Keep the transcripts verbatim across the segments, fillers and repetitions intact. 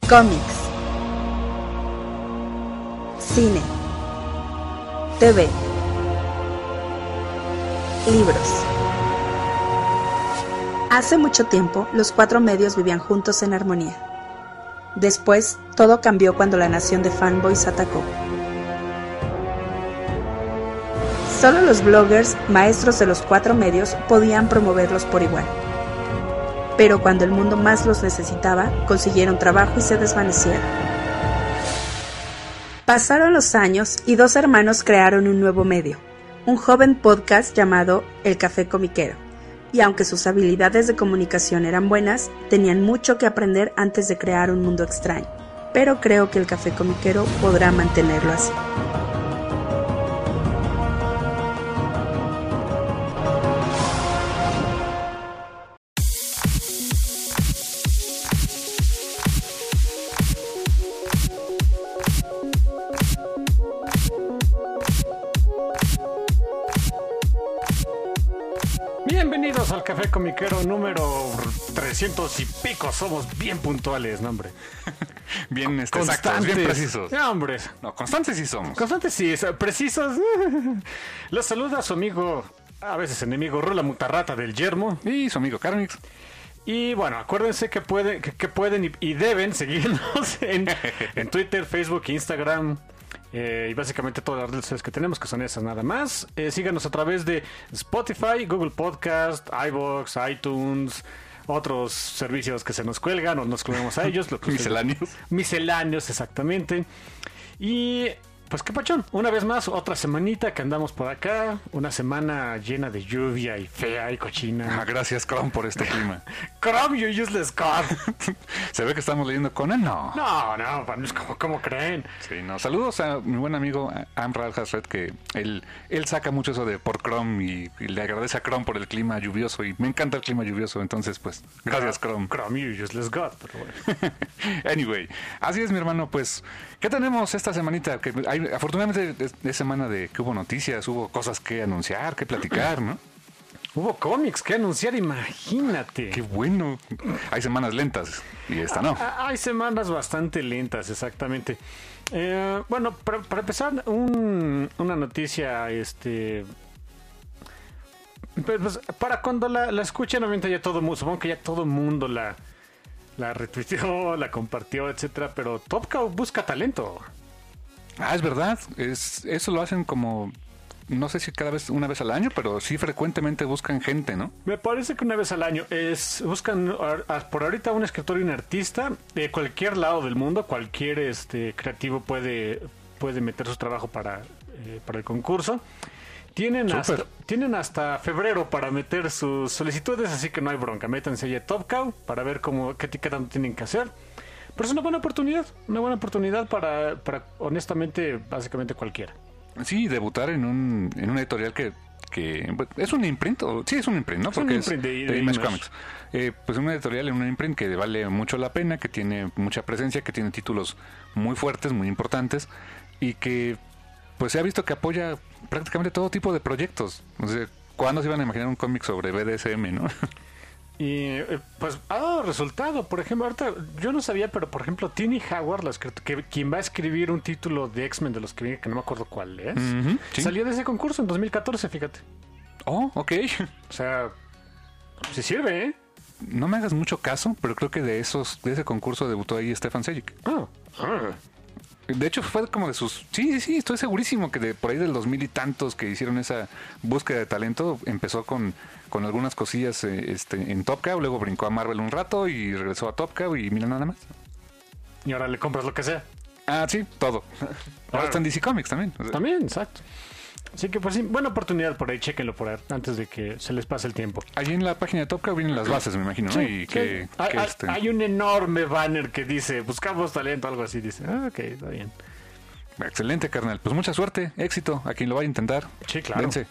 Cómics, cine, T V, libros. Hace mucho tiempo, los cuatro medios vivían juntos en armonía. Después, todo cambió cuando la nación de fanboys atacó. Solo los bloggers, maestros de los cuatro medios, podían promoverlos por igual. Pero cuando el mundo más los necesitaba, consiguieron trabajo y se desvanecieron. Pasaron los años y dos hermanos crearon un nuevo medio, un joven podcast llamado El Café Comiquero. Y aunque sus habilidades de comunicación eran buenas, tenían mucho que aprender antes de crear un mundo extraño. Pero creo que El Café Comiquero podrá mantenerlo así. Bienvenidos al Café Comiquero número trescientos y pico. Somos bien puntuales, ¿no, hombre? Bien este, exactos, bien precisos. No, hombre. No, constantes sí somos. Constantes sí, precisos. Los saluda su amigo, a veces enemigo, Rula Mutarrata del Yermo. Y su amigo Carmix. Y bueno, acuérdense que, puede, que, que pueden y, y deben seguirnos en, en Twitter, Facebook, Instagram. Eh, y básicamente todas las redes sociales que tenemos, que son esas nada más. Eh, síganos a través de Spotify, Google Podcast, iVoox, iTunes, otros servicios que se nos cuelgan o nos colgamos a ellos. Lo que misceláneos. Misceláneos, exactamente. Y pues qué pachón, una vez más, otra semanita que andamos por acá. Una semana llena de lluvia y fea y cochina. Ah, gracias, Chrome, por este clima. Chrome, you useless God. ¿Se ve que estamos leyendo Conan? No. No, no, ¿cómo, cómo creen? Sí, no. Saludos a mi buen amigo Amral Hasred, que él, él saca mucho eso de por Chrome y, y le agradece a Chrome por el clima lluvioso. Y me encanta el clima lluvioso, entonces, pues, gracias, Chrome. Chrome, you useless God, pero bueno. Anyway, así es, mi hermano, pues, ¿qué tenemos esta semanita? Que hay, afortunadamente es, es semana de que hubo noticias, hubo cosas que anunciar, que platicar, ¿no? Hubo cómics que anunciar, imagínate. Qué bueno. Hay semanas lentas y esta no. Hay semanas bastante lentas, exactamente. Eh, bueno, para, para empezar, un, una noticia, este... Pues, para cuando la, la escuchen, obviamente ya todo el mundo, supongo que ya todo el mundo la, la retuiteó, la compartió, etcétera, pero Top Cow busca talento. Ah, es verdad. Es, eso lo hacen como... No sé si cada vez, una vez al año, pero sí frecuentemente buscan gente, ¿no? Me parece que una vez al año. es Buscan por ahorita un escritor y un artista de cualquier lado del mundo. Cualquier este creativo puede, puede meter su trabajo para, eh, para el concurso. Tienen hasta, tienen hasta febrero para meter sus solicitudes, así que no hay bronca. Métanse ahí a Top Cow para ver cómo, qué, qué tanto tienen que hacer. Pero es una buena oportunidad. Una buena oportunidad para, para honestamente, básicamente cualquiera. Sí, debutar en un en una editorial que, que es un imprint, o, sí es un imprint, ¿no? Es porque un imprint es de, de, de Image Image. Comics. Eh, pues una editorial en un imprint que vale mucho la pena, que tiene mucha presencia, que tiene títulos muy fuertes, muy importantes y que pues se ha visto que apoya prácticamente todo tipo de proyectos. O sea, ¿cuándo se iban a imaginar un cómic sobre B D S M, no? Y eh, pues ha dado resultado. Por ejemplo, ahorita yo no sabía, pero por ejemplo, Tini Howard, la escrit- que, quien va a escribir un título de X-Men de los que viene, que no me acuerdo cuál es, Uh-huh, sí. salió de ese concurso en dos mil catorce, fíjate. Oh, ok. O sea, sí sirve, ¿eh? No me hagas mucho caso, pero creo que de esos de ese concurso debutó ahí Stefan Sejic. Ah, ah. De hecho, fue como de sus... Sí, sí, estoy segurísimo que de por ahí del dos mil y tantos que hicieron esa búsqueda de talento, empezó con, con algunas cosillas eh, este, en Top Cow, luego brincó a Marvel un rato y regresó a Top Cow y mira nada más. Y ahora le compras lo que sea. Ah, sí, todo. Ahora está en D C Comics también. O sea, También, exacto. Así que pues sí, buena oportunidad por ahí, chéquenlo por ahí, antes de que se les pase el tiempo. allí en la página de Top Cow vienen las bases, me imagino, ¿no? Sí, Y que, sí. Hay, que hay- este... hay un enorme banner que dice, buscamos talento, algo así, dice. Ah, ok, está bien. Excelente, carnal. Pues mucha suerte, éxito a quien lo vaya a intentar. Sí, claro. Dense.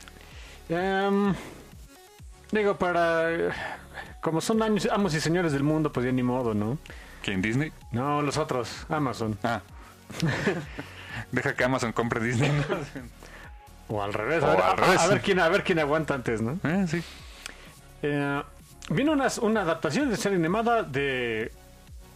Um, digo, para... Como son años, amos y señores del mundo, pues ya ni modo, ¿no? ¿Quién, Disney? No, los otros, Amazon. Ah. Deja que Amazon compre Disney, ¿no? O al revés. O a, ver, al a- revés. a ver quién, a ver quién aguanta antes, ¿no? Eh, sí. Eh, vino una, una adaptación de serie animada de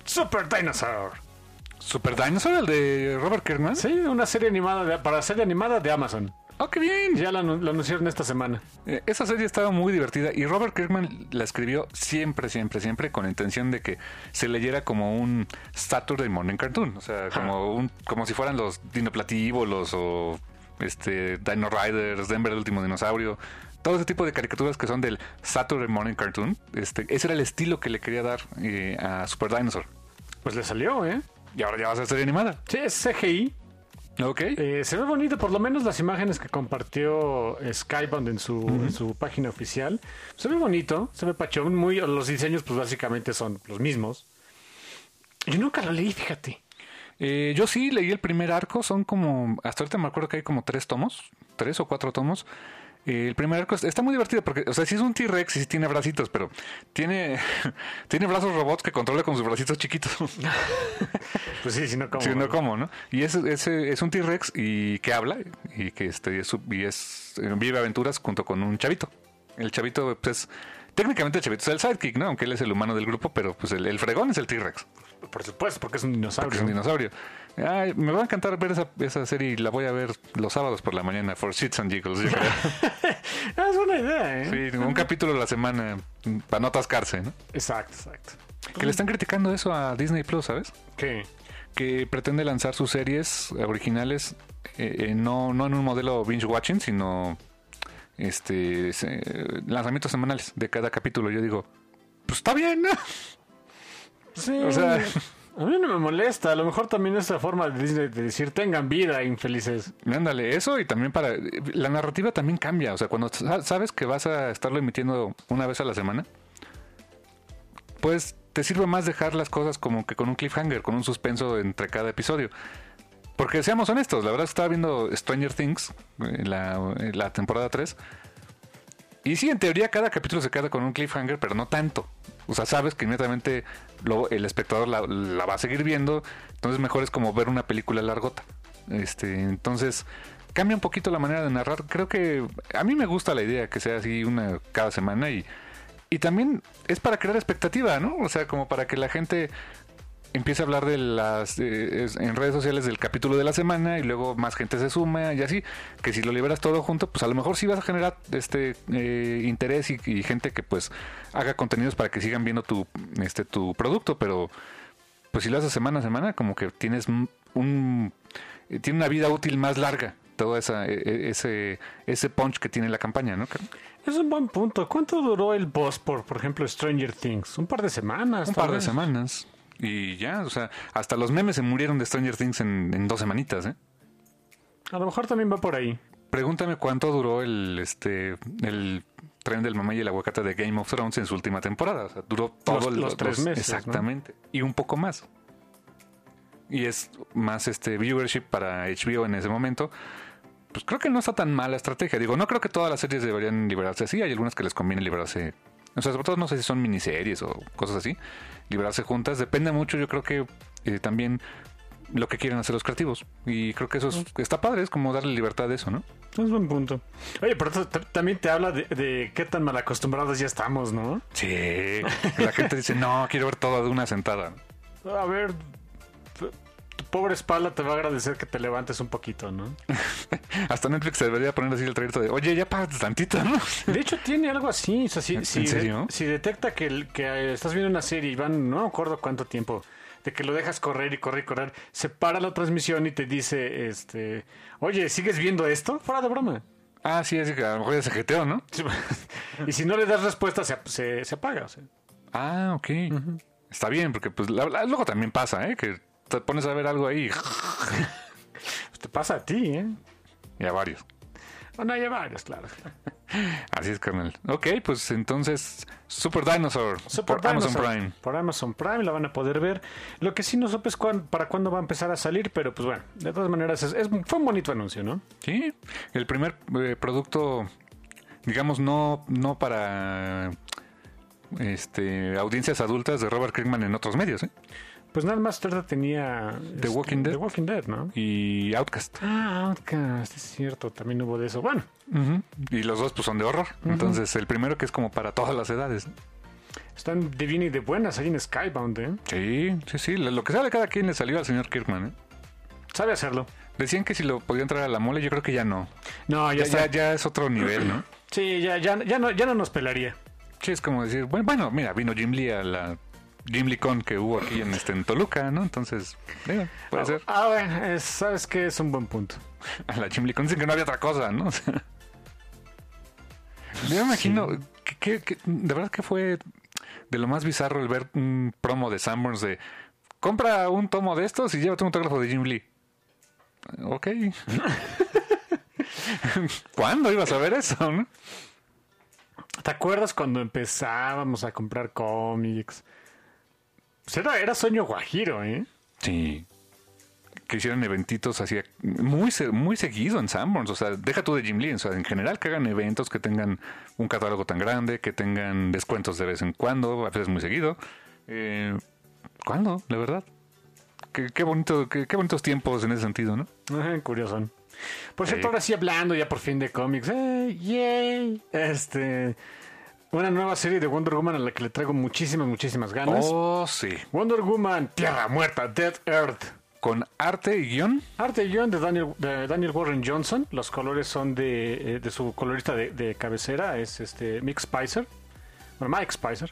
Super Dinosaur. ¿Super Dinosaur, el de Robert Kirkman? Sí, una serie animada de, para serie animada de Amazon. ¡Oh, qué bien! Ya la, la anunciaron esta semana. Eh, esa serie estaba muy divertida y Robert Kirkman la escribió siempre, siempre, siempre con la intención de que se leyera como un Saturday Morning Cartoon. O sea, como, un, como si fueran los Dinoplatívolos o este, Dino Riders, Denver el último dinosaurio. Todo ese tipo de caricaturas que son del Saturday Morning Cartoon. Este, ese era el estilo que le quería dar eh, a Super Dinosaur. Pues le salió, ¿eh? Y ahora ya va a ser serie animada. Sí, es C G I. Ok. Eh, se ve bonito, por lo menos las imágenes que compartió Skybound en su, uh-huh. en su página oficial. Se ve bonito, se ve pachón. Muy, los diseños, pues básicamente son los mismos. Yo nunca lo leí, fíjate. Eh, yo sí leí el primer arco, son como. Hasta ahorita me acuerdo que hay como tres tomos, tres o cuatro tomos. Eh, el primer arco está muy divertido porque, o sea, sí es un T-Rex y sí tiene bracitos, pero tiene tiene brazos robots que controla con sus bracitos chiquitos. Pues sí, si no como. Si no como, ¿no? Y es, es, es un T-Rex y que habla y que este, es, y es, vive aventuras junto con un chavito. El chavito, pues, técnicamente el chavito es el sidekick, ¿no? Aunque él es el humano del grupo, pero pues el, el fregón es el T-Rex. Por supuesto, porque es un dinosaurio. Porque es un dinosaurio. Ay, me va a encantar ver esa, esa serie y la voy a ver los sábados por la mañana, for shits and giggles, yo creo. Es buena idea, ¿eh? Sí, un capítulo a la semana para no atascarse, ¿no? Exacto, exacto. Que le están criticando eso a Disney Plus, ¿sabes? ¿Qué? Que pretende lanzar sus series originales eh, eh, no, no en un modelo binge watching, sino este se, lanzamientos semanales de cada capítulo. Yo digo, pues está bien, ¿no? Sí. O sea, a mí no me molesta. A lo mejor también es la forma de Disney de decir tengan vida, infelices. Ándale, eso y también para... La narrativa también cambia. O sea, cuando sabes que vas a estarlo emitiendo una vez a la semana, pues te sirve más dejar las cosas como que con un cliffhanger, con un suspenso entre cada episodio. Porque seamos honestos, la verdad estaba viendo Stranger Things, la, la temporada tres, y sí, en teoría cada capítulo se queda con un cliffhanger, pero no tanto. O sea, sabes que inmediatamente lo, el espectador la, la va a seguir viendo, entonces mejor es como ver una película largota. Este, entonces cambia un poquito la manera de narrar. Creo que a mí me gusta la idea que sea así una cada semana y, y también es para crear expectativa, ¿no? O sea, como para que la gente empieza a hablar de las eh, en redes sociales del capítulo de la semana y luego más gente se suma y así, que si lo liberas todo junto, pues a lo mejor sí vas a generar este eh, interés y, y gente que pues haga contenidos para que sigan viendo tu este tu producto, pero pues si lo haces semana a semana, como que tienes un, un tiene una vida útil más larga todo esa ese ese punch que tiene la campaña, ¿no? Es un buen punto. ¿Cuánto duró el boss por por ejemplo Stranger Things? Un par de semanas. Un par vez? de semanas. Y ya, o sea, hasta los memes se murieron de Stranger Things en, en dos semanitas, ¿eh? A lo mejor también va por ahí. Pregúntame cuánto duró el este el tren del mamey y el aguacate de Game of Thrones en su última temporada. O sea, duró todos los, los, los tres los, meses. Exactamente. ¿No? Y un poco más. Y es más este viewership para H B O en ese momento. Pues creo que no está tan mal la estrategia. Digo, no creo que todas las series deberían liberarse así. Hay algunas que les conviene liberarse. O sea, sobre todo no sé si son miniseries o cosas así. Liberarse juntas. Depende mucho, yo creo que eh, también lo que quieren hacer los creativos. Y creo que eso es, está padre, es como darle libertad de eso, ¿no? Es buen punto. Oye, pero esto también te habla de, de qué tan mal acostumbrados ya estamos, ¿no? Sí. La gente dice, no, quiero ver todo de una sentada. A ver, tu, tu pobre espalda te va a agradecer que te levantes un poquito, ¿no? Hasta Netflix se debería poner así el trayecto de, oye, ya págate tantito, ¿no? De hecho, tiene algo así. O sea, si, ¿En si, serio? de, si detecta que, el, que estás viendo una serie y van, no me acuerdo cuánto tiempo, de que lo dejas correr y correr y correr, se para la transmisión y te dice, este, oye, ¿sigues viendo esto? Fuera de broma. Ah, sí, es que a lo mejor ya se jeteó, ¿no? Y si no le das respuesta, se, se, se apaga. O sea. Ah, ok. Uh-huh. Está bien, porque pues la, la, luego también pasa, ¿eh? Que te pones a ver algo ahí. Pues te pasa a ti, ¿eh? Y a varios. Bueno, hay varios, claro. Así es, carnal. Ok, pues entonces Super Dinosaur Super por Dinosaur, Amazon Prime. Por Amazon Prime la van a poder ver. Lo que sí no supe es cuán, para cuándo va a empezar a salir, pero pues bueno, de todas maneras es, es, fue un bonito anuncio, ¿no? Sí, el primer eh, producto, digamos, no, no para este audiencias adultas de Robert Kirkman en otros medios, ¿eh? Pues nada más Terra tenía The este, Walking Dead. The Walking Dead, ¿no? Y Outcast. Ah, Outcast, es cierto, también hubo de eso. Bueno. Uh-huh. Y los dos pues son de horror. Uh-huh. Entonces el primero que es como para todas las edades. Están de bien y de buenas ahí en Skybound, ¿eh? Sí, sí, sí. Lo que sabe cada quien le salió al señor Kirkman, ¿eh? Sabe hacerlo. Decían que si lo podía entrar a la mole, yo creo que ya no. No, ya, ya, está. ya, ya es otro nivel, ¿no? Sí, ya, ya, ya, no, ya no nos pelaría. Sí, es como decir, bueno, bueno, mira, vino Jim Lee a la Jim Lee Con que hubo aquí en, este, en Toluca, ¿no? Entonces, mira, puede ah, ser. Ah, bueno, es, sabes que es un buen punto. A la Jim Lee Con dicen que no había otra cosa, ¿no? O sea, yo me imagino, sí. que, que, que, de verdad que fue de lo más bizarro el ver un promo de Sanborns de compra un tomo de estos y llévate un autógrafo de Jim Lee. Ok. ¿Cuándo ibas a ver eso, no? ¿Te acuerdas cuando empezábamos a comprar cómics? Pues era, era sueño guajiro, ¿eh? Sí. Que hicieran eventitos así muy, muy seguido en Sanborns. O sea, deja tú de Jim Lee. O sea, en general que hagan eventos que tengan un catálogo tan grande, que tengan descuentos de vez en cuando, a veces muy seguido. Eh, ¿Cuándo? La verdad. Qué, qué bonito, qué, qué bonitos tiempos en ese sentido, ¿no? Ajá, curioso. Por cierto, sí. Ahora sí hablando ya por fin de cómics. ¡Eh, yay! Este... Una nueva serie de Wonder Woman a la que le traigo muchísimas, muchísimas ganas. Oh, sí. Wonder Woman, Tierra Muerta, Dead Earth. Con arte y guión. Arte y guión de Daniel, de Daniel Warren Johnson. Los colores son de, de su colorista de, de cabecera. Es este Mick Spicer. Bueno, Mike Spicer.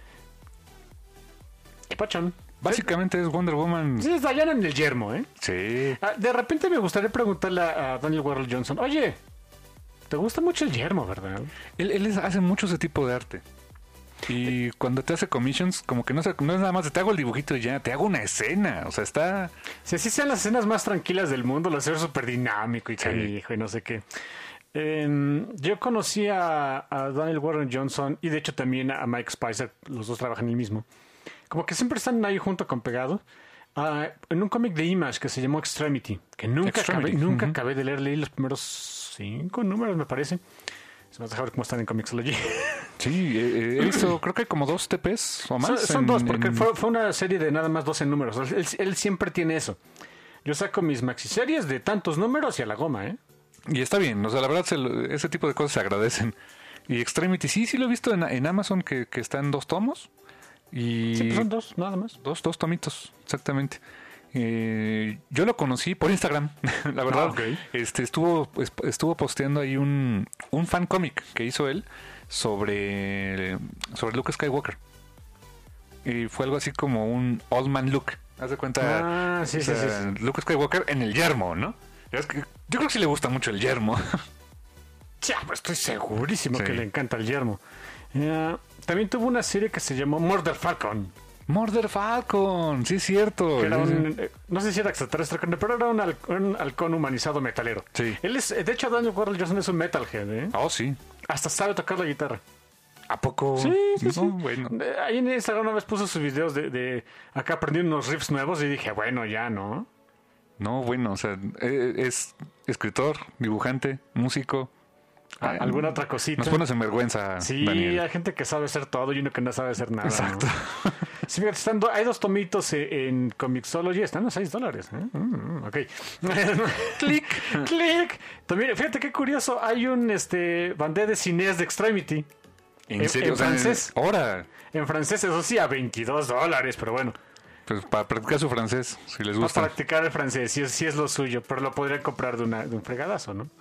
Y pachón. Básicamente es Wonder Woman. Sí, es allá en el yermo, ¿eh? Sí. De repente me gustaría preguntarle a Daniel Warren Johnson, oye, te gusta mucho el yermo, ¿verdad? Él, él hace mucho ese tipo de arte. Y cuando te hace commissions, como que no, se, no es nada más de te hago el dibujito y ya, te hago una escena. O sea, está... Si así sean las escenas más tranquilas del mundo, lo hace súper dinámico y sí. canijo y no sé qué. Eh, yo conocí a, a Daniel Warren Johnson y de hecho también a Mike Spicer, los dos trabajan el mismo. Como que siempre están ahí junto con pegado. Uh, en un cómic de Image que se llamó Extremity, que nunca, Extremity. Acabé, nunca uh-huh. acabé de leer, leí los primeros cinco números, me parece. Se me va a dejar ver cómo están en Comixology. Sí, eh, he visto, creo que hay como dos T Ps o más. Son, son en, dos, porque en... fue, fue una serie de nada más doce números. Él, él siempre tiene eso. Yo saco mis maxiseries de tantos números y a la goma, ¿eh? Y está bien, o sea, la verdad, se lo, ese tipo de cosas se agradecen. Y Extremity, sí, sí lo he visto en, en Amazon, que, que está en dos tomos. Y sí, pues son dos, nada más. Dos, dos tomitos, exactamente. Eh, yo lo conocí por Instagram, la verdad. Ah, okay. Este estuvo estuvo posteando ahí un, un fan cómic que hizo él sobre, sobre Luke Skywalker. Y fue algo así como un Old Man Luke. Haz de cuenta, ah, sí, o sea, sí, sí, sí. Luke Skywalker en el yermo, ¿no? Es que yo creo que sí le gusta mucho el yermo. Ya, pues estoy segurísimo sí. que le encanta el yermo. Uh, también tuvo una serie que se llamó Murder Falcon. Murder Falcon, sí es cierto. Que era un, eh, no sé si era extraterrestre, pero era un, hal, un halcón humanizado metalero. Sí. Él es, de hecho, Daniel Warren Johnson es un metalhead, ¿eh? Oh, sí. Hasta sabe tocar la guitarra. ¿A poco? Sí, sí, no, sí. Bueno. Ahí en Instagram una vez puso sus videos de, de acá aprendiendo unos riffs nuevos y dije, bueno, ya, ¿no? No, bueno, o sea, es escritor, dibujante, músico. Ah, ¿alguna otra cosita? Nos pones en vergüenza, sí, Daniel. Hay gente que sabe hacer todo y uno que no sabe hacer nada. Exacto. ¿no? Sí, fíjate, están do, hay dos tomitos en Comixology, están a seis dólares. ¿eh? Mm, ok. Clic, clic. También, fíjate qué curioso, hay un este bandé de cines de Extremity. ¿En, en serio? En o sea, francés. ¿Ahora? En francés, eso sí, a veintidós dólares, pero bueno. Pues para practicar su francés, si les gusta. Para practicar el francés, si es, si es lo suyo, pero lo podrían comprar de, una, de un fregadazo, ¿no?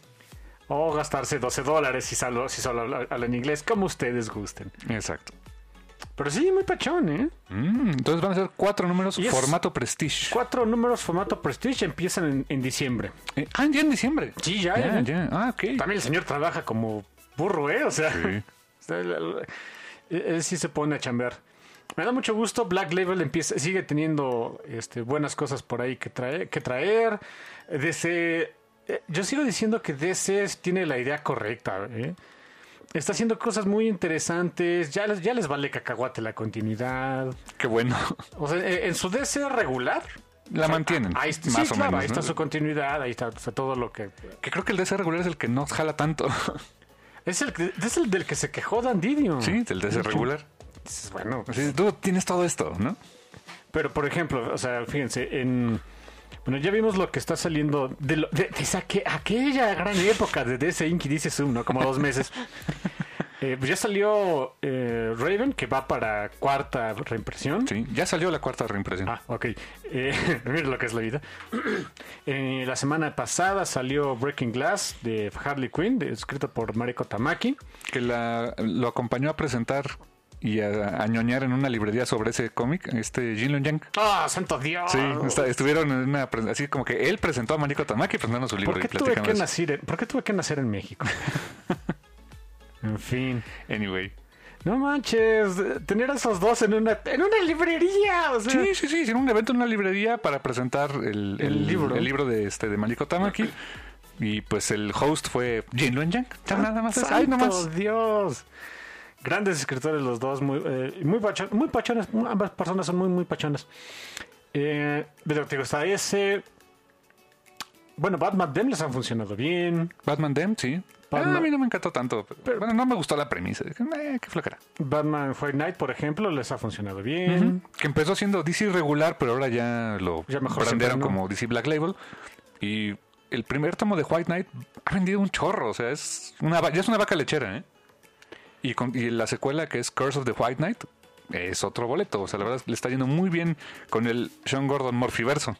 O gastarse doce dólares si solo, si solo hablan inglés, como ustedes gusten. Exacto. Pero sí, muy pachón, ¿eh? Mm, entonces van a ser cuatro números Y formato Prestige. Cuatro números formato Prestige empiezan en, en diciembre. Eh, ah, ya en diciembre. Sí, ya, ya, ya. ya. Ah, ok. También el señor trabaja como burro, ¿eh? O sea, sí. él, él sí se pone a chambear. Me da mucho gusto. Black Label empieza, sigue teniendo este, buenas cosas por ahí que, trae, que traer. D C... Yo sigo diciendo que D C tiene la idea correcta, ¿eh? Está haciendo cosas muy interesantes. Ya les, ya les vale cacahuate la continuidad. Qué bueno. O sea, en su D C regular la mantienen. Ahí, más sí, o claro, menos. ahí está ¿no? su continuidad, ahí está, o sea, todo lo que... Que creo que el D C regular es el que no jala tanto. Es el, es el del que se quejó Dan Didio. Sí, el D C regular. Bueno. Sí, tú tienes todo esto, ¿no? Pero, por ejemplo, o sea, fíjense, en... Bueno, ya vimos lo que está saliendo de, lo, de, de esa, que, aquella gran época de D C Inc. y D C Zoom, ¿no? Como dos meses. Eh, pues ya salió eh, Raven, que va para cuarta reimpresión. Sí, ya salió la cuarta reimpresión. Ah, ok. Eh, mira lo que es la vida. Eh, la semana pasada salió Breaking Glass de Harley Quinn, de, escrito por Mariko Tamaki. Que la, lo acompañó a presentar y a, a ñoñar en una librería sobre ese cómic, este Jin Lun Yang. ¡Ah, santo Dios! Sí, está, estuvieron en una presentación, así como que él presentó a Mariko Tamaki presentando su libro. ¿Por qué, y tuve que eso. nacer en, ¿Por qué tuve que nacer en México? En fin. Anyway. No manches, tener a esos dos en una, en una librería. O sea. Sí, sí, sí, hicieron un evento en una librería para presentar el, el, El libro. el libro de este de Mariko Tamaki. Y pues el host fue Jin Lun Yang. Ya nada más. ¡Santo Ay, nomás. Dios! Grandes escritores los dos, muy, eh, muy, pacho, muy pachones. Ambas personas son muy, muy pachonas. Eh, pero digo, está ese... Bueno, Batman Dem les han funcionado bien. Batman Dem, sí. Batman- Ah, a mí no me encantó tanto. Pero- bueno, no me gustó la premisa. Dije, eh, qué flojera. Batman White Knight, por ejemplo, les ha funcionado bien. Que empezó siendo D C regular, pero ahora ya lo Ya mejor brandearon siempre, ¿no? como D C Black Label. Y el primer tomo de White Knight ha vendido un chorro. O sea, es una, va- ya es una vaca lechera, ¿eh? Y, con, y la secuela, que es Curse of the White Knight, es otro boleto. O sea, la verdad es que le está yendo muy bien con el Sean Gordon Murphy verso.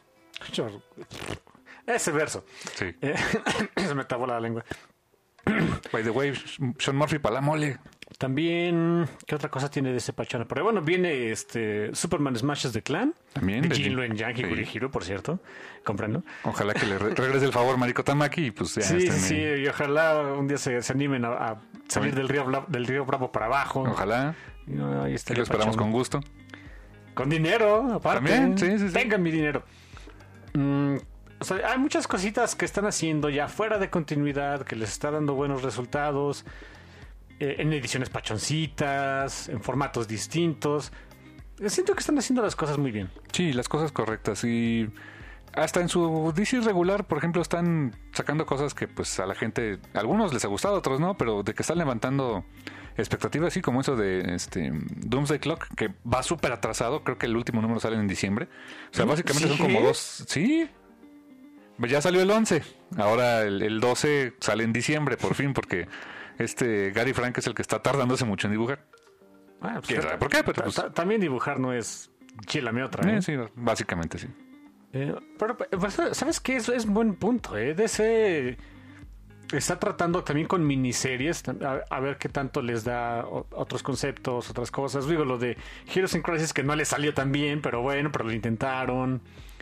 Ese verso. Sí. Eh, se me tapó la lengua. By the way, Sean Murphy para la mole. También, ¿qué otra cosa tiene de ese pachona? Pero bueno, viene este Superman Smashes the Clan. También, De de Jin Jin- Luen Yang y sí. Kurihiro, por cierto. Comprendo. Ojalá que le re- regrese el favor Mariko Tamaki y pues ya Sí, estén sí, en- y ojalá un día se, se animen a, a salir Oye. del río, Bla- del río Bravo para abajo. Ojalá. Y, ahí Y estaría lo esperamos pachón. con gusto. Con dinero, aparte. También, sí, sí, sí. Tengan mi dinero. Mm, o sea, hay muchas cositas que están haciendo ya fuera de continuidad, que les está dando buenos resultados. Eh, en ediciones pachoncitas, en formatos distintos. Eh, Siento que están haciendo las cosas muy bien. Sí, las cosas correctas. Y hasta en su D C regular, por ejemplo, están sacando cosas que pues a la gente, a algunos les ha gustado, a otros no, pero de que están levantando expectativas, así como eso de este Doomsday Clock, que va súper atrasado. Creo que el último número sale en diciembre. O sea, básicamente ¿Sí? son como dos... Sí. Ya salió el once. Ahora el, el doce sale en diciembre, por fin, porque este Gary Frank es el que está tardándose mucho en dibujar. Ah, pues, ¿Quién sabe por qué? Pero ta- pues- ta- también dibujar no es chilame otra. ¿eh? Eh, sí, básicamente sí. Eh, pero, pues, ¿sabes qué? Es, es buen punto, ¿eh? D C está tratando también con miniseries, a, a ver qué tanto les da o- otros conceptos, otras cosas. Digo, lo de Heroes in Crisis que no les salió tan bien, pero bueno, pero lo intentaron.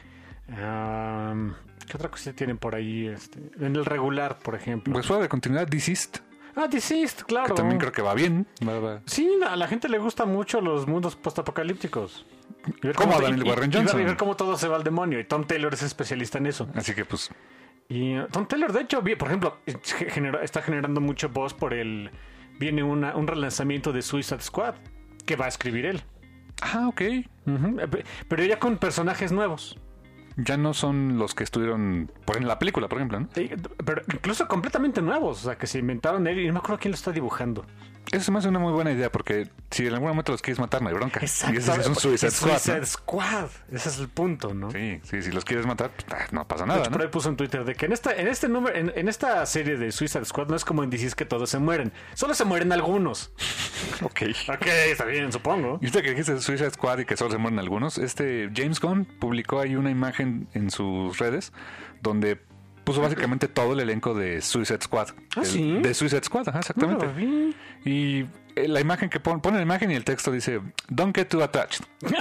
Um, ¿Qué otra cosa tienen por ahí? Este, en el regular, por ejemplo. Pues fuera de continuidad, Deceased, ah, Deceased, claro. que también creo que va bien. Va- va- Sí, a la gente le gustan mucho los mundos postapocalípticos. Y ver Como cómo- a Daniel y- y- Warren y ver- Johnson. Y ver cómo todo se va al demonio. Y Tom Taylor es especialista en eso. Así que pues... Y uh, Tom Taylor, de hecho, vi- por ejemplo, ge- genera- está generando mucho buzz por el... Viene una, un relanzamiento de Suicide Squad que va a escribir él. Ah, ok. Ujú, eh, pe- Pero ya con personajes nuevos. Ya no son los que estuvieron por en la película, por ejemplo, ¿no? Eh, Pero incluso completamente nuevos. O sea, que se inventaron él y no me acuerdo quién lo está dibujando. Eso se me hace una muy buena idea, porque si en algún momento los quieres matar, no hay bronca. Y ese sí es un Suicide Es Squad, Suicide ¿no? Squad. Ese es el punto, ¿no? Sí, sí, si los quieres matar, pues, ah, no pasa De nada, hecho, por ¿no? ahí puso en Twitter de que en esta, en este número, en, en esta serie de Suicide Squad no es como en D C que todos se mueren. Solo se mueren algunos. Ok. Ok, está bien, supongo. Y usted que dijiste Suicide Squad y que solo se mueren algunos, este James Gunn publicó ahí una imagen en sus redes donde puso básicamente todo el elenco de Suicide Squad. ¿Ah, El- sí? De Suicide Squad, ajá, exactamente. No lo vi. Y eh, la imagen que pone, pone la imagen y el texto dice, don't get too attached.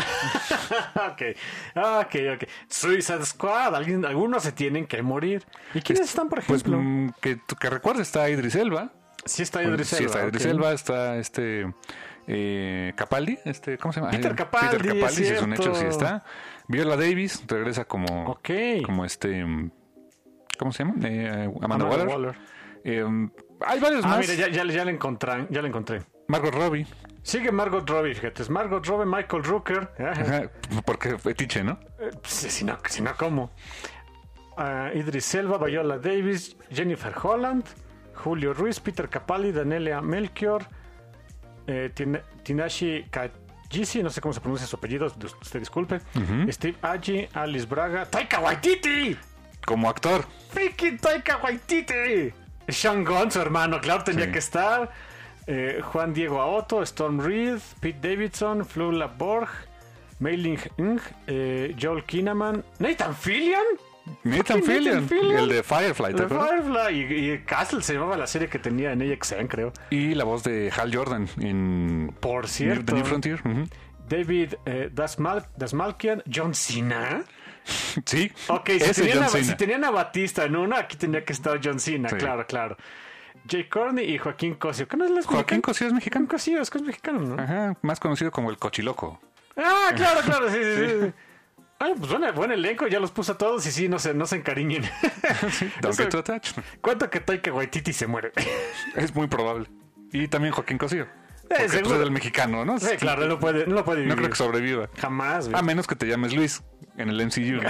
ok, ok, ok. Suicide Squad, alguien, algunos se tienen que morir. ¿Y quiénes están, por Pues ejemplo? mm, que, que recuerdes, está Idris Elba. sí está Idris Sí, Elba. está Idris ok. Elba, está este eh, Capaldi, este, ¿cómo se llama? Peter Ay, Capaldi, Peter Capaldi, es sí, es un hecho, cierto. sí está. Viola Davis regresa como, Ok. como este, mm, ¿cómo se llama? Eh, Amanda, Amanda Waller. Waller. Eh, hay varios Ah, más. mira, ya, ya, ya la encontré, ya la encontré. Margot Robbie, Sigue Margot Robbie, fíjate. Es Margot Robbie, Michael Rooker. ajá, porque fetiche, ¿no? Eh, sí, si no, si no, ¿cómo? Ah, Idris Elba, Viola Davis, Jennifer Holland, Julio Ruiz, Peter Capaldi, Danelia Melchior, eh, Tin- Tinashi Kajisi, no sé cómo se pronuncia su apellido, usted disculpe. Steve Agee, Alice Braga, Taika Waititi. Como actor. Freaking Taika Waititi. Sean Gunn, su hermano, claro, tenía Sí. que estar. Eh, Juan Diego Aoto, Storm Reed, Pete Davidson, Flula Borg, Mei Ling Ng, eh, Joel Kinnaman, Nathan Fillion. Nathan Fillion, el de Firefly, El ¿te de acuerdas? Firefly. Y, y Castle se llamaba la serie que tenía en A X N, creo. Y la voz de Hal Jordan en Por cierto. The New Frontier. Uh-huh. David eh, Dasmal, Dasmalkian, John Cena. Sí, Ok, si ese tenían, John a, Cena. si tenían a Batista en una, aquí tenía que estar John Cena, Sí. claro, claro. Jay Corney y Joaquín Cosio. ¿Qué no es les Joaquín Cosío es mexicano. Cosio, es que es mexicano, ¿no? Ajá, más conocido como el Cochiloco. Ah, claro, claro, sí, sí, sí. Ay, pues buen, buen elenco, ya los puse a todos y sí, no se, no se encariñen. Don't Eso- get too attached. ¿Cuánto que Taika Waititi se muere? Es muy probable. Y también Joaquín Cosío. Porque pues, seguro. es del mexicano, ¿no? Sí, claro, no puede, no puede vivir. No creo que sobreviva. Jamás, güey. A menos que te llames Luis en el M C U. ¿no?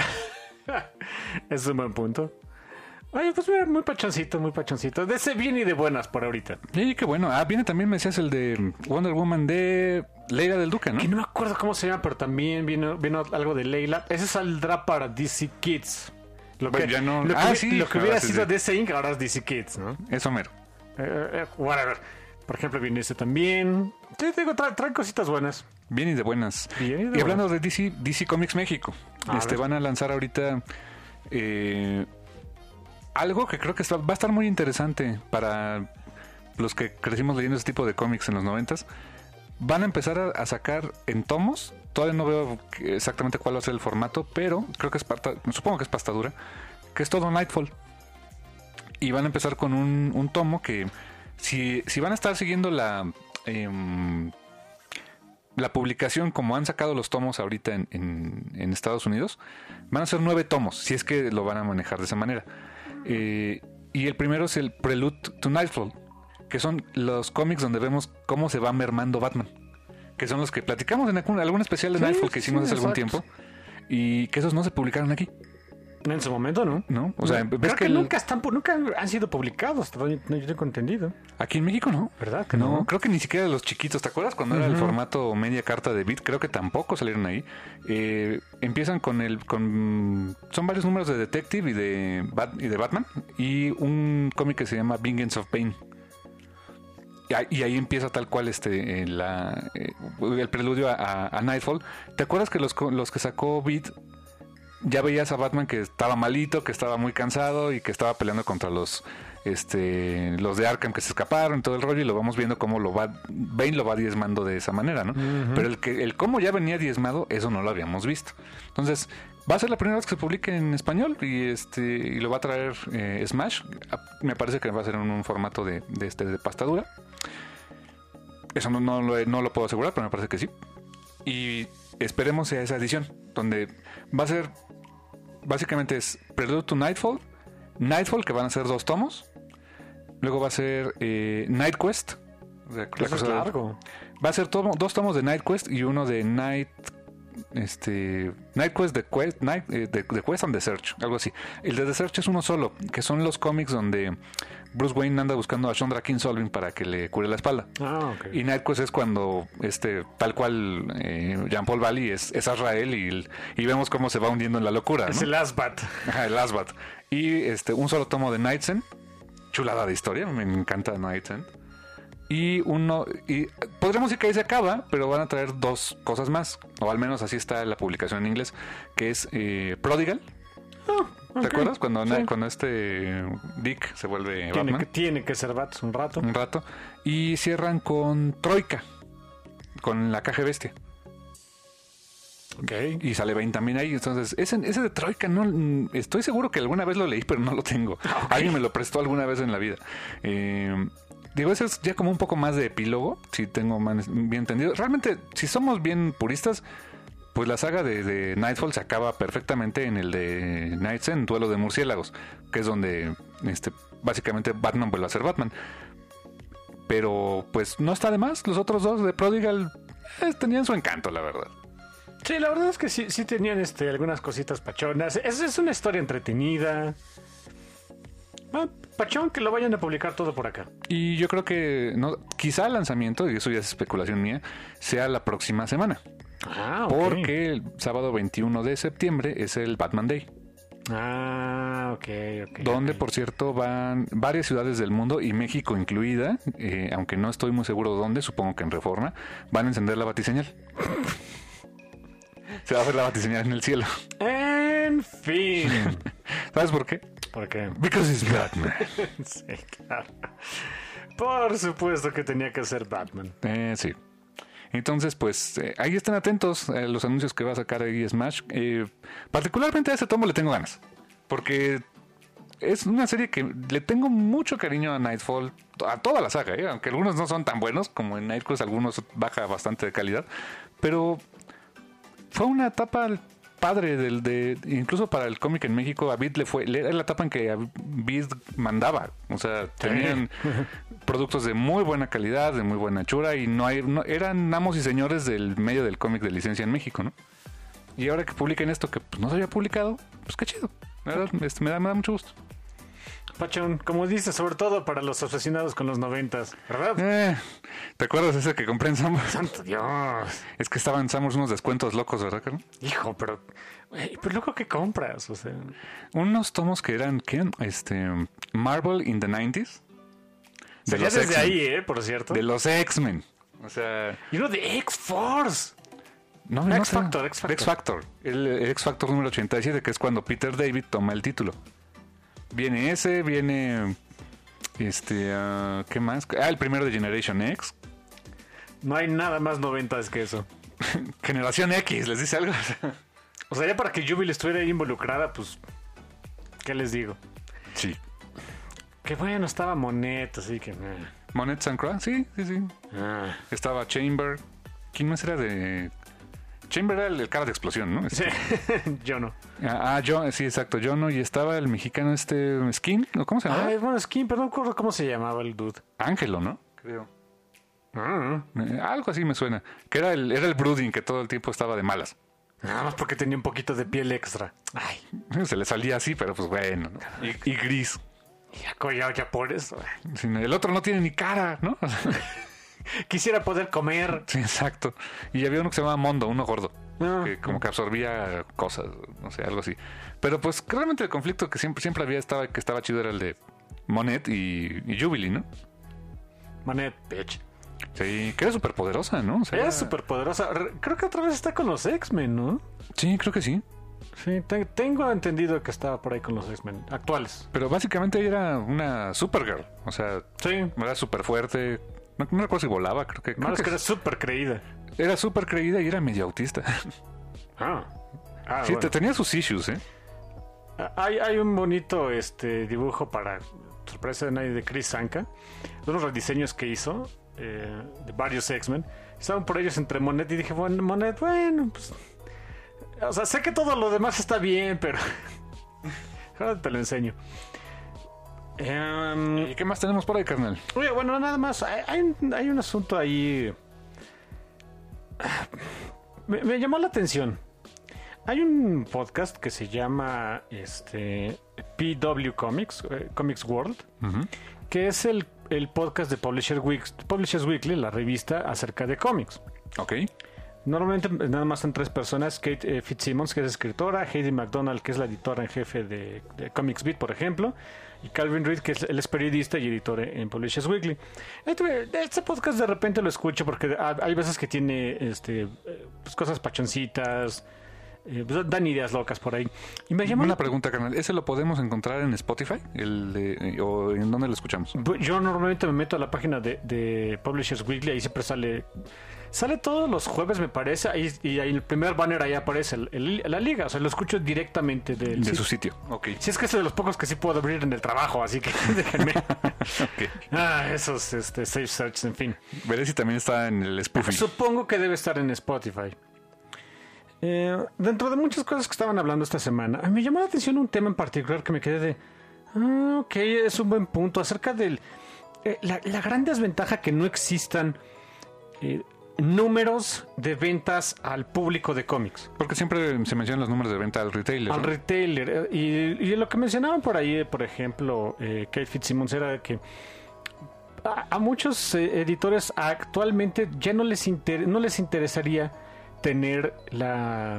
Es un buen punto. Oye, pues mira, muy pachoncito, muy pachoncito. De ese bien y de buenas por ahorita. Y qué bueno. Ah, viene también, me decías, el de Wonder Woman de Leila del Duque, ¿no? Que no me acuerdo cómo se llama, pero también vino, vino algo de Leila. Ese saldrá para D C Kids. Lo que, Bueno, ya no- lo que, ah, hubi- sí, lo que ahora hubiera sí, sido sí. D C Inc. ahora es D C Kids, ¿no? Eso mero. Eh, eh, whatever. Por ejemplo, viene ese también. Sí, te digo, trae, trae cositas buenas. Bien y de buenas. Bien y de y hablando de D C, D C Comics México. A este ver. van a lanzar ahorita eh, algo que creo que está- va a estar muy interesante para los que crecimos leyendo este tipo de cómics en los noventas. Van a empezar a, a sacar en tomos. Todavía no veo que- exactamente cuál va a ser el formato, pero creo que es pasta- supongo que es pastadura, que es todo Nightfall. Y van a empezar con un, un tomo que si, si van a estar siguiendo la em, la publicación como han sacado los tomos ahorita en, en- en Estados Unidos, van a ser nueve tomos, si es que lo van a manejar de esa manera. Eh, y el primero es el Prelude to Nightfall, que son los cómics donde vemos cómo se va mermando Batman, que son los que platicamos en algún, algún especial de Sí, Nightfall que hicimos sí, hace algún exacto. tiempo, y que esos no se publicaron aquí, En su momento, ¿no? ¿no? O sea, No, ves creo que que el- nunca, están, pu- nunca han sido publicados, hasta donde yo tengo entendido. aquí en México no. ¿Verdad que No, no? creo que ni siquiera los chiquitos. ¿Te acuerdas cuando era el formato media carta de Beat? Creo que tampoco salieron ahí. Eh, empiezan con el... con son varios números de Detective y de, Bat- y de Batman. Y un cómic que se llama Vengeance of Pain. Y ahí, y ahí empieza tal cual este eh, la, eh, el preludio a, a- a Nightfall. ¿Te acuerdas que los, co- los que sacó Beat... ya veías a Batman que estaba malito, que estaba muy cansado y que estaba peleando contra los este los de Arkham que se escaparon, todo el rollo, y lo vamos viendo cómo lo va Bane lo va diezmando de esa manera, ¿no? Pero el que el cómo ya venía diezmado, eso no lo habíamos visto. Entonces, va a ser la primera vez que se publique en español y este y lo va a traer eh, Smash. Me parece que va a ser en un formato de, de este de pastadura. Eso no, no, lo, no lo puedo asegurar, pero me parece que sí. Y esperemos a esa edición, donde va a ser básicamente es Prelude to Nightfall, Nightfall, que van a ser dos tomos. Luego va a ser eh, Night Quest. La- la Eso es cosa- largo. Va a ser tomo- dos tomos de Night Quest y uno de Night este Night Quest, The Quest, Night, eh, The, The Quest and The Search, algo así. El de The Search es uno solo, que son los cómics donde Bruce Wayne anda buscando a Chandra Kinsolving para que le cure la espalda. Ah, ok. Y Night Quest es cuando, este, tal cual, eh, Jean-Paul Valley es, es Azrael y, y vemos cómo se va hundiendo en la locura, Es ¿no? el Asbat. Ajá, el Asbat. Y este, un solo tomo de Nightsen, chulada de historia, me encanta Nightsen. Y uno, y podríamos decir que ahí se acaba, pero van a traer dos cosas más, o al menos así está la publicación en inglés, que es eh, Prodigal. ¿Te ok. acuerdas? Cuando, Sí. cuando este Dick se vuelve Tiene Batman que, tiene que ser Bats un rato. un rato. Y cierran con Troika, con la caja bestia. Ok. Y sale Bane también ahí. Entonces, ese, ese de Troika, no, mm, estoy seguro que alguna vez lo leí, pero no lo tengo. Alguien me lo prestó alguna vez en la vida. Eh, digo, ese es ya como un poco más de epílogo, si tengo man- bien entendido. Realmente, si somos bien puristas, pues la saga de, de Nightfall se acaba perfectamente en el de Night's End, Duelo de Murciélagos, que es donde este, básicamente Batman vuelve a ser Batman. Pero pues no está de más. Los otros dos de Prodigal eh, tenían su encanto, la verdad. Sí, la verdad es que sí, sí tenían este, algunas cositas pachonas. Es, es una historia entretenida. Ah, pachón, que lo vayan a publicar todo por acá. Y yo creo que no, quizá el lanzamiento, y eso ya es especulación mía, sea la próxima semana. Ah, ok. Porque el sábado veintiuno de septiembre es el Batman Day. Ah, ok, ok. Donde, ok. por cierto, van varias ciudades del mundo y México incluida, eh, aunque no estoy muy seguro dónde, supongo que en Reforma, van a encender la batiseñal. Se va a ver la batiseñal en el cielo. En fin. ¿Sabes por qué? ¿Por qué? Because it's Batman. Sí, claro. Por supuesto que tenía que ser Batman. Eh, sí. Entonces, pues, eh, ahí estén atentos a los anuncios que va a sacar ahí Smash. Eh, particularmente a ese tomo le tengo ganas. Porque es una serie que le tengo mucho cariño a Nightfall, a toda la saga, ¿eh? Aunque algunos no son tan buenos, como en Nightcrawler, algunos baja bastante de calidad. Pero fue una etapa padre del de incluso para el cómic en México. A Beat le fue, era la etapa en que Beat mandaba, o sea, tenían productos de muy buena calidad, de muy buena hechura, y no hay, no, eran amos y señores del medio del cómic de licencia en México, ¿no? Y ahora que publiquen esto que pues, no se había publicado, pues qué chido. La verdad, este, me da, me da mucho gusto. Pachón, como dices, sobre todo para los obsesionados con los noventas, ¿verdad? Eh, ¿Te acuerdas ese que compré en Summers? ¡Santo Dios! Es que estaban en Summers unos descuentos locos, ¿verdad, Carlos? Hijo, pero... Güey, pero loco, ¿qué compras? O sea... Unos tomos que eran, ¿qué? Este, Marvel in the nineties. De los desde ahí, ¿eh? Por cierto. De los X-Men. O sea... Y uno de X-Force. No, no X-Factor, sé. X-Factor. X-Factor. El, el X-Factor número ochenta y siete, que es cuando Peter David toma el título. Viene ese, viene... Este... Uh, ¿Qué más? Ah, el primero de Generation X. No hay nada más noventas que eso. Generación X, ¿les dice algo? O sea, ya para que Jubilee estuviera ahí involucrada, pues... ¿Qué les digo? Sí. Que bueno, estaba Monet, así que... Monet Sancroix, sí, sí, sí. Ah. Estaba Chamber. ¿Quién más era de...? Chamber era el, el cara de explosión, ¿no? Sí. Yo no. Ah, yo, sí, exacto, yo no. Y estaba el mexicano este, Skin, ¿o ¿cómo se llama? Ay, bueno, Skin, pero no recuerdo cómo se llamaba el dude. Ángelo, ¿no? Creo. Ah. Eh, algo así me suena. Que era el, era el brooding que todo el tiempo estaba de malas. Nada más porque tenía un poquito de piel extra. Ay. Se le salía así, pero pues bueno, ¿no? Y, y gris. Ya, ya, ya por eso. Sí, el otro no tiene ni cara, ¿no? Quisiera poder comer. Sí, exacto. Y había uno que se llamaba Mondo, uno gordo. Ah. Que como que absorbía cosas, no sé, algo así. Pero pues realmente el conflicto que siempre, siempre había estaba, que estaba chido era el de Monet y, y Jubilee, ¿no? Monet, bitch. Sí, que era súper poderosa, ¿no? O sea, Era súper poderosa. Creo que otra vez está con los X-Men, ¿no? Sí, creo que sí. Sí, te- tengo entendido que estaba por ahí con los X-Men actuales. Pero básicamente ella era una Supergirl. O sea, Sí. era súper fuerte. No, no recuerdo si volaba, creo que, creo Más que que era súper creída. era súper creída y era medio autista. Ah. Ah, Sí, bueno. te- tenía sus issues, ¿eh? Hay, hay un bonito este dibujo para sorpresa de nadie de Chris Sanka. De unos rediseños que hizo eh, de varios X-Men. Estaban por ellos entre Monet y dije, bueno, Monet, bueno, pues... O sea, sé que todo lo demás está bien, pero... Ahora te lo enseño. Em, ¿Y qué más tenemos por ahí, carnal? Oye, bueno, nada más. Hay, hay un, hay un asunto ahí. Me, me llamó la atención. Hay un podcast que se llama este P W Comics, eh, Comics World, Ujú. que es el, el podcast de Publisher Week, Publishers Weekly, la revista acerca de cómics. Ok. Normalmente nada más son tres personas: Kate eh, Fitzsimmons, que es escritora; Heidi McDonald, que es la editora en jefe de, de Comics Beat, por ejemplo; y Calvin Reed, que es, él es periodista y editor en Publishers Weekly. Este, este podcast de repente lo escucho porque ha- hay veces que tiene este, eh, pues, cosas pachoncitas, eh, pues, dan ideas locas por ahí. Y me llamó Una la- pregunta, carnal. ¿Ese lo podemos encontrar en Spotify? El de- ¿O en dónde lo escuchamos? Yo normalmente me meto a la página de, de Publishers Weekly, ahí siempre sale... Sale todos los jueves, me parece, ahí, y ahí en el primer banner ahí aparece el- el- la liga. O sea, lo escucho directamente del De sitio. su sitio. Ok. Si es que es de los pocos que sí puedo abrir en el trabajo, así que déjenme. Ok. Ah, esos este, safe search, en fin. Veré si también está en el Spoofy. Supongo que debe estar en Spotify. Eh, dentro de muchas cosas que estaban hablando esta semana, me llamó la atención un tema en particular que me quedé de... Ah, ok, es un buen punto. Acerca del... eh, la, la gran desventaja que no existan... eh, números de ventas al público de cómics. Porque siempre se mencionan los números de venta al retailer. Al ¿no? retailer. eh, Y, y lo que mencionaban por ahí, eh, por ejemplo, eh, Kate Fitzsimmons, era que a, a muchos eh, editores actualmente ya no les, inter- no les interesaría tener la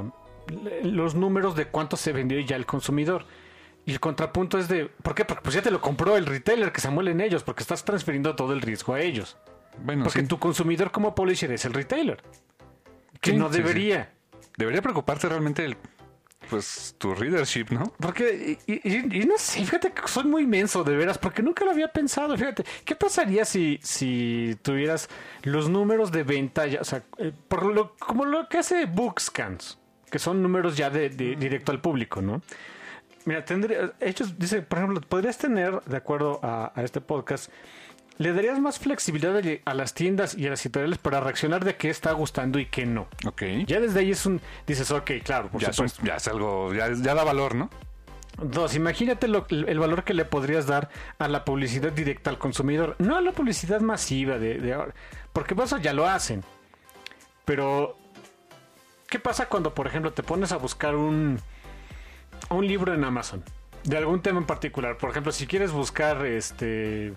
los números de cuánto se vendió ya el consumidor. Y el contrapunto es de... ¿Por qué? Porque pues ya te lo compró el retailer, que se amuelen ellos, porque estás transfiriendo todo el riesgo a ellos. Bueno, porque sí. tu consumidor como publisher es el retailer. Que Sí, no sí, debería. sí. Debería preocuparte realmente el, pues tu readership, ¿no? Porque, y, y, y no sé, fíjate que soy muy menso, de veras, porque nunca lo había pensado. Fíjate, ¿qué pasaría si, si tuvieras los números de venta, ya, o sea, eh, por lo, como lo que hace Bookscans, que son números ya de, de directo al público, ¿no? Mira, tendría, ellos, dice, por ejemplo, podrías tener, de acuerdo a, a este podcast, le darías más flexibilidad a las tiendas y a las editoriales para reaccionar de qué está gustando y qué no. Ok. Ya desde ahí es un, dices, ok, claro, por ya, supuesto. Son, ya es algo, ya, ya da valor, ¿no? Dos, imagínate lo, el valor que le podrías dar a la publicidad directa al consumidor, no a la publicidad masiva de, de ahora, porque eso ya lo hacen. Pero, ¿qué pasa cuando, por ejemplo, te pones a buscar un, un libro en Amazon de algún tema en particular? Por ejemplo, si quieres buscar este...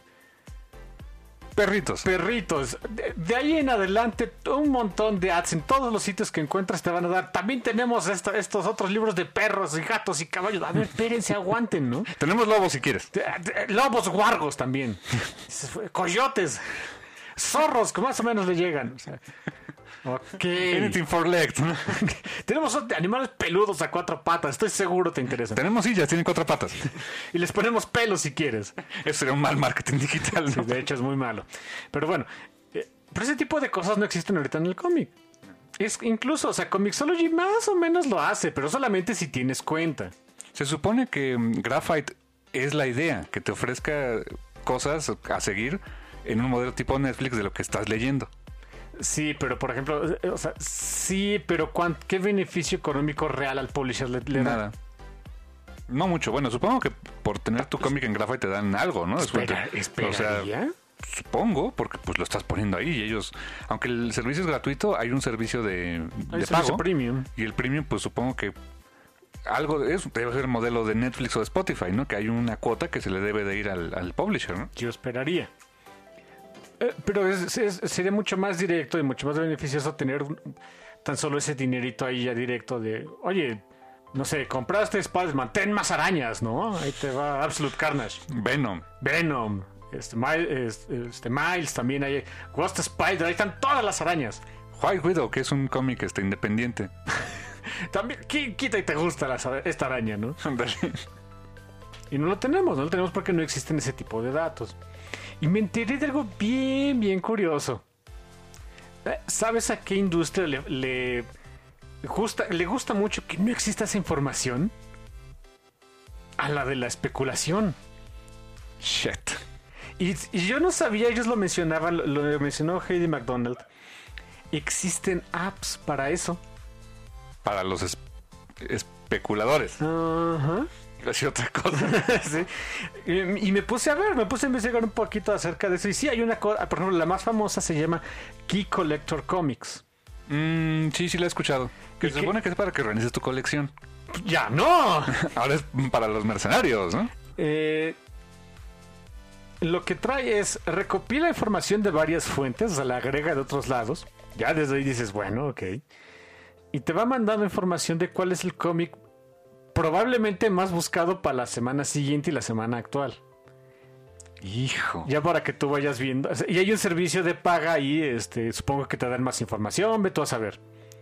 Perritos. Perritos. De, de ahí en adelante, un montón de ads en todos los sitios que encuentras te van a dar. También tenemos esto, estos otros libros de perros y gatos y caballos. A ver, espérense, aguanten, ¿no? Tenemos lobos si quieres. De, de, lobos guargos también. Coyotes. Zorros que más o menos le llegan. O sea, ok. Anything for legs, ¿no? Tenemos animales peludos a cuatro patas. Estoy seguro te interesan. Tenemos sillas, tienen cuatro patas. Y les ponemos pelos si quieres. Eso sería un mal marketing digital, ¿no? Sí, de hecho es muy malo. Pero bueno, eh, pero ese tipo de cosas no existen ahorita en el cómic. Es incluso, o sea, Comixology más o menos lo hace, pero solamente si tienes cuenta. Se supone que um, Graphite es la idea, que te ofrezca cosas a seguir en un modelo tipo Netflix de lo que estás leyendo. Sí, pero por ejemplo, o sea, sí, pero ¿cuán, ¿qué beneficio económico real al publisher le, le da? Nada. No mucho. Bueno, supongo que por tener tu cómic en Graphite te dan algo, ¿no? Espera, ¿esperaría? O sea, supongo, porque pues lo estás poniendo ahí y ellos, aunque el servicio es gratuito, hay un servicio de, Hay de servicio pago. premium. Y el premium, pues supongo que algo de eso debe ser el modelo de Netflix o de Spotify, ¿no? Que hay una cuota que se le debe de ir al, al publisher, ¿no? Yo esperaría. Eh, pero es, es, sería mucho más directo y mucho más beneficioso tener un, tan solo ese dinerito ahí ya directo de, oye, no sé, compraste Spider-Man, ten más arañas, ¿no? Ahí te va Absolute Carnage. Venom. Venom. Este, Miles, este, Miles también hay. Ghost Spider, ahí están todas las arañas. White Widow, que es un cómic este, independiente. También, quita y te gusta la, esta araña, ¿no? Y no lo tenemos, no lo tenemos porque no existen ese tipo de datos. Y me enteré de algo bien, bien curioso. ¿Sabes a qué industria le, le, gusta, le gusta mucho que no exista esa información? A la de la especulación. Shit. Y, y yo no sabía, ellos lo mencionaban, lo, lo mencionó Heidi McDonald. Existen apps para eso. Para los es, especuladores. Ajá. Uh-huh. Así otra cosa. Sí. y, y me puse a ver, me puse a investigar un poquito acerca de eso. Y sí, hay una cosa, por ejemplo, la más famosa se llama Key Collector Comics. Mm, sí, sí la he escuchado. Que se qué? supone que es para que organices tu colección. ¡Ya no! Ahora es para los mercenarios, ¿no? Eh, lo que trae es recopila información de varias fuentes, o sea, la agrega de otros lados. Ya desde ahí dices, bueno, ok. Y te va mandando información de cuál es el cómic probablemente más buscado para la semana siguiente y la semana actual. Hijo. Ya para que tú vayas viendo. Y hay un servicio de paga ahí, este, supongo que te dan más información, ve tú a saber.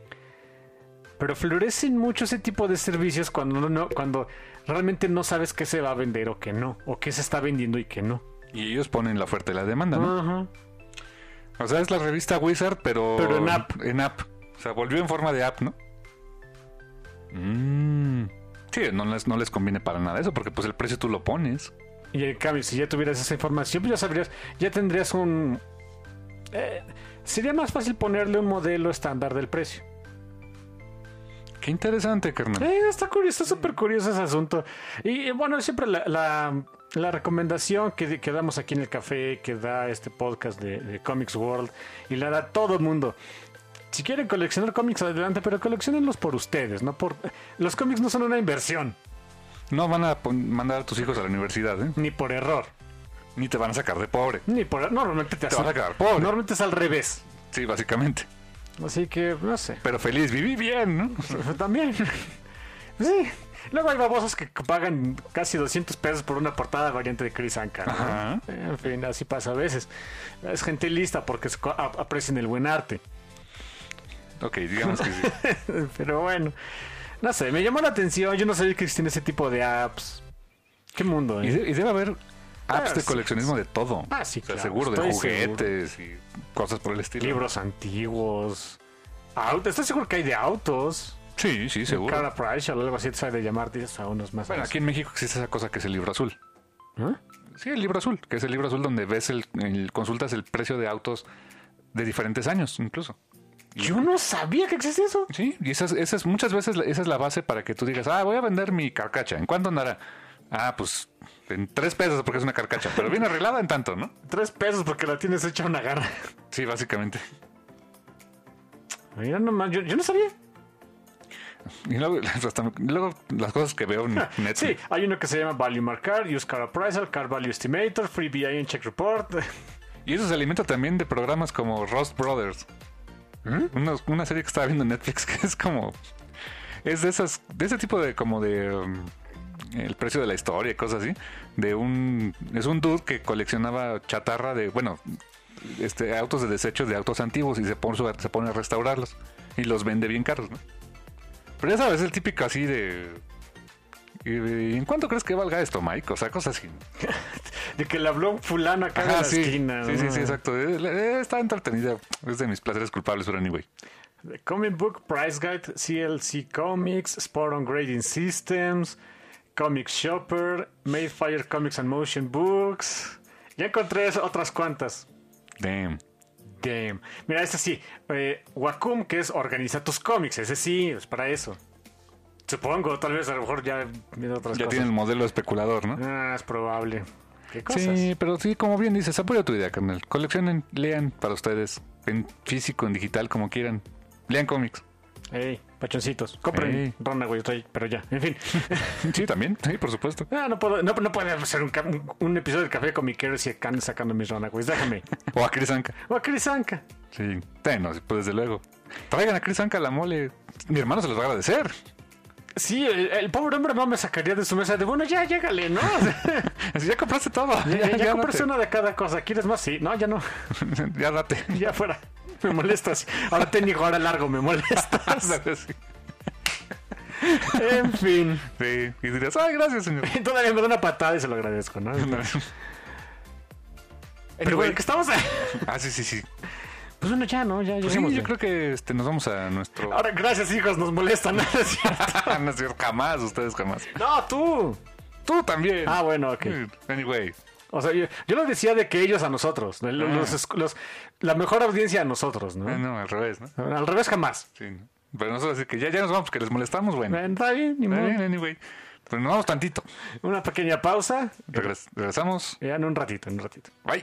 Pero florecen mucho ese tipo de servicios cuando no, cuando realmente no sabes qué se va a vender o qué no, o qué se está vendiendo y qué no. Y ellos ponen la oferta y la demanda, ¿no? Ajá. O sea, es la revista Wizard, pero... Pero en app. En app. O sea, volvió en forma de app, ¿no? Mmm... Sí, no les, no les conviene para nada eso, porque pues el precio tú lo pones. Y en cambio, si ya tuvieras esa información, pues ya sabrías, ya tendrías un... Eh, sería más fácil ponerle un modelo estándar del precio. Qué interesante, carnal. Eh, está curioso, está súper curioso ese asunto. Y bueno, siempre la, la, la recomendación que, que damos aquí en el café, que da este podcast de, de Comics World, y la da todo el mundo. Si quieren coleccionar cómics, adelante, pero coleccionenlos por ustedes, no por... Los cómics no son una inversión. No van a pon- mandar a tus hijos a la universidad, ¿eh? Ni por error. Ni te van a sacar de pobre. Ni por... Normalmente te, Te vas a quedar pobre. Normalmente es al revés. Sí, básicamente. Así que, no sé. Pero feliz, viví bien, ¿no? También. Sí. Luego hay babosos que pagan casi doscientos pesos por una portada variante de Chris Anka, ¿no? Ajá. En fin, así pasa a veces. Es gente lista porque se co- a- aprecian el buen arte. Ok, digamos que sí. Pero bueno, no sé, me llamó la atención. Yo no sabía que existían ese tipo de apps. ¿Qué mundo, Y, eh? de- y debe haber apps Ah, de sí, coleccionismo sí. de todo. Ah, sí, O sea, claro, seguro, de estoy juguetes y cosas por el estilo. Libros antiguos. Autos. Estoy seguro que hay de autos. Sí, sí, seguro. Cara Price o algo así te sabe de llamar, dices a unos más. Bueno, aquí en México existe esa cosa que es el libro azul. ¿Eh? Sí, el libro azul, que es el libro azul donde ves el, el- consultas el precio de autos de diferentes años, incluso. Yo no sabía que existía eso. Sí, y esa es, esa es muchas veces la- esa es la base para que tú digas, ah, voy a vender mi carcacha. ¿En cuánto andará? Ah, pues en tres pesos porque es una carcacha, pero bien arreglada en tanto, ¿no? Tres pesos porque la tienes hecha una garra. Sí, básicamente. Mira nomás, yo, yo no sabía. Y luego, hasta- luego las cosas que veo en Netflix. Sí, hay uno que se llama Value Marker, Use Car Appraisal, Car Value Estimator, Free B I en Check Report. Y eso se alimenta también de programas como Rust Brothers. Una, una serie que estaba viendo en Netflix que es como... Es de esas... De ese tipo de... Como de... um, el precio de la historia y cosas así. De un... Es un dude que coleccionaba chatarra de... Bueno... Este, autos de desechos de autos antiguos y se pone, se pone a restaurarlos. Y los vende bien caros, ¿no? Pero ya sabes, el típico así de... ¿Y en cuánto crees que valga esto, Mike? O sea, cosas así. De que le habló fulano acá en Ajá, la sí. esquina. Sí, ¿no? sí, sí, exacto. Eh, eh, Está entretenida. Es de mis placeres culpables, pero anyway. The Comic Book Price Guide, C L C Comics, Spot on Grading Systems, Comic Shopper, Made Fire Comics and Motion Books. Ya encontré eso, otras cuantas. Damn. Damn. Mira, este sí. Eh, Wacom, que es organiza tus cómics. Ese sí, es para eso. Supongo, tal vez a lo mejor ya viendo otras Ya cosas. tiene el modelo especulador, ¿no? Ah, es probable. ¿Qué cosas? Sí, pero sí, como bien dices, apoya tu idea, carnal. Coleccionen, lean para ustedes, en físico, en digital, como quieran. Lean cómics. Ey, pachoncitos. Compren Ey. Runaway Train, pero ya. En fin. Sí, también, sí, por supuesto. Ah, no, puedo, no, no puede ser un, ca- un, un episodio de Café Comiquero si acaban sacando mis Runaways. Déjame. O a Chris Anka. O a Chris Anka. Sí, bueno, pues desde luego. Traigan a Chris Anka la mole. Mi hermano se los va a agradecer. Sí, el, el pobre hombre no me sacaría de su mesa de, bueno, ya, llégale, ¿no? Así, ya compraste todo. Ya, ya, ya compraste date. una de cada cosa. ¿Quieres más? Sí. No, ya no. Ya date. Ya fuera. Me molestas. Ahora técnico, ahora largo, me molestas. Sí. En fin. Sí, y dirías, ay, gracias, señor. Todavía me da una patada y se lo agradezco, ¿no? Pero bueno, que estamos... Ah, sí, sí, sí. Pues bueno, ya, ¿no? Ya Pues sí, llegamos. yo creo que este, nos vamos a nuestro... Ahora, gracias, hijos, nos molestan. ¿No es cierto? No es cierto, jamás, ustedes jamás. No, tú. Tú también. Ah, bueno, ok. Anyway. O sea, yo, yo lo decía de que ellos a nosotros. Los, Ah. los- los- la mejor audiencia a nosotros, ¿no? Ah, no, al revés, ¿no? Al revés jamás. Sí. ¿No? Pero nosotros así que ya, ya nos vamos, que les molestamos, bueno. Bueno, está bien, ni Está modo. bien, anyway. Pero nos vamos tantito. Una pequeña pausa. Regres- regresamos. Ya en un ratito, en un ratito. Bye.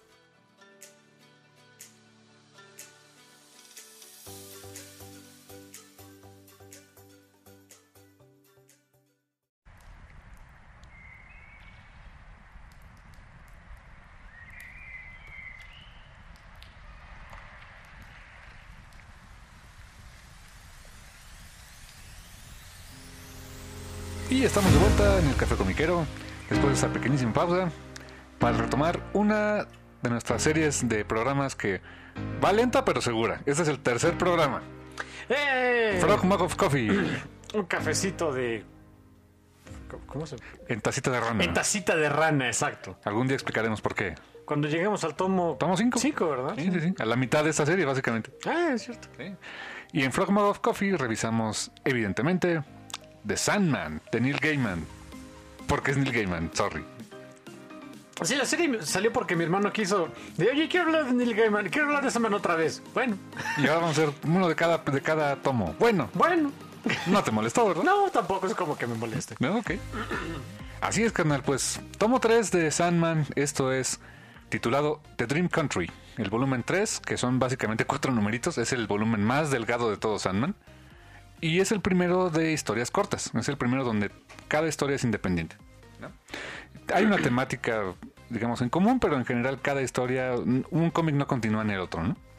Y estamos de vuelta en el Café Comiquero, después de esta pequeñísima pausa, para retomar una de nuestras series de programas que va lenta pero segura. Este es el tercer programa. ¡Eh! Frog Mug of Coffee, Un cafecito de... ¿Cómo se...? en tacita de rana. En tacita de rana, exacto. Algún día explicaremos por qué. Cuando lleguemos al tomo... ¿Tomo cinco? Cinco, ¿verdad? Sí, sí, sí. A la mitad de esta serie, básicamente. Ah, es cierto. Sí. Y en Frog Mug of Coffee revisamos, evidentemente, The Sandman, de Neil Gaiman. Porque es Neil Gaiman, sorry. Sí, la serie salió porque mi hermano quiso... De, oye, quiero hablar de Neil Gaiman, quiero hablar de Sandman otra vez. Bueno, Y ahora vamos a hacer uno de cada, de cada tomo. Bueno, bueno. no te molestó, ¿verdad? No, tampoco es como que me moleste. No, ok. Así es, carnal. Pues tomo tres de Sandman. Esto es titulado The Dream Country. El volumen tres, que son básicamente cuatro numeritos. Es el volumen más delgado de todo Sandman. Y es el primero de historias cortas. Es el primero donde cada historia es independiente, ¿no? Hay una temática, digamos, en común, pero en general cada historia, un cómic no continúa en el otro, ¿no?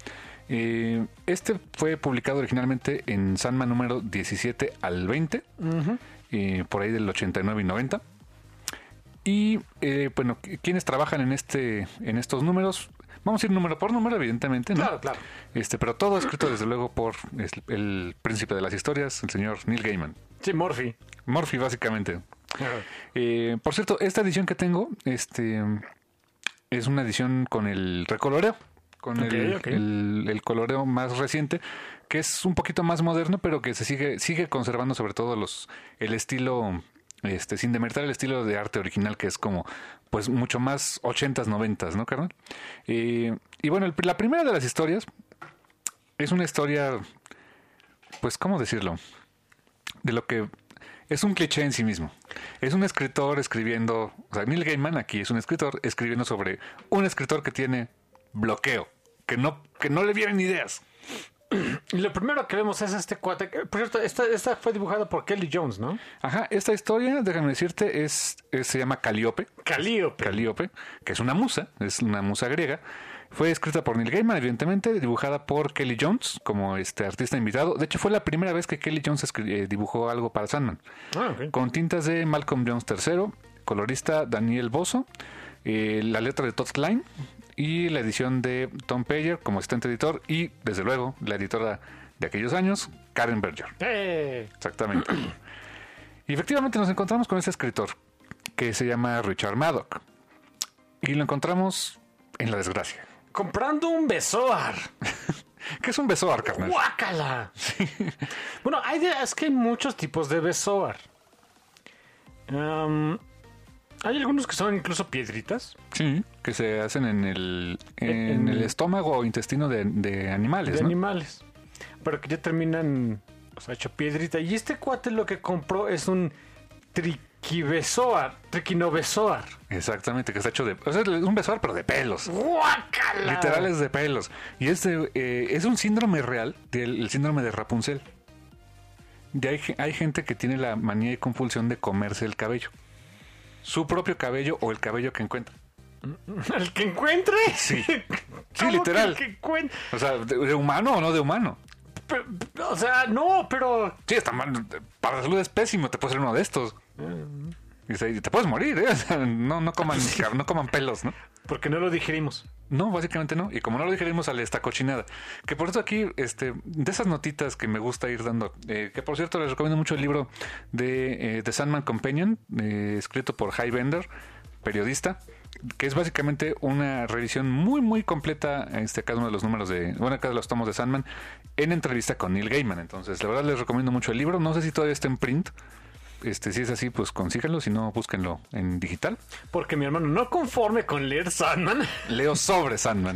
Eh, este fue publicado originalmente en Sandman número diecisiete al veinte, uh-huh. eh, por ahí del ochenta y nueve y noventa. Y eh, bueno, ¿quiénes trabajan en este en estos números? Vamos a ir número por número, evidentemente, ¿no? Claro, claro. Este, pero todo escrito desde luego por el, el príncipe de las historias, el señor Neil Gaiman. Sí, Murphy. Murphy, básicamente. Uh-huh. Eh, por cierto, esta edición que tengo, este, es una edición con el recoloreo, con okay, el, okay. El, el coloreo más reciente, que es un poquito más moderno, pero que se sigue sigue conservando sobre todo los el estilo. Este, sin demeritar el estilo de arte original, que es como, pues, mucho más ochentas, noventas, ¿no, carnal? Eh, y bueno, el, la primera de las historias es una historia, pues, ¿cómo decirlo? De lo que es un cliché en sí mismo. Es un escritor escribiendo, o sea, Neil Gaiman aquí es un escritor escribiendo sobre un escritor que tiene bloqueo, que no, que no le vienen ideas. Y lo primero que vemos es este cuate. Por cierto, esta, esta fue dibujada por Kelly Jones, ¿no? Ajá, esta historia, déjame decirte, es, es se llama Calíope. Calíope. Calíope, que es una musa, es una musa griega. Fue escrita por Neil Gaiman, evidentemente, dibujada por Kelly Jones como este artista invitado. De hecho, fue la primera vez que Kelly Jones eh, dibujó algo para Sandman. Ah, okay. Con tintas de Malcolm Jones tercero, colorista Daniel Bozo, eh, la letra de Todd Klein y la edición de Tom Payer como asistente editor y, desde luego, la editora de aquellos años, Karen Berger. ¡Eh! Exactamente. Y efectivamente nos encontramos con este escritor que se llama Richard Madoc. Y lo encontramos en la desgracia. Comprando un Besoar. ¿Qué es un Besoar, carnal? ¡Guácala! Sí. Bueno, hay de, es que hay muchos tipos de Besoar. Um, hay algunos que son incluso piedritas. Sí, que se hacen en el, en, en el estómago o intestino de, de animales, De ¿no? animales. Pero que ya terminan, o sea, hecho piedrita. Y este cuate lo que compró es un triquibesoar, triquinobesoar. Exactamente, que está hecho de... O sea, es un besoar, pero de pelos. ¡Guácala! Literales de pelos. Y este eh, es un síndrome real, del el síndrome de Rapunzel. De hay, hay gente que tiene la manía y compulsión de comerse el cabello. Su propio cabello o el cabello que encuentra. ¿El que encuentre? Sí, sí, literal. Que, que o sea, ¿de, de humano o no de humano? Pero, o sea, no, pero... Sí, está mal. Para la salud es pésimo, te puede ser uno de estos. Mm. Y te puedes morir, ¿eh? O sea, no, no, coman, no coman pelos, ¿no? Porque no lo digerimos. No, básicamente no. Y como no lo digerimos, sale esta cochinada. Que por eso aquí, este, de esas notitas que me gusta ir dando, eh, que por cierto les recomiendo mucho el libro de eh, The Sandman Companion, eh, escrito por Jay Bender, periodista, que es básicamente una revisión muy, muy completa, este, cada uno de los números de, bueno, cada de los tomos de Sandman, en entrevista con Neil Gaiman. Entonces, la verdad les recomiendo mucho el libro. No sé si todavía está en print. Este, si es así, pues consíganlo, si no, búsquenlo en digital. Porque mi hermano, no conforme con leer Sandman, leo sobre Sandman.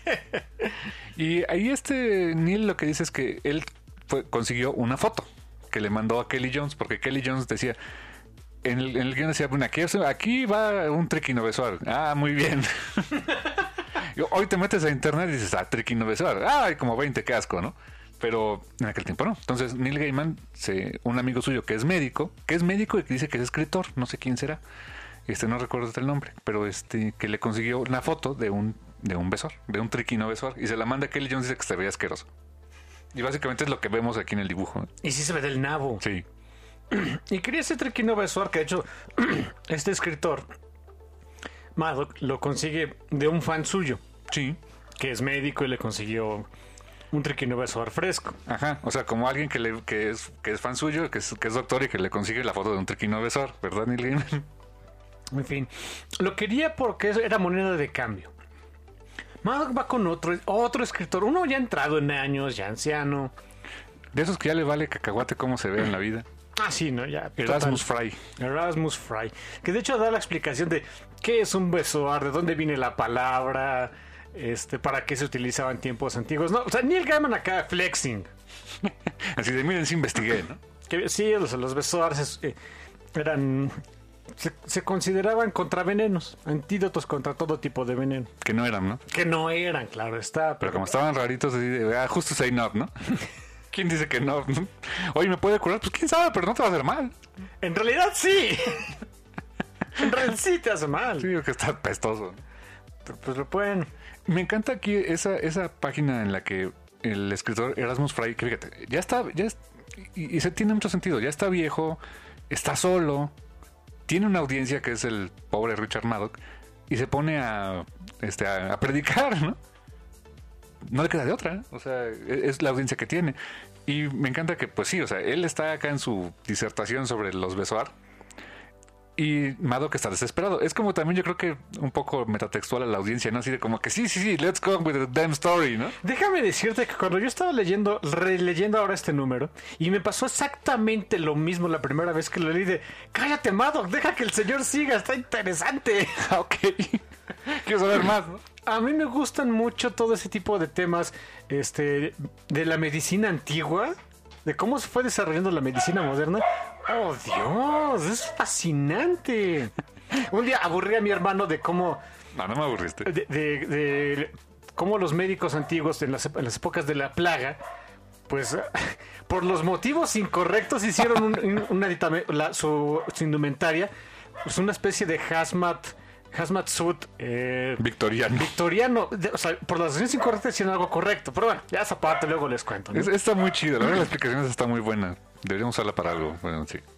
Y ahí este Neil lo que dice es que él fue, consiguió una foto que le mandó a Kelly Jones, porque Kelly Jones decía, en el, en el guión decía, bueno, aquí, aquí va un triquinobesoar. Ah, muy bien. Hoy te metes a internet y dices, ah, triquinobesoar. Ah, hay como veinte, qué asco, ¿no? Pero en aquel tiempo no. Entonces Neil Gaiman, se, un amigo suyo que es médico, que es médico y que dice que es escritor, no sé quién será, este no recuerdo el nombre, pero este que le consiguió una foto de un de un besor, de un triquino besor, y se la manda a Kelly Jones y dice que se veía asqueroso. Y básicamente es lo que vemos aquí en el dibujo. Y sí se ve del nabo. Sí. Y quería ese triquino besor que de hecho este escritor Madoc lo consigue de un fan suyo. Sí. Que es médico y le consiguió un triquinobesoar fresco. Ajá, o sea, como alguien que, le, que, es, que es fan suyo, que es, que es doctor y que le consigue la foto de un triquinobesoar, ¿verdad, Neil Gaiman? En fin, lo quería porque era moneda de cambio. Madoc va con otro, otro escritor, uno ya entrado en años, ya anciano. De esos que ya le vale cacahuate cómo se ve en la vida. Ah, sí, ¿no? Ya. Erasmus Fry. Erasmus Fry. Que de hecho da la explicación de qué es un besoar, de dónde viene la palabra... Este, para qué se utilizaba en tiempos antiguos. No, o sea, Neil Gaiman acá flexing. Así de, miren, sí investigué, ¿no? Que, sí, los, los besoars eh, eran... Se, se consideraban contravenenos, antídotos contra todo tipo de veneno. Que no eran, ¿no? Que no eran, claro está. Pero, pero como estaban raritos, así de, ah, justo say not, ¿no? ¿Quién dice que no? Oye, ¿me puede curar? Pues quién sabe, pero no te va a hacer mal. En realidad sí. En realidad sí te hace mal. Sí, que está pestoso. Pues lo pueden... Me encanta aquí esa, esa página en la que el escritor Erasmus Frey, que fíjate, ya está, ya es, y, y se tiene mucho sentido, ya está viejo, está solo, tiene una audiencia que es el pobre Richard Maddock, y se pone a, este, a, a predicar, ¿no? No le queda de otra, o sea, es, es la audiencia que tiene. Y me encanta que, pues sí, o sea, él está acá en su disertación sobre los Besoar, y Maddock está desesperado. Es como también yo creo que un poco metatextual a la audiencia, ¿no? Así de como que sí, sí, sí, let's go with the damn story, ¿no? Déjame decirte que cuando yo estaba leyendo, releyendo ahora este número, y me pasó exactamente lo mismo la primera vez que lo leí de, cállate Maddock, deja que el señor siga, está interesante. Ok. Quiero saber más, ¿no? A mí me gustan mucho todo ese tipo de temas, este, de la medicina antigua, de cómo se fue desarrollando la medicina moderna. ¡Oh, Dios! ¡Es fascinante! Un día aburrí a mi hermano de cómo... No, no me aburriste. De, de, de cómo los médicos antiguos en las, en las épocas de la plaga, pues por los motivos incorrectos hicieron un, un, un aditame, la, su, su indumentaria, pues una especie de hazmat... Hazmat suit eh, victoriano. Victoriano. De, o sea, por las razones incorrectas hicieron algo correcto. Pero bueno, ya esa parte luego les cuento, ¿no? Es, está muy chido. La verdad, la explicación está muy buena. Deberíamos usarla para algo. Bueno, sí.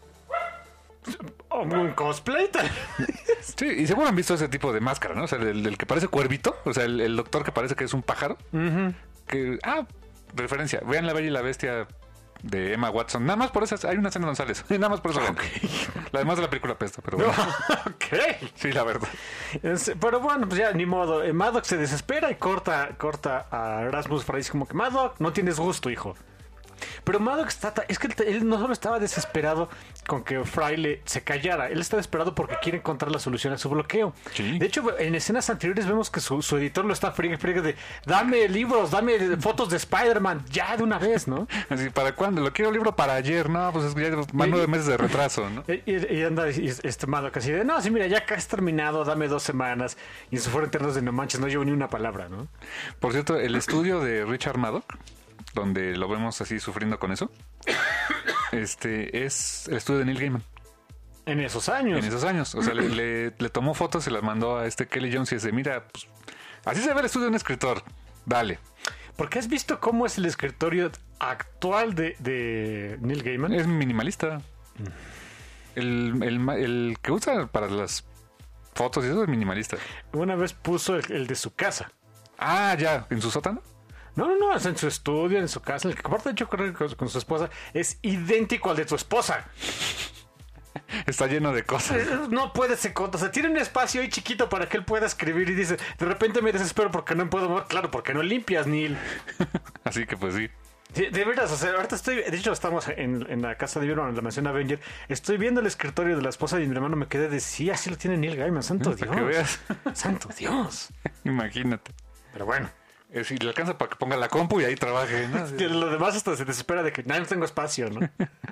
Oh, un cosplay. Sí, y seguro han visto ese tipo de máscara, ¿no? O sea, el, el que parece cuervito. O sea, el, el doctor que parece que es un pájaro. Uh-huh. Que, ah, referencia. Vean La Bella y la Bestia de Emma Watson. Nada más por eso hay una escena donde sales. Nada más por eso. Okay. La demás de la película pesta, pero bueno. Ok. Sí, la verdad. Es, pero bueno, pues ya ni modo. Eh, Maddock se desespera y corta, corta a Erasmus Frey como que Maddock, no tienes gusto, hijo. Pero Maddock está... Es que él no solo estaba desesperado con que Fry le, se callara. Él está desesperado porque quiere encontrar la solución a su bloqueo. ¿Sí? De hecho, en escenas anteriores vemos que su, su editor lo está friegue, friegue de... Dame libros, dame fotos de Spider-Man. Ya de una vez, ¿no? Así, ¿para cuándo? Lo quiero libro para ayer. No, pues es que ya más nueve meses de retraso, ¿no? Y, y anda y, este Maddock así de... No, sí, mira, ya casi terminado. Dame dos semanas. Y en su foro interno de no manches, no llevo ni una palabra, ¿no? Por cierto, el estudio de Richard Maddock, donde lo vemos así sufriendo con eso, este es el estudio de Neil Gaiman. En esos años. En esos años. O sea, le, le, le tomó fotos y las mandó a este Kelly Jones y dice, mira, pues, así se ve el estudio de un escritor. Dale. Porque has visto cómo es el escritorio actual de, de Neil Gaiman. Es minimalista. El, el, el que usa para las fotos y eso es minimalista. Una vez puso el, el de su casa. Ah, ya. ¿En su sótano? No, no, no, es en su estudio, en su casa, el que aparte de hecho con, con su esposa, es idéntico al de tu esposa. Está lleno de cosas. No puede ser, o sea, tiene un espacio ahí chiquito para que él pueda escribir y dice, de repente me desespero porque no puedo mover, claro, porque no limpias, Neil. Así que pues sí. De, de veras, o sea, ahorita estoy, de hecho estamos en, en la casa de mi hermano, en la mansión Avenger, estoy viendo el escritorio de la esposa de mi hermano, me quedé de, sí, así lo tiene Neil Gaiman, santo Dios. Para que veas. Santo Dios. Imagínate. Pero bueno. Eh, si le alcanza para que ponga la compu y ahí trabaje, ¿no? Que lo demás hasta se desespera de que no tengo espacio, ¿no?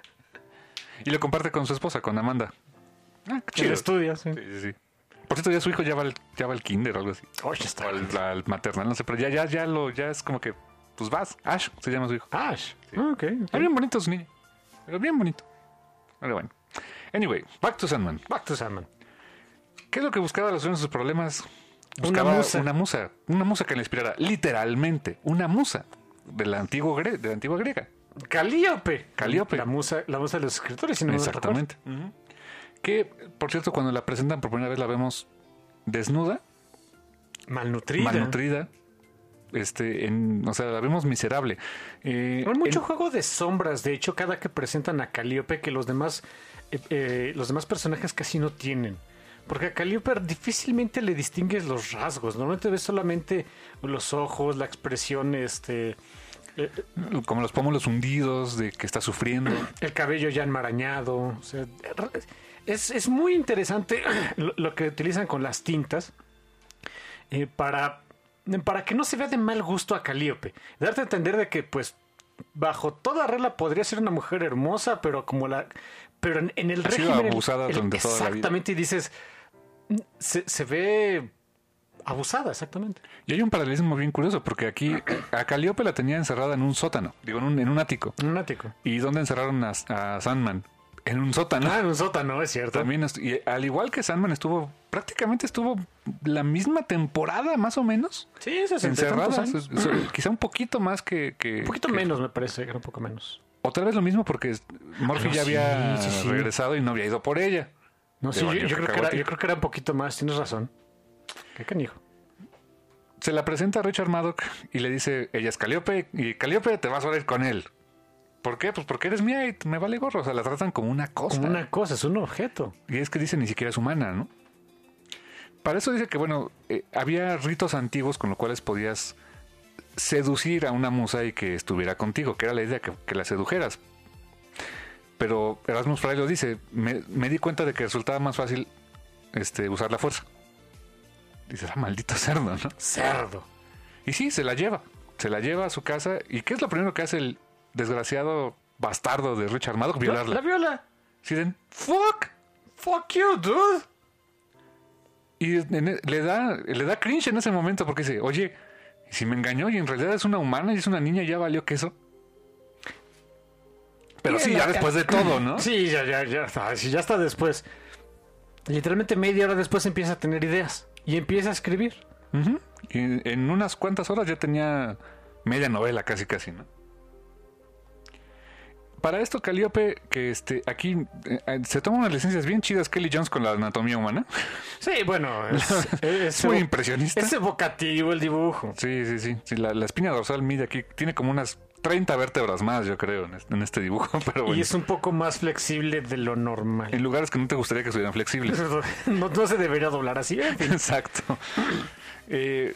Y lo comparte con su esposa, con Amanda. Ah, qué chido. El estudio, sí. Sí, sí, sí. Por cierto, ya su hijo ya va al, ya va al kinder o algo así. Oh, ya está. O al, al maternal, no sé, pero ya, ya, ya lo, ya es como que, pues vas. Ash se llama su hijo. Ash. Sí. Ah, okay, ok. Es bien bonito su niño. Pero bien bonito. Pero bueno. Anyway, back to Sandman. Back to Sandman. ¿Qué es lo que buscaba la solución de sus problemas? Buscaba una musa. Una musa. Una musa que le inspirara. Literalmente. Una musa. De la antigua, gre de la antigua griega. Calíope. Calíope. La musa, la musa de los escritores. Si no exactamente. Uh-huh. Que, por cierto, cuando la presentan por primera vez la vemos desnuda. Malnutrida. Malnutrida. Este, en, o sea, la vemos miserable. Eh, Hay mucho en... juego de sombras. De hecho, cada que presentan a Calíope, que los demás, eh, eh, los demás personajes casi no tienen. Porque a Calíope difícilmente le distingues los rasgos. Normalmente ves solamente los ojos, la expresión, este... Eh, como los pómulos hundidos, de que está sufriendo. El cabello ya enmarañado. O sea, es, es muy interesante lo, lo que utilizan con las tintas eh, para, para que no se vea de mal gusto a Calíope. Darte a entender de que, pues, bajo toda regla podría ser una mujer hermosa, pero como la... Pero en, en el ha sido régimen... abusada el, durante toda la vida. Exactamente, y dices... Se, se ve abusada, exactamente. Y hay un paralelismo bien curioso, porque aquí a Calíope la tenía encerrada en un sótano, digo, en un, en un ático. En un ático. ¿Y dónde encerraron a, a Sandman? En un sótano. Ah, en un sótano, es cierto. También, y al igual que Sandman estuvo, prácticamente estuvo la misma temporada, más o menos. Sí, sesenta encerradas. años. Quizá un poquito más que... que un poquito que, menos, me parece, era un poco menos. Otra vez lo mismo porque Murphy Ah, no, ya sí, había sí, sí. regresado y no había ido por ella. No, sí, yo, yo, creo que era, yo creo que era un poquito más, tienes razón. Qué canijo. Se la presenta a Richard Maddock y le dice, ella es Calliope, y Calliope te vas a ir con él. ¿Por qué? Pues porque eres mía y me vale gorro. O sea, la tratan como una cosa. Como una cosa, es un objeto. Y es que dice ni siquiera es humana, ¿no? Para eso dice que, bueno, eh, había ritos antiguos con los cuales podías seducir a una musa y que estuviera contigo, que era la idea, que, que la sedujeras. Pero Erasmus Fry lo dice, me, me di cuenta de que resultaba más fácil este, usar la fuerza. Dices, ah, maldito cerdo, ¿no? Cerdo. Y sí, se la lleva. Se la lleva a su casa. ¿Y qué es lo primero que hace el desgraciado bastardo de Richard Maddock? Violarla. La, la viola. Sí, den, fuck. Fuck you, dude. Y en, le da le da cringe en ese momento porque dice, oye, si me engañó y en realidad es una humana y es una niña, ¿ya valió queso? Pero sí, ya después de todo, ¿no? Sí, ya, ya, ya está. Sí, ya está después. Literalmente media hora después empieza a tener ideas. Y empieza a escribir. Uh-huh. Y en unas cuantas horas ya tenía media novela casi casi, ¿no? Para esto Calliope, que este aquí eh, se toma unas licencias bien chidas Kelly Jones con la anatomía humana. Sí, bueno, es, es, es muy impresionista. Es evocativo el dibujo. Sí, sí, sí. sí la, la espina dorsal mide aquí, tiene como unas treinta vértebras más, yo creo, en este, en este dibujo. Pero bueno. Y es un poco más flexible de lo normal. En lugares que no te gustaría que estuvieran flexibles. No, no se debería doblar así. En fin. Exacto. eh,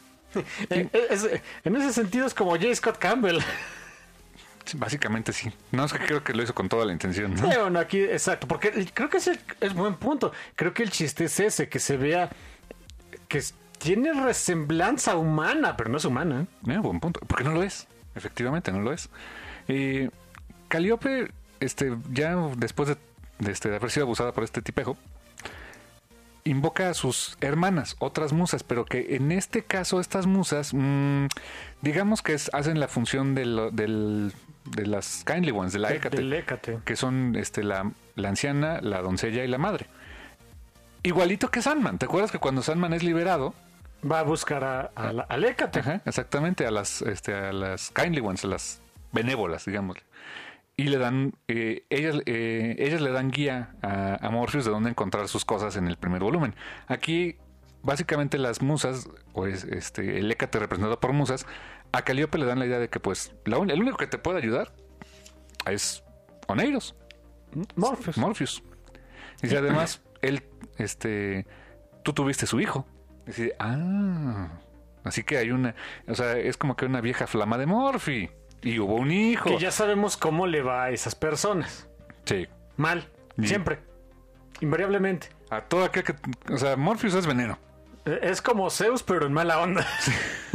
es, es, en ese sentido es como J. Scott Campbell. Básicamente sí. No, es que creo que lo hizo con toda la intención, ¿no? Sí, bueno, aquí, exacto. Porque creo que es, el, es buen punto. Creo que el chiste es ese, que se vea que tiene resemblanza humana, pero no es humana. Eh, buen punto. Porque no lo es. Efectivamente, no lo es. Eh, Calliope, este, ya después de, de, este, de haber sido abusada por este tipejo, invoca a sus hermanas, otras musas, pero que en este caso estas musas, mmm, digamos que es, hacen la función del, del, de las Kindly Ones, de la Hécate, del Hécate, que son este, la, la anciana, la doncella y la madre. Igualito que Sandman. ¿Te acuerdas que cuando Sandman es liberado va a buscar a, a la, al Hécate? Ajá, exactamente, a las, este, a las Kindly Ones, a las benévolas, digámosle. Y le dan, eh, ellas, eh, ellas le dan guía a, a Morpheus de dónde encontrar sus cosas en el primer volumen. Aquí, básicamente las musas, o es, este, el Hécate representado por musas, a Calliope le dan la idea de que pues la, el único que te puede ayudar es Oneiros. Morpheus. Morpheus. Y además, él, este, tú tuviste su hijo. Y dice, ah, así que hay una, o sea, es como que una vieja flama de Morphy. Y hubo un hijo. Que ya sabemos cómo le va a esas personas. Sí. Mal. Y siempre. Invariablemente. A todo aquel que... O sea, Morpheus es veneno. Es como Zeus, pero en mala onda. Sí.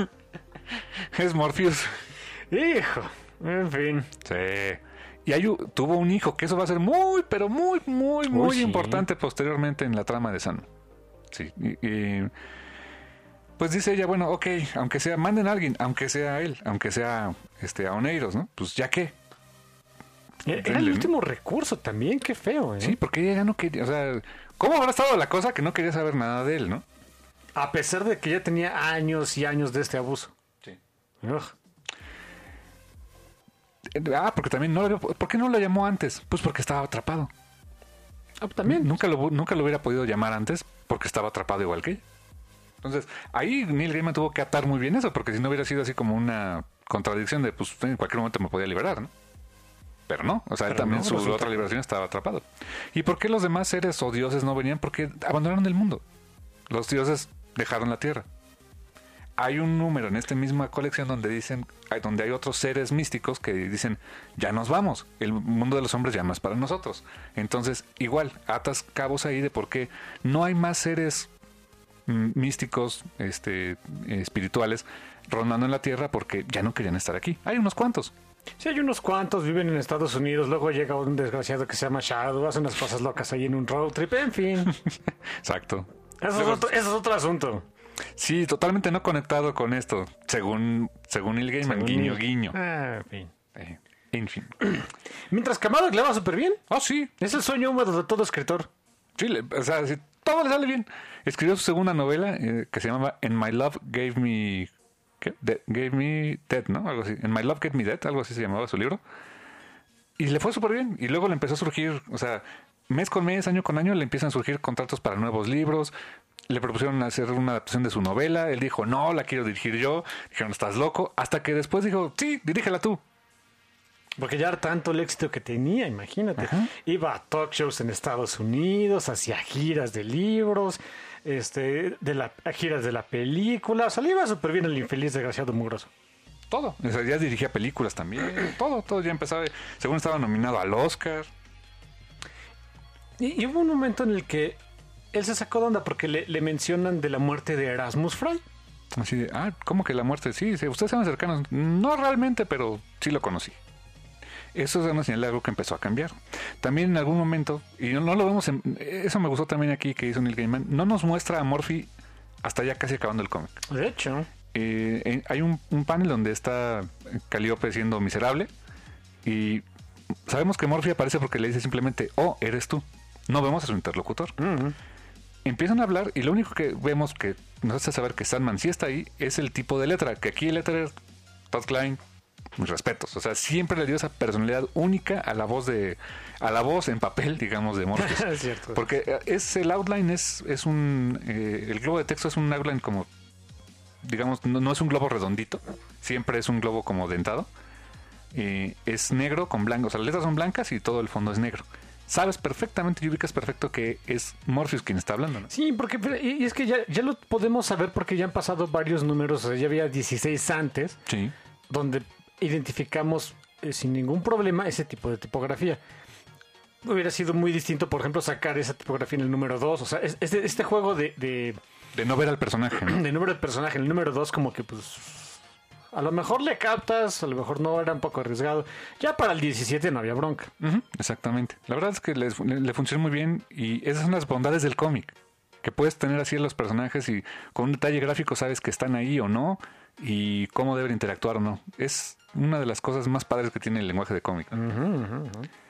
Es Morpheus. Hijo. En fin. Sí. Y hay, tuvo un hijo, que eso va a ser muy, pero muy, muy, muy Uy, sí. importante posteriormente en la trama de Sandman. Sí. Y... y pues dice ella, bueno, ok, aunque sea, manden a alguien, aunque sea él, aunque sea este a Oneiros, ¿no? Pues ya qué. Era Denle, el ¿no? último recurso también, qué feo, ¿eh? Sí, porque ella ya no quería, o sea, ¿cómo habrá estado la cosa que no quería saber nada de él, no? A pesar de que ya tenía años y años de este abuso. Sí. Ugh. Ah, porque también no lo, ¿por qué no lo llamó antes? Pues porque estaba atrapado. Ah, también. Nunca lo, nunca lo hubiera podido llamar antes porque estaba atrapado igual que ella. Entonces, ahí Neil Gaiman tuvo que atar muy bien eso, porque si no hubiera sido así como una contradicción de, pues en cualquier momento me podía liberar, ¿no? Pero no, o sea, él también no, su resulta... otra liberación estaba atrapado. ¿Y por qué los demás seres o dioses no venían? Porque abandonaron el mundo. Los dioses dejaron la tierra. Hay un número en esta misma colección donde dicen, donde hay otros seres místicos que dicen, ya nos vamos, el mundo de los hombres ya no es para nosotros. Entonces, igual, atas cabos ahí de por qué no hay más seres místicos, este, espirituales, rondando en la tierra porque ya no querían estar aquí. Hay unos cuantos. Sí, hay unos cuantos, viven en Estados Unidos, luego llega un desgraciado que se llama Shadow, hace unas cosas locas ahí en un road trip, en fin. Exacto. Eso es, otro, eso es otro asunto. Sí, totalmente no conectado con esto, según según Neil Gaiman, Según guiño, Neil. guiño. Ah, en fin. Eh, en fin. Mientras que a Maddox le va súper bien. Oh, sí. Es el sueño húmedo de todo escritor. Sí, le- o sea, sí, todo le sale bien. Escribió su segunda novela eh, que se llamaba And My Love Gave Me... ¿qué? De, gave Me Dead, ¿no? Algo así. And My Love Gave Me Dead, algo así se llamaba su libro. Y le fue súper bien. Y luego le empezó a surgir, o sea, mes con mes, año con año, le empiezan a surgir contratos para nuevos libros. Le propusieron hacer una adaptación de su novela. Él dijo, no, la quiero dirigir yo. Dijeron, estás loco. Hasta que después dijo, sí, dirígela tú. Porque ya era tanto el éxito que tenía, imagínate. Ajá. Iba a talk shows en Estados Unidos, hacía giras de libros, este, de la, giras de la película. O sea, le iba súper bien el infeliz desgraciado mugroso. Todo. O sea, ya dirigía películas también. Todo, todo ya empezaba. Según estaba nominado al Oscar. Y, y hubo un momento en el que él se sacó de onda porque le, le mencionan de la muerte de Erasmus Frey. Así de, ah, ¿cómo que la muerte? Sí, sí, ustedes son cercanos. No realmente, pero sí lo conocí. Eso es una señal de algo que empezó a cambiar. También en algún momento, y no, no lo vemos, en, eso me gustó también aquí que hizo Neil Gaiman, no nos muestra a Murphy hasta ya casi acabando el cómic. De hecho. Eh, eh, hay un, un panel donde está Calliope siendo miserable y sabemos que Murphy aparece porque le dice simplemente, oh, eres tú. No vemos a su interlocutor. Uh-huh. Empiezan a hablar y lo único que vemos que nos hace saber que Sandman sí está ahí es el tipo de letra, que aquí el letterer, Todd Klein, mis respetos, o sea, siempre le dio esa personalidad única a la voz de a la voz en papel, digamos, de Morpheus. Es cierto. Porque es el outline es es un eh, el globo de texto es un outline como digamos, no, no es un globo redondito, siempre es un globo como dentado. Eh, es negro con blanco, o sea, las letras son blancas y todo el fondo es negro. Sabes perfectamente y ubicas perfecto que es Morpheus quien está hablando, ¿no? Sí, porque y es que ya, ya lo podemos saber porque ya han pasado varios números, o sea, ya había dieciséis antes, sí, donde identificamos eh, sin ningún problema ese tipo de tipografía. Hubiera sido muy distinto, por ejemplo, sacar esa tipografía en el número dos. O sea, es, este, este juego de, de... De no ver al personaje, ¿no? De número del personaje. En el número dos como que pues... A lo mejor le captas, a lo mejor no, era un poco arriesgado. Ya para el diecisiete no había bronca. Uh-huh, exactamente. La verdad es que les, le, le funciona muy bien y esas son las bondades del cómic. Que puedes tener así a los personajes y con un detalle gráfico sabes que están ahí o no y cómo deben interactuar o no. Es una de las cosas más padres que tiene el lenguaje de cómic. Uh-huh, uh-huh.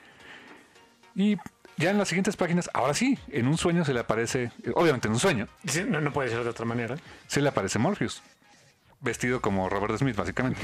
Y ya en las siguientes páginas, ahora sí, en un sueño se le aparece, obviamente en un sueño. Sí, no, no puede ser de otra manera. Se le aparece Morpheus, vestido como Robert Smith, básicamente.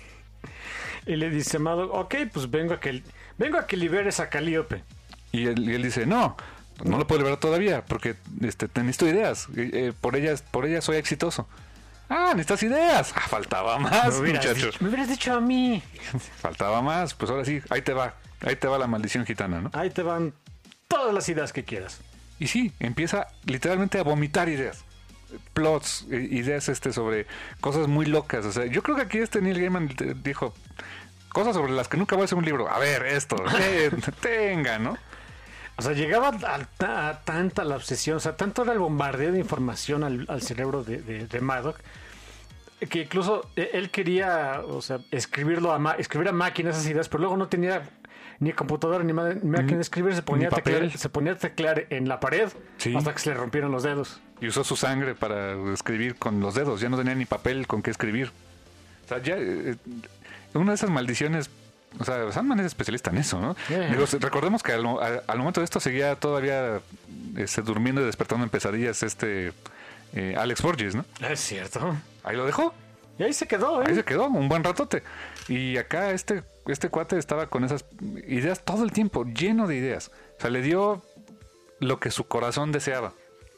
Y le dice, Amado, ok, pues vengo a que vengo a que liberes a Calliope. Y él, y él dice, no, no lo puedo liberar todavía, porque este, necesito ideas. Eh, por ellas, por ellas soy exitoso. Ah, necesitas ideas. Ah, faltaba más, me muchachos. Dicho, me hubieras dicho a mí. Faltaba más, pues ahora sí, ahí te va. Ahí te va la maldición gitana, ¿no? Ahí te van todas las ideas que quieras. Y sí, empieza literalmente a vomitar ideas. Plots, ideas este sobre cosas muy locas. O sea, yo creo que aquí este Neil Gaiman dijo cosas sobre las que nunca voy a hacer un libro. A ver, esto, que tenga, ¿no? O sea, llegaba a, a tanta la obsesión, o sea, tanto era el bombardeo de información al, al cerebro de, de, de Madoc, que incluso él quería, o sea, escribirlo a ma- escribir a máquina esas ideas, pero luego no tenía ni computadora ni, ma- ni máquina de escribir, se ponía, a teclear, se ponía a teclear en la pared, sí, hasta que se le rompieron los dedos. Y usó su sangre para escribir con los dedos, ya no tenía ni papel con qué escribir. O sea, ya eh, una de esas maldiciones. O sea, Sandman es especialista en eso, ¿no? Yeah. Digo, recordemos que al, al, al momento de esto seguía todavía este, durmiendo y despertando en pesadillas este eh, Alex Borges, ¿no? Es cierto. Ahí lo dejó. Y ahí se quedó, ¿eh? Ahí se quedó, un buen ratote. Y acá este, este cuate estaba con esas ideas todo el tiempo, lleno de ideas. O sea, le dio lo que su corazón deseaba.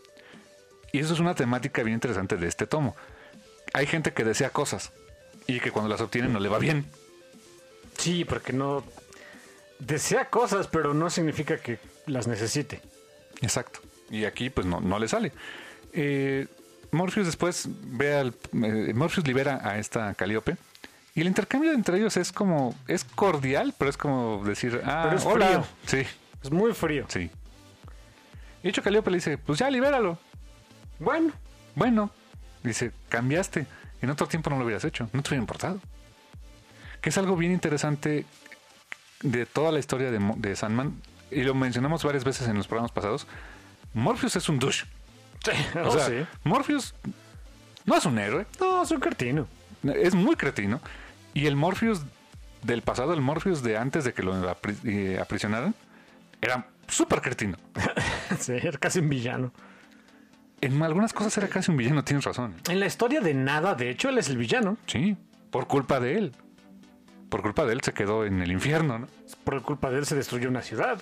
Y eso es una temática bien interesante de este tomo. Hay gente que desea cosas y que cuando las obtiene no le va bien. Sí, porque no desea cosas, pero no significa que las necesite. Exacto. Y aquí pues no, no le sale. Eh, Morpheus después ve al eh, Morpheus libera a esta Calliope y el intercambio entre ellos es como es cordial, pero es como decir, ah, pero es hola. Frío. Sí. Es muy frío. Sí. Y de hecho Calliope le dice, pues ya libéralo. Bueno. Bueno. Dice, cambiaste. En otro tiempo no lo hubieras hecho. No te hubiera importado. Que es algo bien interesante de toda la historia de, de Sandman, y lo mencionamos varias veces en los programas pasados. Morpheus es un douche. Sí, o sea, sí. Morpheus no es un héroe. No, es un cretino. Es muy cretino. Y el Morpheus del pasado, el Morpheus de antes de que lo apri- eh, aprisionaran, era súper cretino. Sí, era casi un villano. en algunas cosas era casi un villano, tienes razón. En la historia de nada, de hecho, él es el villano. Sí, por culpa de él. Por culpa de él se quedó en el infierno, ¿no? Por culpa de él se destruyó una ciudad.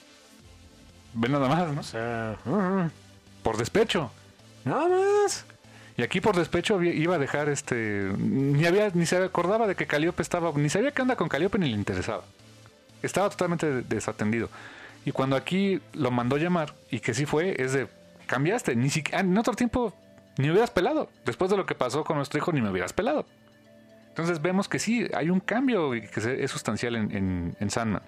Ven nada más, ¿no? O sea, uh-huh. Por despecho. Nada más. Y aquí por despecho iba a dejar este... Ni había ni se acordaba de que Calíope estaba... Ni sabía qué onda con Calíope ni le interesaba. Estaba totalmente desatendido. Y cuando aquí lo mandó llamar, y que sí fue, es de... Cambiaste. Ni siquiera... En otro tiempo ni me hubieras pelado. Después de lo que pasó con nuestro hijo, ni me hubieras pelado. Entonces vemos que sí, hay un cambio que es sustancial en, en, en Sandman.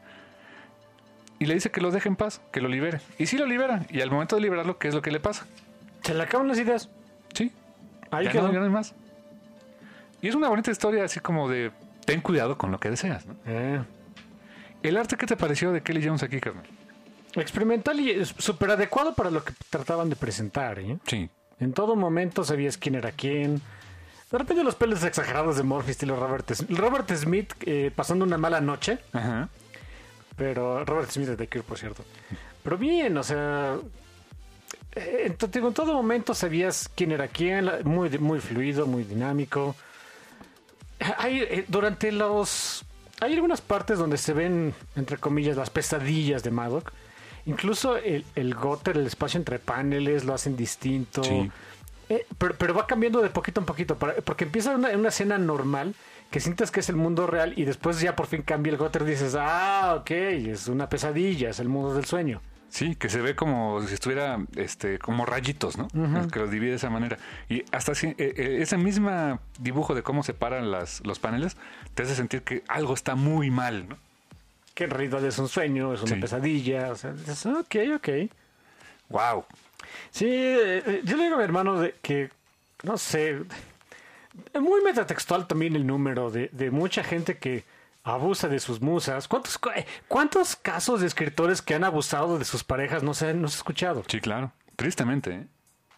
Y le dice que lo deje en paz, que lo libere. Y sí lo libera. Y al momento de liberarlo, ¿qué es lo que le pasa? Se le acaban las ideas. Sí. Ahí ya, quedó. No, ya no hay más. Y es una bonita historia así como de... Ten cuidado con lo que deseas, ¿no? Eh. ¿El arte qué te pareció de Kelly Jones aquí, carnal? Experimental y súper adecuado para lo que trataban de presentar, ¿eh? Sí. En todo momento sabías quién era quién. De repente los pelos exagerados de Murphy estilo Robert, Robert Smith eh, pasando una mala noche. Ajá. Pero Robert Smith es de Cure, por cierto. Pero bien, o sea... Eh, en, to- en todo momento sabías quién era quién. Muy, muy fluido, muy dinámico. Hay, eh, durante los... Hay algunas partes donde se ven, entre comillas, las pesadillas de Madoc. Incluso el, el gutter, el espacio entre paneles, lo hacen distinto. Sí. Eh, pero, pero va cambiando de poquito en poquito, para, porque empieza una, una escena normal que sientes que es el mundo real y después ya por fin cambia el gutter y dices, ah, ok, es una pesadilla, es el mundo del sueño. Sí, que se ve como si estuviera este, como rayitos, ¿no? Uh-huh. Que lo divide de esa manera. Y hasta así, eh, ese mismo dibujo de cómo separan las, los paneles te hace sentir que algo está muy mal, ¿no? Que en realidad es un sueño, es una sí. pesadilla, o sea, dices, ok, ok. Wow. Sí, eh, yo le digo a mi hermano de que, no sé, muy metatextual también el número de, de mucha gente que abusa de sus musas. ¿Cuántos, ¿Cuántos casos de escritores que han abusado de sus parejas no se han no se ha escuchado? Sí, claro. Tristemente, ¿eh?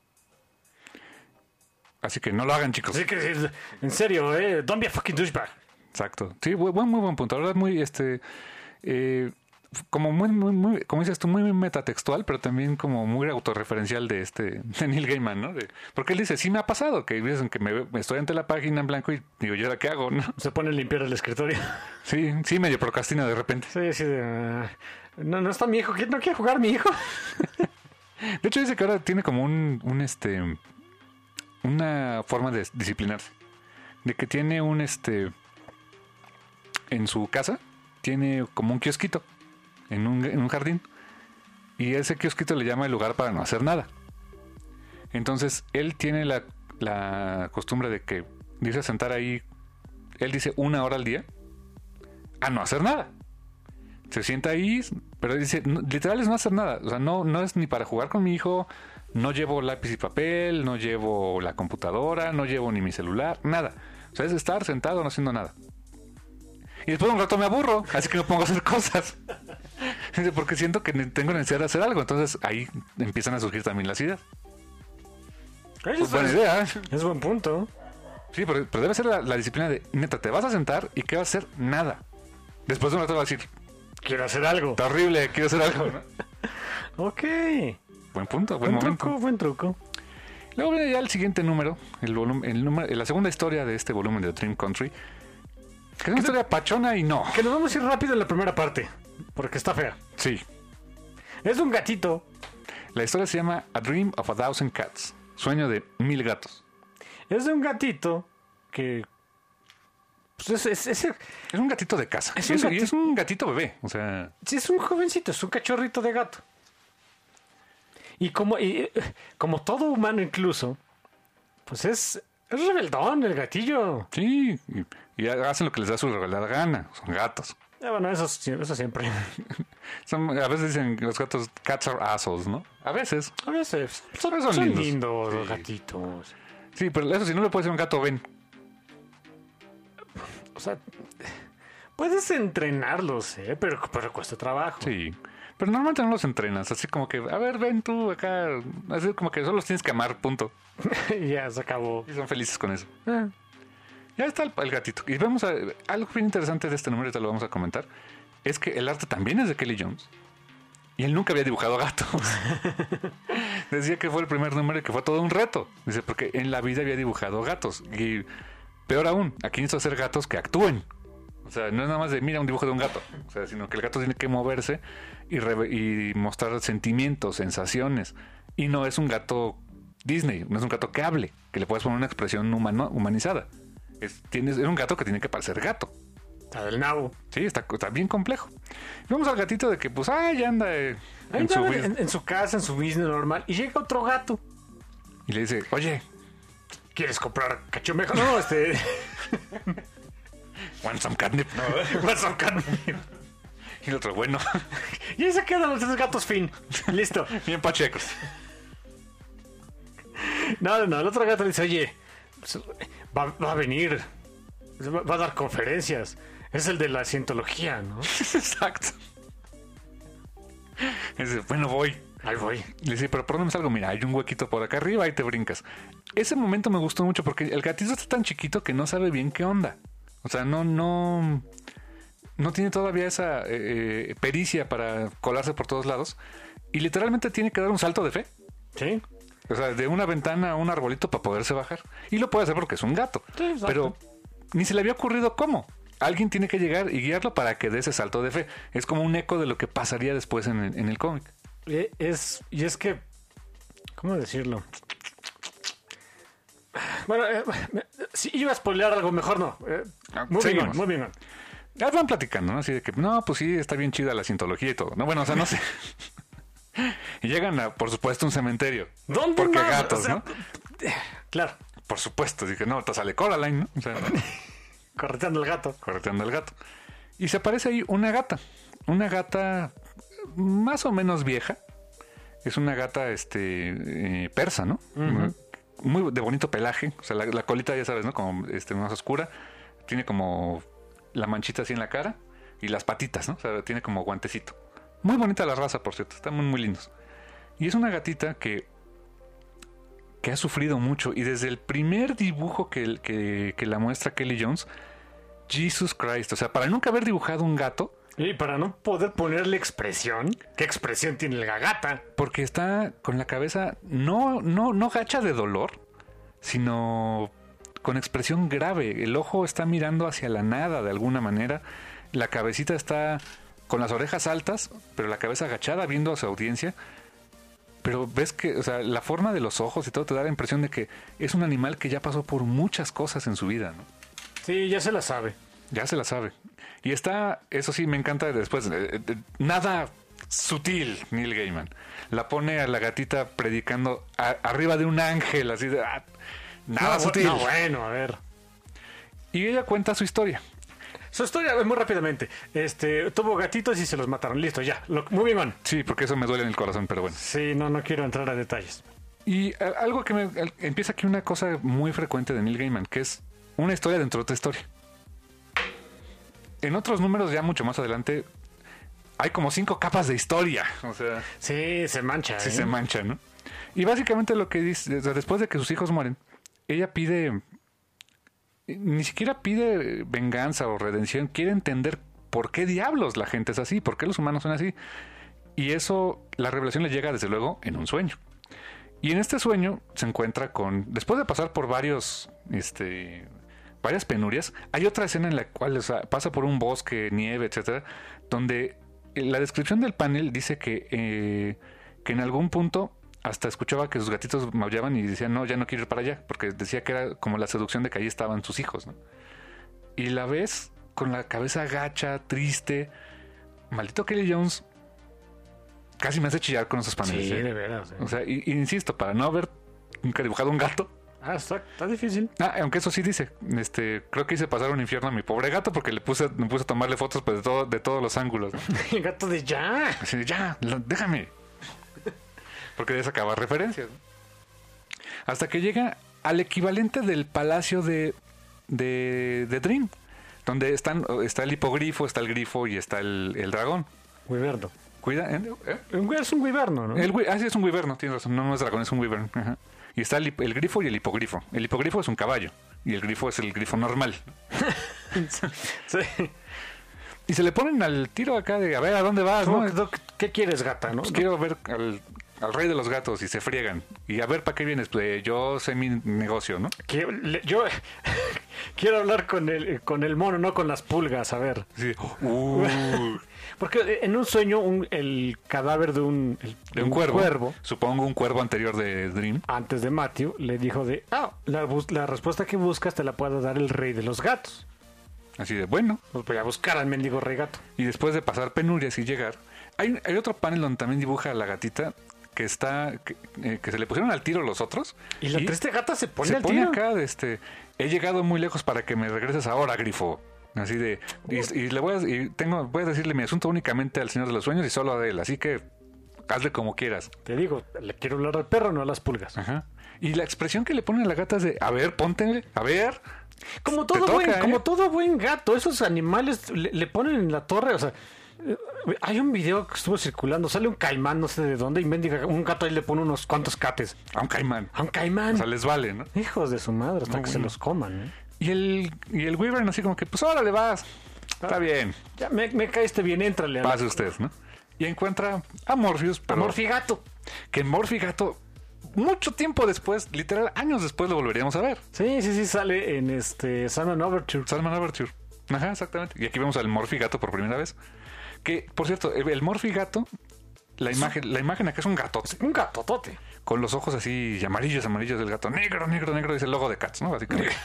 Así que no lo hagan, chicos. Así que, en serio, ¿eh? Don't be a fucking douchebag. Exacto. Sí, buen, muy buen punto. La verdad, muy, este... Eh, como muy, muy, muy, como dices tú, muy metatextual, pero también como muy autorreferencial de este, de Neil Gaiman, ¿no? De, porque él dice, sí me ha pasado, que dicen que me, me estoy ante la página en blanco y digo, ¿y ahora qué hago, no? Se pone a limpiar el escritorio. Sí, sí, medio procrastina de repente. Sí, sí. De, uh, no, no está mi hijo, ¿no quiere jugar mi hijo? De hecho, dice que ahora tiene como un, un este, una forma de disciplinarse. De que tiene un, este, en su casa, tiene como un kiosquito. En un, en un jardín. Y ese kiosquito le llama el lugar para no hacer nada. Entonces, él tiene la, la costumbre de que irse a sentar ahí, él dice una hora al día, a no hacer nada. Se sienta ahí, pero dice, no, literal es no hacer nada. O sea, no, no es ni para jugar con mi hijo, no llevo lápiz y papel, no llevo la computadora, no llevo ni mi celular, nada. O sea, es estar sentado no haciendo nada. Y después de un rato me aburro, así que me pongo a hacer cosas. Porque siento que tengo necesidad de hacer algo. Entonces ahí empiezan a surgir también las ideas. Pues buena idea. Es buen punto. Sí, pero, pero debe ser la, la disciplina de, neta, te vas a sentar y ¿qué vas a hacer? Nada. Después de un rato vas a decir, quiero hacer algo. Está horrible, quiero hacer algo, ¿no? Ok. Buen punto, buen, buen momento. Truco, buen truco. Luego viene ya el siguiente número, el volumen, el número, la segunda historia de este volumen de Dream Country. Que es una historia pachona y no. Que nos vamos a ir rápido en la primera parte, porque está fea. Sí. Es un gatito. La historia se llama A Dream of a Thousand Cats. Sueño de mil gatos. Es de un gatito que... Pues es, es, es, es un gatito de casa. Es y, un es, gatito. y es un gatito bebé. O sea... Sí, es un jovencito, es un cachorrito de gato. Y como, y, como todo humano incluso, pues es, es rebeldón el gatillo. Sí, y, y hacen lo que les da su revelada gana. Son gatos. Ah, bueno, eso, eso siempre. Son, a veces dicen que los gatos, cats are assholes, ¿no? A veces. A veces. Son, son, son lindos, lindos sí. Los gatitos. Sí, pero eso sí, no le puede ser un gato ven. O sea, puedes entrenarlos, ¿eh? Pero, pero cuesta trabajo. Sí. Pero normalmente no los entrenas, así como que, a ver, ven tú acá. Así como que solo los tienes que amar, punto. Ya, se acabó. Y son felices con eso. Ah. Ya está el, el gatito. Y vamos a... Algo bien interesante de este número, te lo vamos a comentar, es que el arte también es de Kelly Jones. Y él nunca había dibujado gatos. decía que fue el primer número y que fue todo un reto. Dice, porque en la vida había dibujado gatos. Y peor aún, aquí necesito hacer gatos que actúen. O sea, no es nada más de, mira, un dibujo de un gato. O sea, sino que el gato tiene que moverse y, re- y mostrar sentimientos, sensaciones. Y no es un gato Disney, no es un gato que hable, que le puedes poner una expresión humano, humanizada. Es, tienes, es un gato que tiene que parecer gato. Está del nabo. Sí, está, está bien complejo. Vamos al gatito de que, pues, ay, ya anda eh, Ahí en, su, va, bus- en, en su casa, en su business normal. Y llega otro gato. y le dice, oye, ¿Quieres comprar cachomejo? No, este... want some catnip. What's some cat? Y el otro, bueno, Y ahí se quedan los tres gatos fin. Listo. bien pachecos. No, no, no. El otro gato le dice, oye, va, va a venir. Va, va a dar conferencias. Es el de la cientología, ¿no? Exacto. Y dice, bueno, voy. Ahí voy. Le dice, pero ¿por dónde me salgo? Mira, hay un huequito por acá arriba y te brincas. Ese momento me gustó mucho porque el gatito está tan chiquito que no sabe bien qué onda. O sea, no, no, no tiene todavía esa eh, pericia para colarse por todos lados. Y literalmente tiene que dar un salto de fe. Sí. O sea, de una ventana a un arbolito para poderse bajar. Y lo puede hacer porque es un gato. Sí, exacto. Pero ni se le había ocurrido cómo. Alguien tiene que llegar y guiarlo para que dé ese salto de fe. Es como un eco de lo que pasaría después en el, en el cómic. Eh, Es, y es que, ¿cómo decirlo? Bueno, eh, si iba a spoilear algo, mejor no. Eh, Ah, muy bien, seguimos. muy bien. Ya van platicando, ¿no? Así de que, no, pues sí, está bien chida la cientología y todo. No, bueno, o sea, no sé. Y llegan a, por supuesto, un cementerio. ¿Dónde Porque más? gatos, O sea, ¿no? Claro, Por supuesto. Dije, no, te sale Coraline, ¿no? O sea, correteando el gato. correteando el gato. Y se aparece ahí una gata. Una gata más o menos vieja. Es una gata este eh, persa, ¿no? Uh-huh. Muy de bonito pelaje. O sea, la, la colita, ya sabes, ¿no? Como este, más oscura. Tiene como la manchita así en la cara. Y las patitas, ¿no? O sea, tiene como guantecito. Muy bonita la raza, por cierto. Están muy, muy lindos. Y es una gatita que que ha sufrido mucho. Y desde el primer dibujo que, que, que la muestra Kelly Jones, Jesus Christ. O sea, para nunca haber dibujado un gato. Y para no poder ponerle expresión, ¿qué expresión tiene la gata? Porque está con la cabeza no, no, no gacha de dolor, sino con expresión grave. El ojo está mirando hacia la nada de alguna manera. La cabecita está con las orejas altas, pero la cabeza agachada viendo a su audiencia. Pero ves que, o sea, la forma de los ojos y todo te da la impresión de que es un animal que ya pasó por muchas cosas en su vida, ¿no? Sí, ya se la sabe. Ya se la sabe. Y está, eso sí, me encanta después, eh, eh, nada sutil, Neil Gaiman. La pone a la gatita predicando a, arriba de un ángel, así de... Ah, nada no, sutil. No, bueno, a ver. Y ella cuenta su historia. Su historia, muy rápidamente. Este, tuvo gatitos y se los mataron. Listo, ya. Lo, muy bien, man. Sí, porque eso me duele en el corazón, pero bueno. Sí, no, no quiero entrar a detalles. Y a, algo que me... a, empieza aquí una cosa muy frecuente de Neil Gaiman, que es una historia dentro de otra historia. En otros números, ya mucho más adelante, hay como cinco capas de historia. O sea... Sí, se mancha. Sí, ¿eh? se mancha, ¿no? Y básicamente lo que dice, después de que sus hijos mueren, ella pide... Ni siquiera pide venganza o redención, quiere entender por qué diablos la gente es así, por qué los humanos son así. Y eso, la revelación le llega desde luego en un sueño. Y en este sueño se encuentra con, después de pasar por varios, este, varias penurias, hay otra escena en la cual, o sea, pasa por un bosque, nieve, etcétera, donde la descripción del panel dice que, eh, que en algún punto hasta escuchaba que sus gatitos maullaban y decían, no, ya no quiero ir para allá, porque decía que era como la seducción de que ahí estaban sus hijos, ¿no? Y la ves con la cabeza agacha, triste. Maldito Kelly Jones casi me hace chillar con esos paneles. Sí, ¿eh? de veras. ¿eh? O sea, y, y insisto, para no haber nunca dibujado un gato. Ah, está, está difícil. Ah, aunque eso sí dice, este, creo que hice pasar un infierno a mi pobre gato porque le puse, me puse a tomarle fotos pues, de, todo, de todos los ángulos, ¿no? El gato de ya. Así de, ya, lo, déjame. Porque de sacar referencias, ¿no? Hasta que llega al equivalente del palacio de, de, de Dream, donde están, está el hipogrifo, está el grifo y está el, el dragón. Wyverno. Cuida, ¿eh? Es un wyverno, ¿no? El, ah, sí, es un wyverno, tienes razón. No, no es dragón, es un wyvern. Ajá. Y está el, el grifo y el hipogrifo. El hipogrifo es un caballo y el grifo es el grifo normal. Sí. Y se le ponen al tiro acá de, a ver, ¿a dónde vas? ¿No? ¿Qué, ¿Qué quieres, gata? ¿no? Pues quiero ver al, al rey de los gatos y se friegan. Y a ver, ¿para qué vienes? Pues yo sé mi negocio, ¿no? Que, le, yo quiero hablar con el, con el mono, no con las pulgas, a ver. Sí. Uh. Porque en un sueño, un, el cadáver de un, el, de un, un cuervo, cuervo, supongo un cuervo anterior de Dream, antes de Matthew, le dijo de, ah, la, la respuesta que buscas te la puede dar el rey de los gatos. Así de, bueno. Pues voy a buscar al mendigo rey gato. Y después de pasar penurias y llegar, hay, hay otro panel donde también dibuja a la gatita que está, que, eh, que se le pusieron al tiro los otros. Y la triste gata se pone se al pone tiro. acá, de este, he llegado muy lejos para que me regreses ahora, Grifo. Así de, y, y le voy a, y tengo, voy a decirle mi asunto únicamente al Señor de los Sueños y solo a él, así que hazle como quieras. Te digo, le quiero hablar al perro, no a las pulgas. Ajá. Y la expresión que le ponen a la gata es de, a ver, ponte, a ver. Como todo, toca, buen, ¿eh? como todo buen gato, esos animales le, le ponen en la torre, o sea, eh, hay un video que estuvo circulando, sale un caimán, no sé de dónde, y mendiga, un gato ahí le pone unos cuantos cates. A un caimán. A un caimán. O sea, les vale, ¿no? Hijos de su madre, hasta No, que bueno. se los coman, ¿eh? Y el, y el Wyvern así como que, pues órale vas, está bien, Ya me, me caíste bien, éntrale. a la- pase usted, ¿no? Y encuentra a Morpheus, a pero Morfigato. que Morfigato, mucho tiempo después, literal, años después lo volveríamos a ver. Sí, sí, sí, sale en este Salmon Overture. Salman Overture. Ajá, exactamente. Y aquí vemos al Morfigato por primera vez. Que, por cierto, el Morfigato, la imagen, la imagen acá es un gatote. Un gatotote. Con los ojos así amarillos, amarillos del gato. Negro, negro, negro. Es el logo de Cats, ¿no? Básicamente.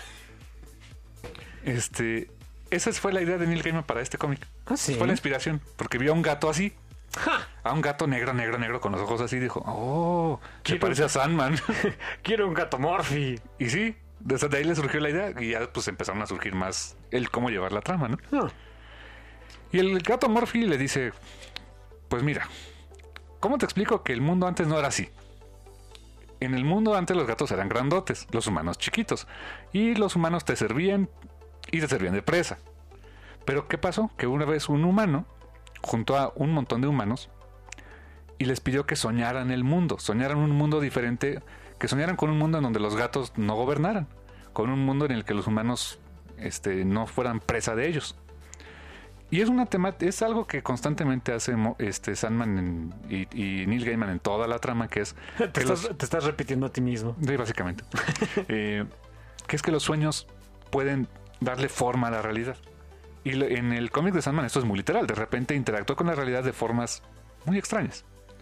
este... Esa fue la idea de Neil Gaiman para este cómic. Ah, sí. Fue la inspiración. Porque vio a un gato así. ¡Ja! A un gato negro, negro, negro con los ojos así. Dijo, oh, se Quiero- parece a Sandman. Quiero un gato Morphy. Y sí, desde ahí le surgió la idea. Y ya pues empezaron a surgir más el cómo llevar la trama, ¿no? Ah, Y el gato Morphy le dice, pues mira, ¿cómo te explico que el mundo antes no era así? En el mundo antes los gatos eran grandotes, los humanos chiquitos. Y los humanos te servían y te servían de presa. Pero ¿qué pasó? Que una vez un humano juntó a un montón de humanos y les pidió que soñaran el mundo, soñaran un mundo diferente, que soñaran con un mundo en donde los gatos no gobernaran, con un mundo en el que los humanos este, no fueran presa de ellos. Y es una tema, es algo que constantemente hace este Sandman en, y, y Neil Gaiman en toda la trama, que es te, que estás, los- te estás repitiendo a ti mismo. sí, básicamente, eh, que es que los sueños pueden darle forma a la realidad. Y lo- en el cómic de Sandman esto es muy literal. De repente interactúa con la realidad de formas muy extrañas.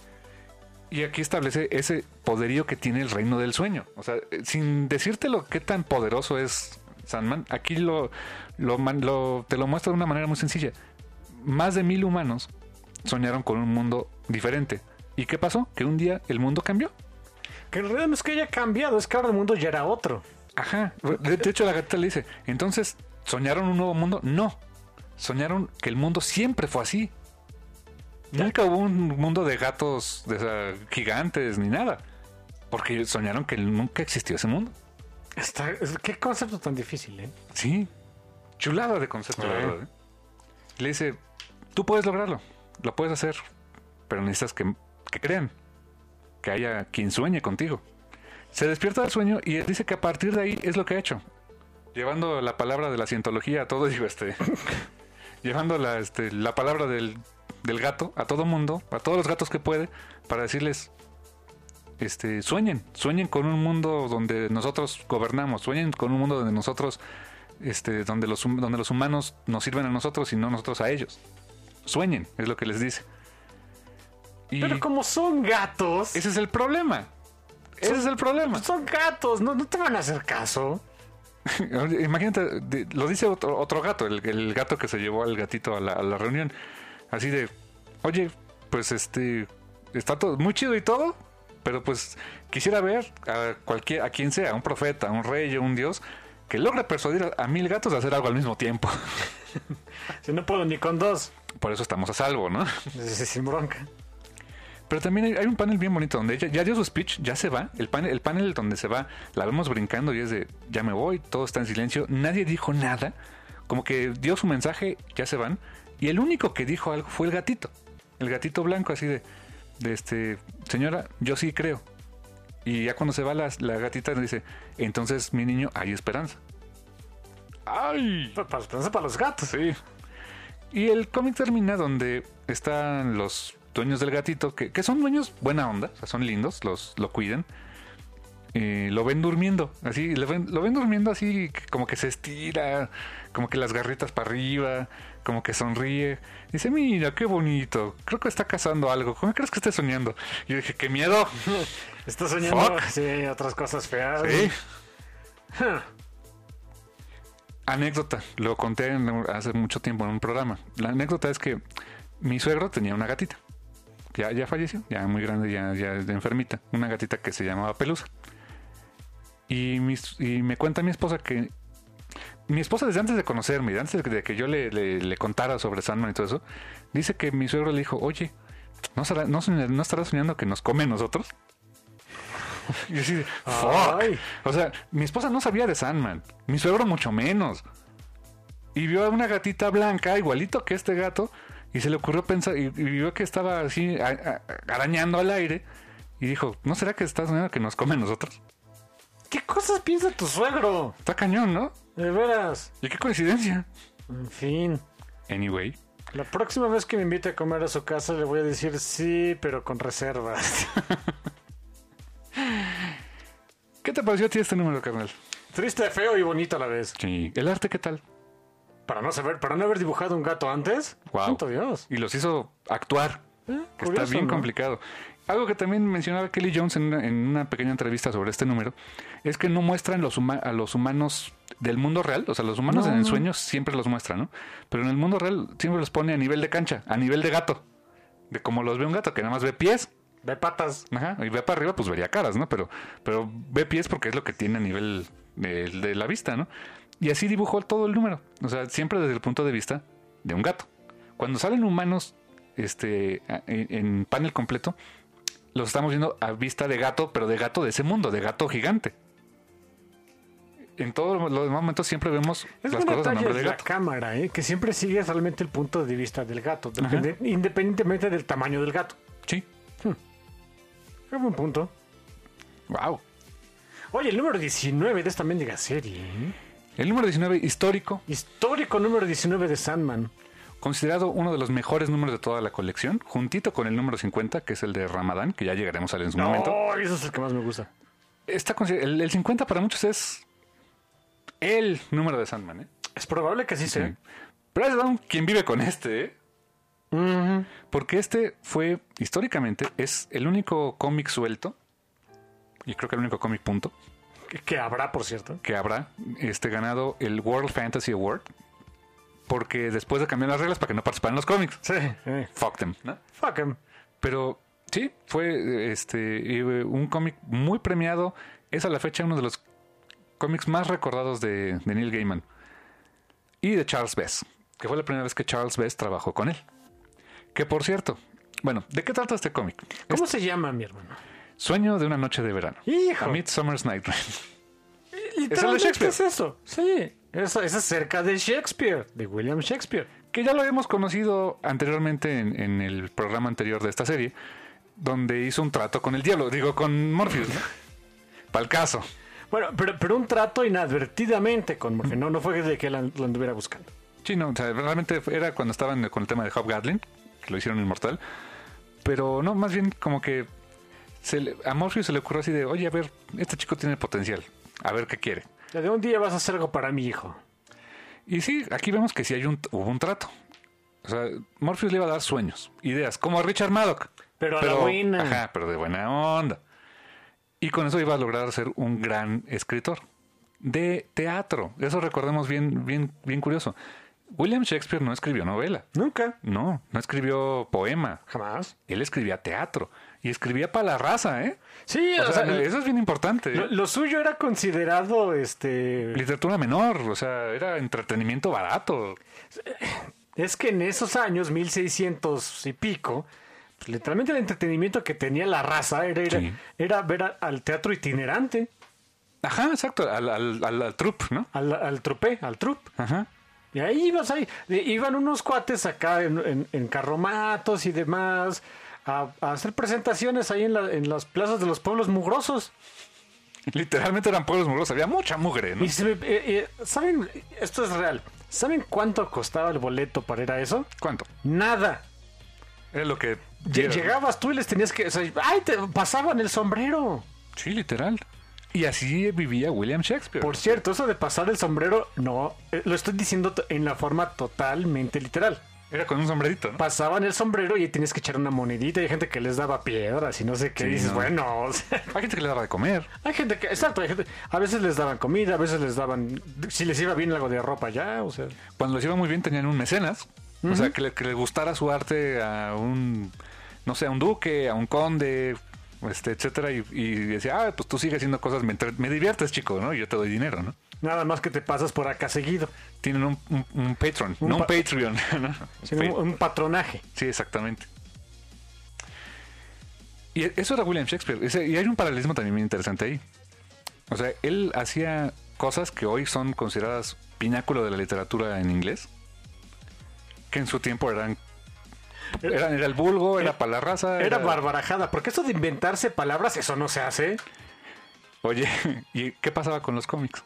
Y aquí establece ese poderío que tiene el reino del sueño. O sea, eh, sin decirte lo qué tan poderoso es Sandman, aquí lo, lo, man- lo- te lo muestra de una manera muy sencilla. Más de mil humanos soñaron con un mundo diferente. ¿Y qué pasó? Que un día el mundo cambió. Que en realidad no es que haya cambiado, es que ahora el mundo ya era otro. Ajá. De, de hecho, la gatita le dice, entonces, ¿soñaron un nuevo mundo? No. Soñaron que el mundo siempre fue así. Nunca hubo un mundo de gatos de, o sea, gigantes ni nada. Porque soñaron que nunca existió ese mundo. Está, es- qué concepto tan difícil, ¿eh? Sí. Chulada de concepto, la Ajá. verdad. ¿eh? Le dice, tú puedes lograrlo. Lo puedes hacer. Pero necesitas que, que crean. Que haya quien sueñe contigo. Se despierta del sueño y dice que a partir de ahí es lo que ha hecho. Llevando la palabra de la cientología a todo, digo, este... llevando la, este, la palabra del, del gato a todo mundo, a todos los gatos que puede, para decirles, este, sueñen, sueñen con un mundo donde nosotros gobernamos, sueñen con un mundo donde nosotros, este, donde los, hum- donde los humanos nos sirven a nosotros y no nosotros a ellos. Sueñen, es lo que les dice. Y Pero como son gatos, ese es el problema. Ese Son- es el problema. son gatos, no, no te van a hacer caso. Imagínate, de- lo dice otro, otro gato, el, el gato que se llevó al gatito a la, a la reunión. Así de, oye, pues este, está todo muy chido y todo, pero pues quisiera ver a cualquier, a quien sea, a un profeta, a un rey o un dios, que logre persuadir a, a mil gatos a hacer algo al mismo tiempo. Si no puedo ni con dos, Por eso estamos a salvo, ¿no? sin bronca. Pero también hay, hay un panel bien bonito donde ella ya dio su speech, ya se va. El panel, el panel donde se va, la vemos brincando y es de, ya me voy, todo está en silencio. Nadie dijo nada. Como que dio su mensaje, ya se van. Y el único que dijo algo fue el gatito. El gatito blanco así de, de este, señora, yo sí creo. Y ya cuando se va la, la gatita dice, entonces mi niño, hay esperanza. ¡Ay! Para, para, para los gatos. Sí. Y el cómic termina donde están los dueños del gatito, que, que son dueños buena onda, o sea, son lindos, los lo cuidan. Eh, lo ven durmiendo, así, lo ven, lo ven durmiendo así, como que se estira, como que las garritas para arriba, como que sonríe. Dice, mira, qué bonito, creo que está cazando algo, ¿cómo crees que esté soñando? Y yo dije, qué miedo. Está soñando, Fuck. sí, otras cosas feas. Sí. Huh. Anécdota, lo conté en- hace mucho tiempo en un programa. La anécdota es que mi suegro tenía una gatita. Ya, ya falleció, ya muy grande, ya, ya enfermita. Una gatita que se llamaba Pelusa. Y, mis- y me cuenta mi esposa que... Mi esposa desde antes de conocerme, de antes de que yo le, le- le contara sobre Sandman y todo eso, dice que mi suegro le dijo, oye, ¿no, será- no, soña- ¿no estará soñando que nos come a nosotros? Y yo así de, fuck. Ay. O sea, mi esposa no sabía de Sandman, mi suegro mucho menos. Y vio a una gatita blanca, igualito que este gato, y se le ocurrió pensar, y, y vio que estaba así a- a- arañando al aire, y dijo, ¿no será que está soñando que nos come a nosotros? ¿Qué cosas piensa tu suegro? Está cañón, ¿no? De veras. Y qué coincidencia. En fin. Anyway. La próxima vez que me invite a comer a su casa le voy a decir sí, pero con reservas. ¿Qué te pareció a ti este número, carnal? Triste, feo y bonito a la vez. Sí. ¿El arte qué tal? Para no saber, para no haber dibujado un gato antes. Wow. Santo Dios. Y los hizo actuar. Eh, Que curioso, está bien ¿no? complicado. Algo que también mencionaba Kelly Jones en una, en una pequeña entrevista sobre este número es que no muestran los huma- a los humanos del mundo real. O sea, los humanos No, en el no. sueño siempre los muestran, ¿no? Pero en el mundo real siempre los pone a nivel de cancha, a nivel de gato. De como los ve un gato, que nada más ve pies. Ve patas. Ajá, y ve para arriba, pues vería caras, ¿no? Pero, pero ve pies porque es lo que tiene a nivel de, de la vista, ¿no? Y así dibujó todo el número. O sea, siempre desde el punto de vista de un gato. Cuando salen humanos este, a- en, en panel completo, los estamos viendo a vista de gato, pero de gato de ese mundo, de gato gigante. En todos los momentos siempre vemos Es las un cosas a detalle nombre de de la gato. cámara, ¿eh? Que siempre sigue realmente el punto de vista del gato, depende- independientemente del tamaño del gato. Sí. Qué buen punto. Wow. Oye, el número diecinueve de esta mendiga serie. ¿eh? El número diecinueve, histórico, Histórico número diecinueve de Sandman. considerado uno de los mejores números de toda la colección, juntito con el número cincuenta, que es el de Ramadán, que ya llegaremos a él en su momento. Oh, ese es el que más me gusta. Está consider- el, el cincuenta para muchos es el número de Sandman, ¿eh? Es probable que así sea. Sí. Pero es Brown quien vive con este, ¿eh? Ujú. Porque este fue, históricamente, es el único cómic suelto, y creo que el único cómic punto, Que, que habrá, por cierto. que habrá este, ganado el World Fantasy Award, porque después de cambiar las reglas para que no participaran en los cómics. Sí. eh. Fuck them, ¿no? Fuck 'em. Pero sí, fue este eh, un cómic muy premiado. Es a la fecha uno de los cómics más recordados de, de Neil Gaiman. Y de Charles Bess, que fue la primera vez que Charles Bess trabajó con él. Que por cierto, bueno, ¿de qué trata este cómic? ¿Cómo se llama, mi hermano? Sueño de una noche de verano. Hijo. A Midsummer's Night Dream. Literalmente Shakespeare. es eso. Sí. Eso es acerca de Shakespeare, de William Shakespeare. Que ya lo habíamos conocido anteriormente en, en el programa anterior de esta serie, donde hizo un trato con el diablo, digo, con Morpheus, ¿no? Para el caso. Bueno, pero, pero un trato inadvertidamente con Morpheus. No, no fue de que la- lo anduviera buscando. Sí, no, o sea, realmente era cuando estaban con el tema de Hobgoblin, que lo hicieron inmortal. Pero no, más bien como que se le- a Morpheus se le ocurrió así de, oye, a ver, este chico tiene potencial, a ver qué quiere. Ya de un día vas a hacer algo para mi hijo. Y sí, aquí vemos que sí hay un, hubo un trato. O sea, Morpheus le iba a dar sueños, ideas, como a Richard Maddock. Pero a la buena. Ajá, pero de buena onda. Y con eso iba a lograr ser un gran escritor de teatro. Eso recordemos bien, bien, bien curioso. William Shakespeare no escribió novela. Nunca. No, no escribió poema. Jamás. Él escribía teatro. Y escribía para la raza, ¿eh? Sí, O o sea, sea, eso es bien importante. ¿eh? lo, lo suyo era considerado este. Literatura menor, o sea, era entretenimiento barato. Es que en esos años, mil seiscientos y pico, pues, literalmente el entretenimiento que tenía la raza era, era, Sí. era ver a- al teatro itinerante, Ajá, exacto, al, al, al, al troupe, ¿no? al, al trupé, al trup. Ajá. Y ahí ibas ahí, eh, iban unos cuates acá en, en- en carromatos y demás a, a hacer presentaciones ahí en, la- en las plazas de los pueblos mugrosos. Literalmente eran pueblos mugrosos, había mucha mugre, ¿no? Y se me- eh, eh, ¿saben? Esto es real. ¿Saben cuánto costaba el boleto para ir a eso? ¿Cuánto? Nada. Era lo que Llegabas tú y les tenías que... O sea, ¡ay! Te pasaban el sombrero. Sí, literal. Y así vivía William Shakespeare. Por cierto, eso de pasar el sombrero, no, eh, lo estoy diciendo en la forma totalmente literal. Era con un sombrerito, ¿no? Pasaban el sombrero y tenías que echar una monedita. Y hay gente que les daba piedras y no sé qué. Sí, dices, no. Bueno... O sea, hay gente que les daba de comer. Hay gente que... Exacto, hay gente, a veces les daban comida, a veces les daban... Si les iba bien algo de ropa ya, o sea... Cuando les iba muy bien tenían un mecenas. Uh-huh. O sea, que le, que le gustara su arte a un... No sé, a un duque, a un conde... Este, etcétera, y, y decía, ah, pues tú sigues haciendo cosas, me, me diviertes, chico, ¿no? Y yo te doy dinero, ¿no? Nada más que te pasas por acá seguido. Tienen un, un, un Patreon, un no pa- un Patreon, ¿no? Sí, un, un patronaje. Sí, exactamente. Y eso era William Shakespeare. Y hay un paralelismo también muy interesante ahí. O sea, él hacía cosas que hoy son consideradas pináculo de la literatura en inglés, que en su tiempo eran Era, era el vulgo, era, era para la raza. Era, era barbarajada, porque eso de inventarse palabras, eso no se hace. Oye, ¿y qué pasaba con los cómics?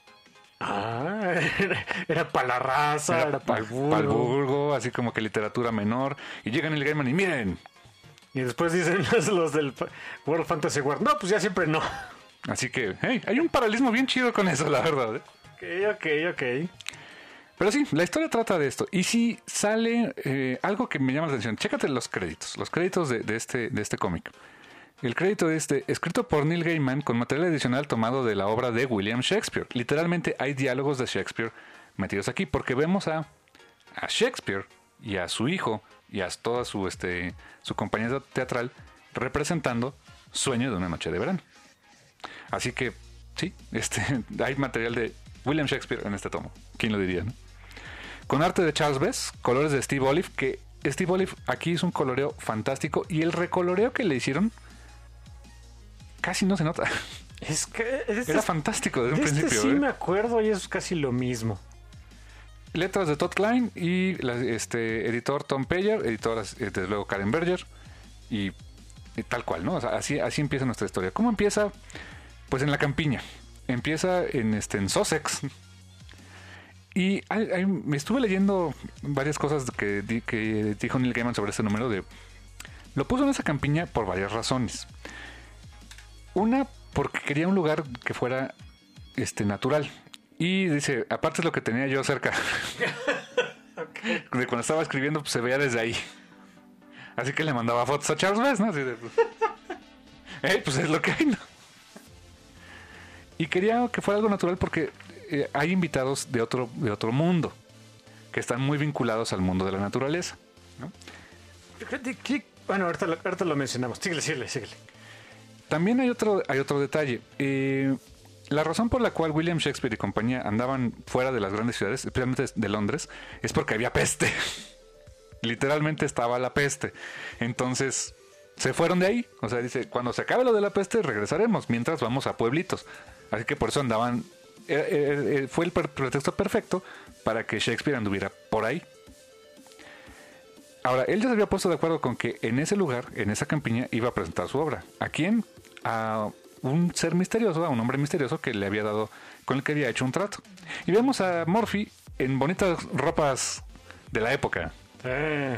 Ah, era, era para la raza, era, era para el vulgo. Para el vulgo, así como que literatura menor. Y llegan el Gaiman y miren. Y después dicen los, los del World Fantasy World, no, pues ya siempre no. Así que, hey, hay un paralelismo bien chido con eso, la verdad. ¿eh? Ok, ok, ok. Pero sí, la historia trata de esto. Y si sale eh, algo que me llama la atención, chécate los créditos, los créditos de, de este, de este cómic. El crédito es de, escrito por Neil Gaiman con material adicional tomado de la obra de William Shakespeare. Literalmente hay diálogos de Shakespeare metidos aquí, porque vemos a, a Shakespeare y a su hijo y a toda su, este, su compañía teatral representando Sueño de una noche de verano. Así que, sí, este, hay material de William Shakespeare en este tomo. ¿Quién lo diría, no? Con arte de Charles Bess, colores de Steve Olive, que Steve Olive aquí hizo un coloreo fantástico y el recoloreo que le hicieron casi no se nota. Es que este era es, fantástico desde un este principio. Sí, ¿eh? me acuerdo y es casi lo mismo. Letras de Todd Klein y la, este editor Tom Peyer, editoras desde luego Karen Berger y, y tal cual, ¿no? O sea, así, así empieza nuestra historia. ¿Cómo empieza? Pues en la campiña. Empieza en, este, en Sussex. Y hay, hay, me estuve leyendo varias cosas que, que dijo Neil Gaiman sobre este número. De lo puso en esa campiña por varias razones. Una, porque quería un lugar que fuera este, natural. Y dice, aparte es lo que tenía yo cerca. Okay. De cuando estaba escribiendo, pues, se veía desde ahí. Así que le mandaba fotos a Charles Bess, ¿no? Así de, pues, hey, pues es lo que hay, ¿no? Y quería que fuera algo natural porque eh, hay invitados de otro, de otro mundo que están muy vinculados al mundo de la naturaleza, ¿no? Bueno, ahorita lo, ahorita lo mencionamos. Síguele, síguele, síguele. También hay otro, hay otro detalle. Eh, la razón por la cual William Shakespeare y compañía andaban fuera de las grandes ciudades, especialmente de Londres, es porque había peste. Literalmente estaba la peste. Entonces se fueron de ahí. O sea, dice, cuando se acabe lo de la peste regresaremos, mientras vamos a pueblitos. Así que por eso andaban... Eh, eh, fue el pretexto perfecto para que Shakespeare anduviera por ahí. Ahora, él ya se había puesto de acuerdo con que en ese lugar, en esa campiña, iba a presentar su obra. ¿A quién? A un ser misterioso, a un hombre misterioso que le había dado, con el que había hecho un trato. Y vemos a Murphy en bonitas ropas de la época. Eh.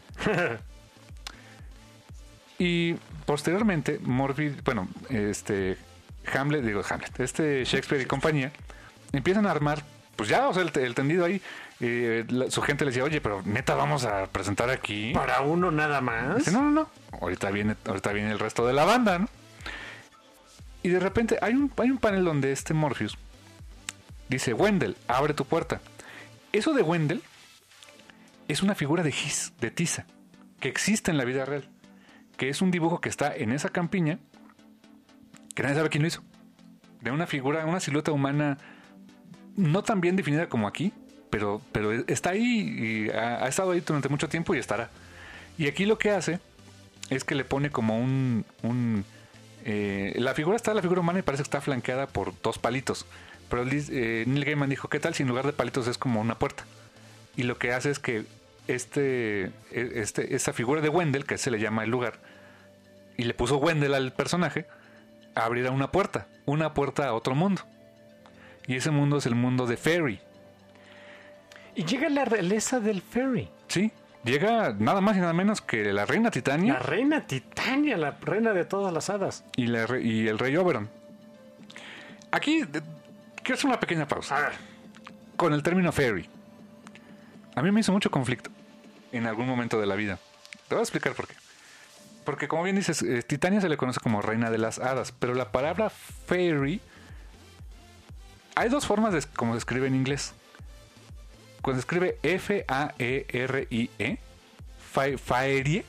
Y posteriormente, Murphy, bueno, este... Hamlet, digo Hamlet, este Shakespeare y compañía empiezan a armar, pues ya, o sea, el, el tendido ahí. Eh, la, su gente le decía, oye, pero neta, vamos a presentar aquí. ¿Para uno nada más? Dice, no, no, no. Ahorita viene, ahorita viene el resto de la banda, ¿no? Y de repente hay un, hay un panel donde este Morpheus dice, Wendell, abre tu puerta. Eso de Wendell es una figura de Gis, de tiza, que existe en la vida real, que es un dibujo que está en esa campiña, que nadie sabe quién lo hizo. De una figura, una silueta humana no tan bien definida como aquí, pero, pero está ahí y ha, ha estado ahí durante mucho tiempo y estará. Y aquí lo que hace es que le pone como un... un eh, la figura está, la figura humana, y parece que está flanqueada por dos palitos. Pero eh, Neil Gaiman dijo, ¿qué tal si en lugar de palitos es como una puerta? Y lo que hace es que este, este, esta figura de Wendell, que se le llama el lugar, y le puso Wendell al personaje, abrirá una puerta, una puerta a otro mundo. Y ese mundo es el mundo de Fairy. Y llega la realeza del Fairy. Sí, Llega nada más y nada menos que la reina Titania. La reina Titania, la reina de todas las hadas. Y, la re- y el rey Oberon. Aquí de- quiero hacer una pequeña pausa. A ver. Con el término fairy. A mí me hizo mucho conflicto en algún momento de la vida. Te voy a explicar por qué. Porque como bien dices, eh, Titania se le conoce como reina de las hadas, pero la palabra fairy... Hay dos formas de cómo se escribe en inglés. Cuando se escribe F A E R I E, fa- fairy,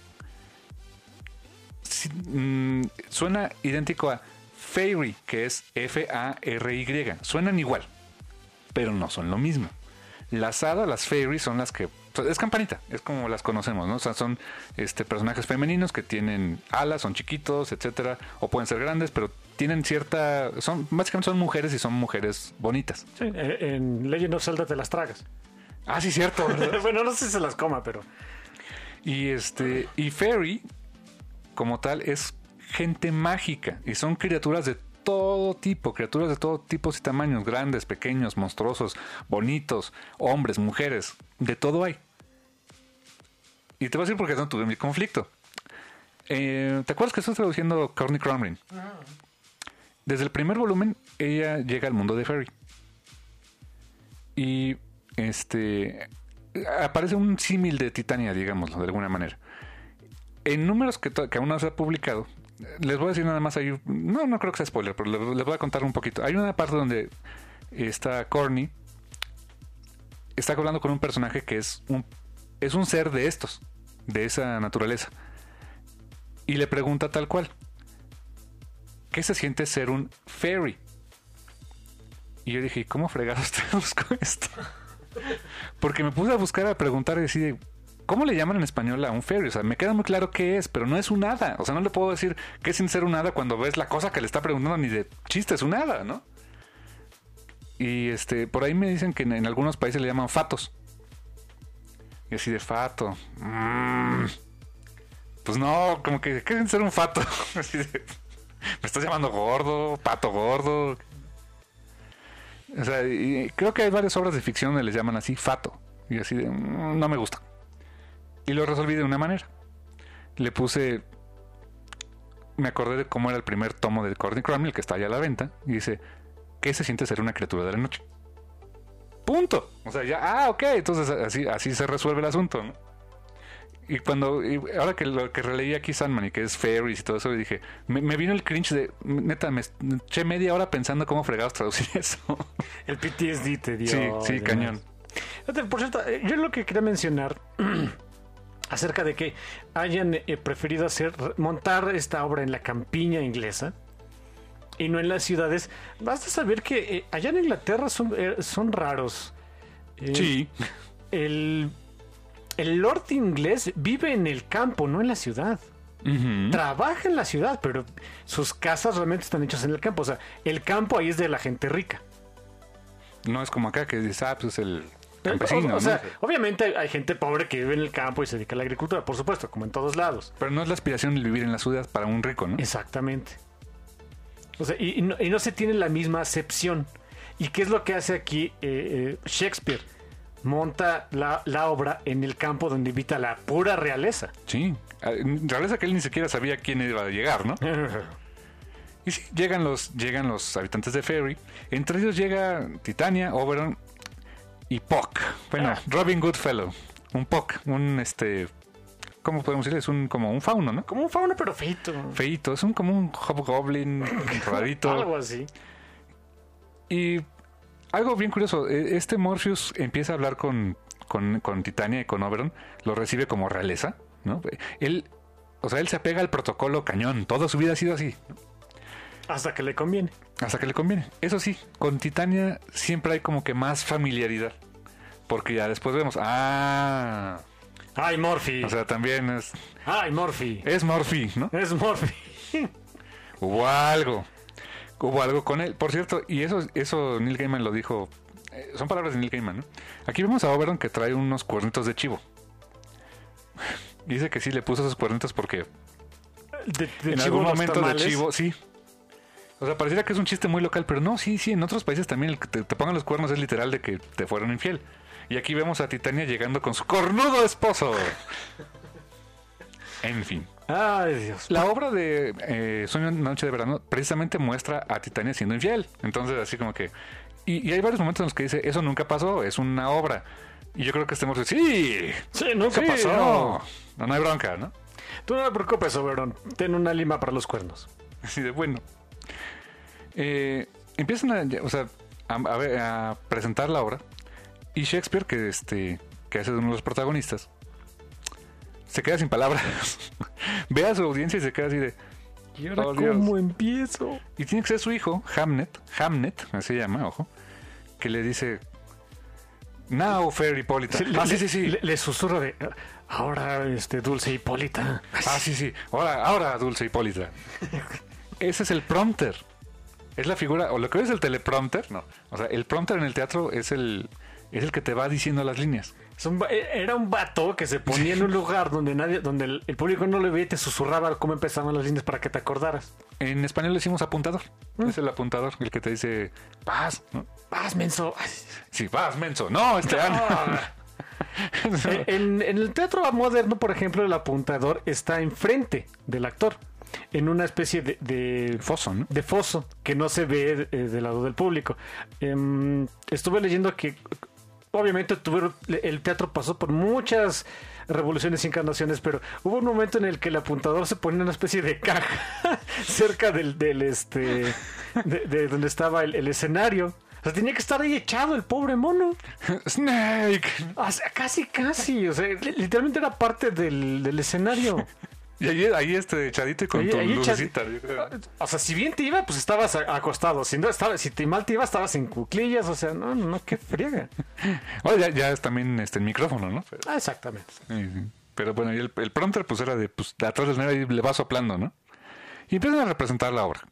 si- mm, suena idéntico a fairy, que es F A R Y. Suenan igual, pero no son lo mismo. Las hadas, las fairy, son las que... Es campanita, es como las conocemos, ¿no? O sea, son este, personajes femeninos que tienen alas, son chiquitos, etcétera, o pueden ser grandes, pero tienen cierta... son Básicamente son mujeres y son mujeres bonitas. Sí, eh, en Legend of Zelda te las tragas. Ah, sí, cierto. Bueno, no sé si se las coma, pero... Y este y fairy, como tal, es gente mágica. Y son criaturas de todo tipo, criaturas de todo tipo y tamaños, grandes, pequeños, monstruosos, bonitos, hombres, mujeres, de todo hay. Y te voy a decir por qué no tuve mi conflicto. Eh, ¿Te acuerdas que estoy traduciendo Courtney Crumrin? Desde el primer volumen, ella llega al mundo de fairy. Y este aparece un símil de Titania, digámoslo, de alguna manera. En números que, to- que aún no se ha publicado, les voy a decir nada más ahí. No, no creo que sea spoiler, pero les, les voy a contar un poquito. Hay una parte donde está Courtney, está hablando con un personaje que es un, es un ser de estos, de esa naturaleza. Y le pregunta tal cual: ¿qué se siente ser un fairy? Y yo dije, ¿cómo fregados traduzco esto? Porque me puse a buscar, a preguntar y decir, ¿cómo le llaman en español a un fairy? O sea, me queda muy claro qué es, pero no es un hada. O sea, no le puedo decir qué es sin ser un hada cuando ves la cosa que le está preguntando, ni de chiste, es un hada, ¿no? Y este, por ahí me dicen que en, en algunos países le llaman fatos. Y así de fato. Mm, pues no, como que, ¿qué es sin ser un fato? Así de, me estás llamando gordo, pato gordo. O sea, y creo que hay varias obras de ficción donde les llaman así fato. Y así de, mm, no me gusta. Y lo resolví de una manera. Le puse... Me acordé de cómo era el primer tomo de Courtney Crumrin, que está allá a la venta. Y dice, ¿qué se siente ser una criatura de la noche? Punto. O sea, ya... Ah, ok. Entonces así, así se resuelve el asunto, ¿no? Y cuando... Y ahora que lo que releí aquí Sandman y que es fairies y todo eso, dije... Me, me vino el cringe de... Neta, me eché media hora pensando cómo fregados traducir eso. El P T S D te dio... Sí, sí, cañón. Por cierto, yo lo que quería mencionar... acerca de que hayan eh, preferido hacer montar esta obra en la campiña inglesa y no en las ciudades. Basta saber que eh, allá en Inglaterra son, eh, son raros. Eh, Sí. El, el lord inglés vive en el campo, no en la ciudad. Uh-huh. Trabaja en la ciudad, pero sus casas realmente están hechas en el campo. O sea, el campo ahí es de la gente rica. No es como acá que dices, ah, pues es el campesino, o, o sea, ¿no? obviamente hay gente pobre que vive en el campo y se dedica a la agricultura, por supuesto, como en todos lados. Pero no es la aspiración el vivir en la ciudad para un rico, ¿no? Exactamente. O sea, y, y, no, y no se tiene la misma acepción. ¿Y qué es lo que hace aquí eh, eh, Shakespeare? Monta la, la obra en el campo donde invita a la pura realeza. Sí. Realeza que él ni siquiera sabía quién iba a llegar, ¿no? Y sí, llegan los, llegan los habitantes de Fairy. Entre ellos llega Titania, Oberon y Puck. Bueno, Ah. Robin Goodfellow. Un Puck, un este... ¿Cómo podemos decirle? Es un, como un fauno, ¿no? Como un fauno, pero feito. Feito, es un como un hobgoblin rarito. Algo así. Y algo bien curioso, este Morpheus empieza a hablar con, con, con Titania y con Oberon, lo recibe como realeza, ¿no? Él, o sea, él se apega al protocolo cañón, toda su vida ha sido así, ¿no? Hasta que le conviene. Hasta que le conviene. Eso sí, con Titania siempre hay como que más familiaridad, porque ya después vemos, ah... ¡Ay, Morphy! O sea, también es... ¡Ay, Morphy! Es Morphy, ¿no? Es Morphy. Hubo algo. Hubo algo con él. Por cierto, y eso, eso Neil Gaiman lo dijo. Eh, son palabras de Neil Gaiman, ¿no? Aquí vemos a Oberon que trae unos cuernitos de chivo. Dice que sí le puso esos cuernitos porque De, de en chivo algún los momento de tamales. chivo, sí. O sea, pareciera que es un chiste muy local, pero no, sí, sí, en otros países también el que te, te pongan los cuernos es literal de que te fueron infiel. Y aquí vemos a Titania llegando con su cornudo esposo. En fin. Ay, Dios. La obra de eh, Sueño de Noche de Verano precisamente muestra a Titania siendo infiel. Entonces, así como que... Y, y hay varios momentos en los que dice, eso nunca pasó, es una obra. Y yo creo que estemos de, sí, Sí, nunca sí, pasó. No, no, no hay bronca, ¿no? Tú no te preocupes, Oberón. Ten una lima para los cuernos. Así de, bueno. Eh, empiezan a, o sea, a, a ver, a presentar la obra. Y Shakespeare, que, este, que hace de uno de los protagonistas, se queda sin palabras. Ve a su audiencia y se queda así de... ¿Y ahora oh, Dios. cómo empiezo? Y tiene que ser su hijo, Hamnet, Hamnet, así se llama, ojo, que le dice, now, fair Hipólita. Sí, ah, le, sí, sí, sí. Le, le susurro de, ahora, este, dulce Hipólita. Ah, sí, sí. Ahora, ahora, dulce Hipólita. Ese es el prompter. Es la figura, o lo que es el teleprompter, no. O sea, el prompter en el teatro es el, es el que te va diciendo las líneas. Es un, era un vato que se ponía en un lugar donde nadie, donde el, el público no le veía y te susurraba cómo empezaban las líneas para que te acordaras. En español le decimos apuntador. ¿Mm? Es el apuntador, el que te dice, vas, ¿no? Vas, menso. Sí, vas, menso. No, este año. No. en, en el teatro moderno, por ejemplo, el apuntador está enfrente del actor, en una especie de, de foso, ¿no? De foso que no se ve eh, del lado del público. Eh, estuve leyendo que obviamente tuvieron, el teatro pasó por muchas revoluciones y encarnaciones, pero hubo un momento en el que el apuntador se ponía en una especie de caja cerca del, del este de, de donde estaba el, el escenario. O sea, tenía que estar ahí echado el pobre mono. Snake. O sea, casi, casi. O sea, literalmente era parte del, del escenario. Y ahí, ahí este echadito y con ahí, tu ahí lucecita. Yo creo. O sea, si bien te iba, pues estabas acostado. Si no estaba, si te mal te iba, estabas en cuclillas. O sea, no, no, qué friega. Oye, ya, ya es también este el micrófono, ¿no? Pero, ah, exactamente. sí, sí. Pero bueno, y el, el prompter pues era de, pues, de atrás del escenario y le va soplando, ¿no? Y empiezan a representar la obra.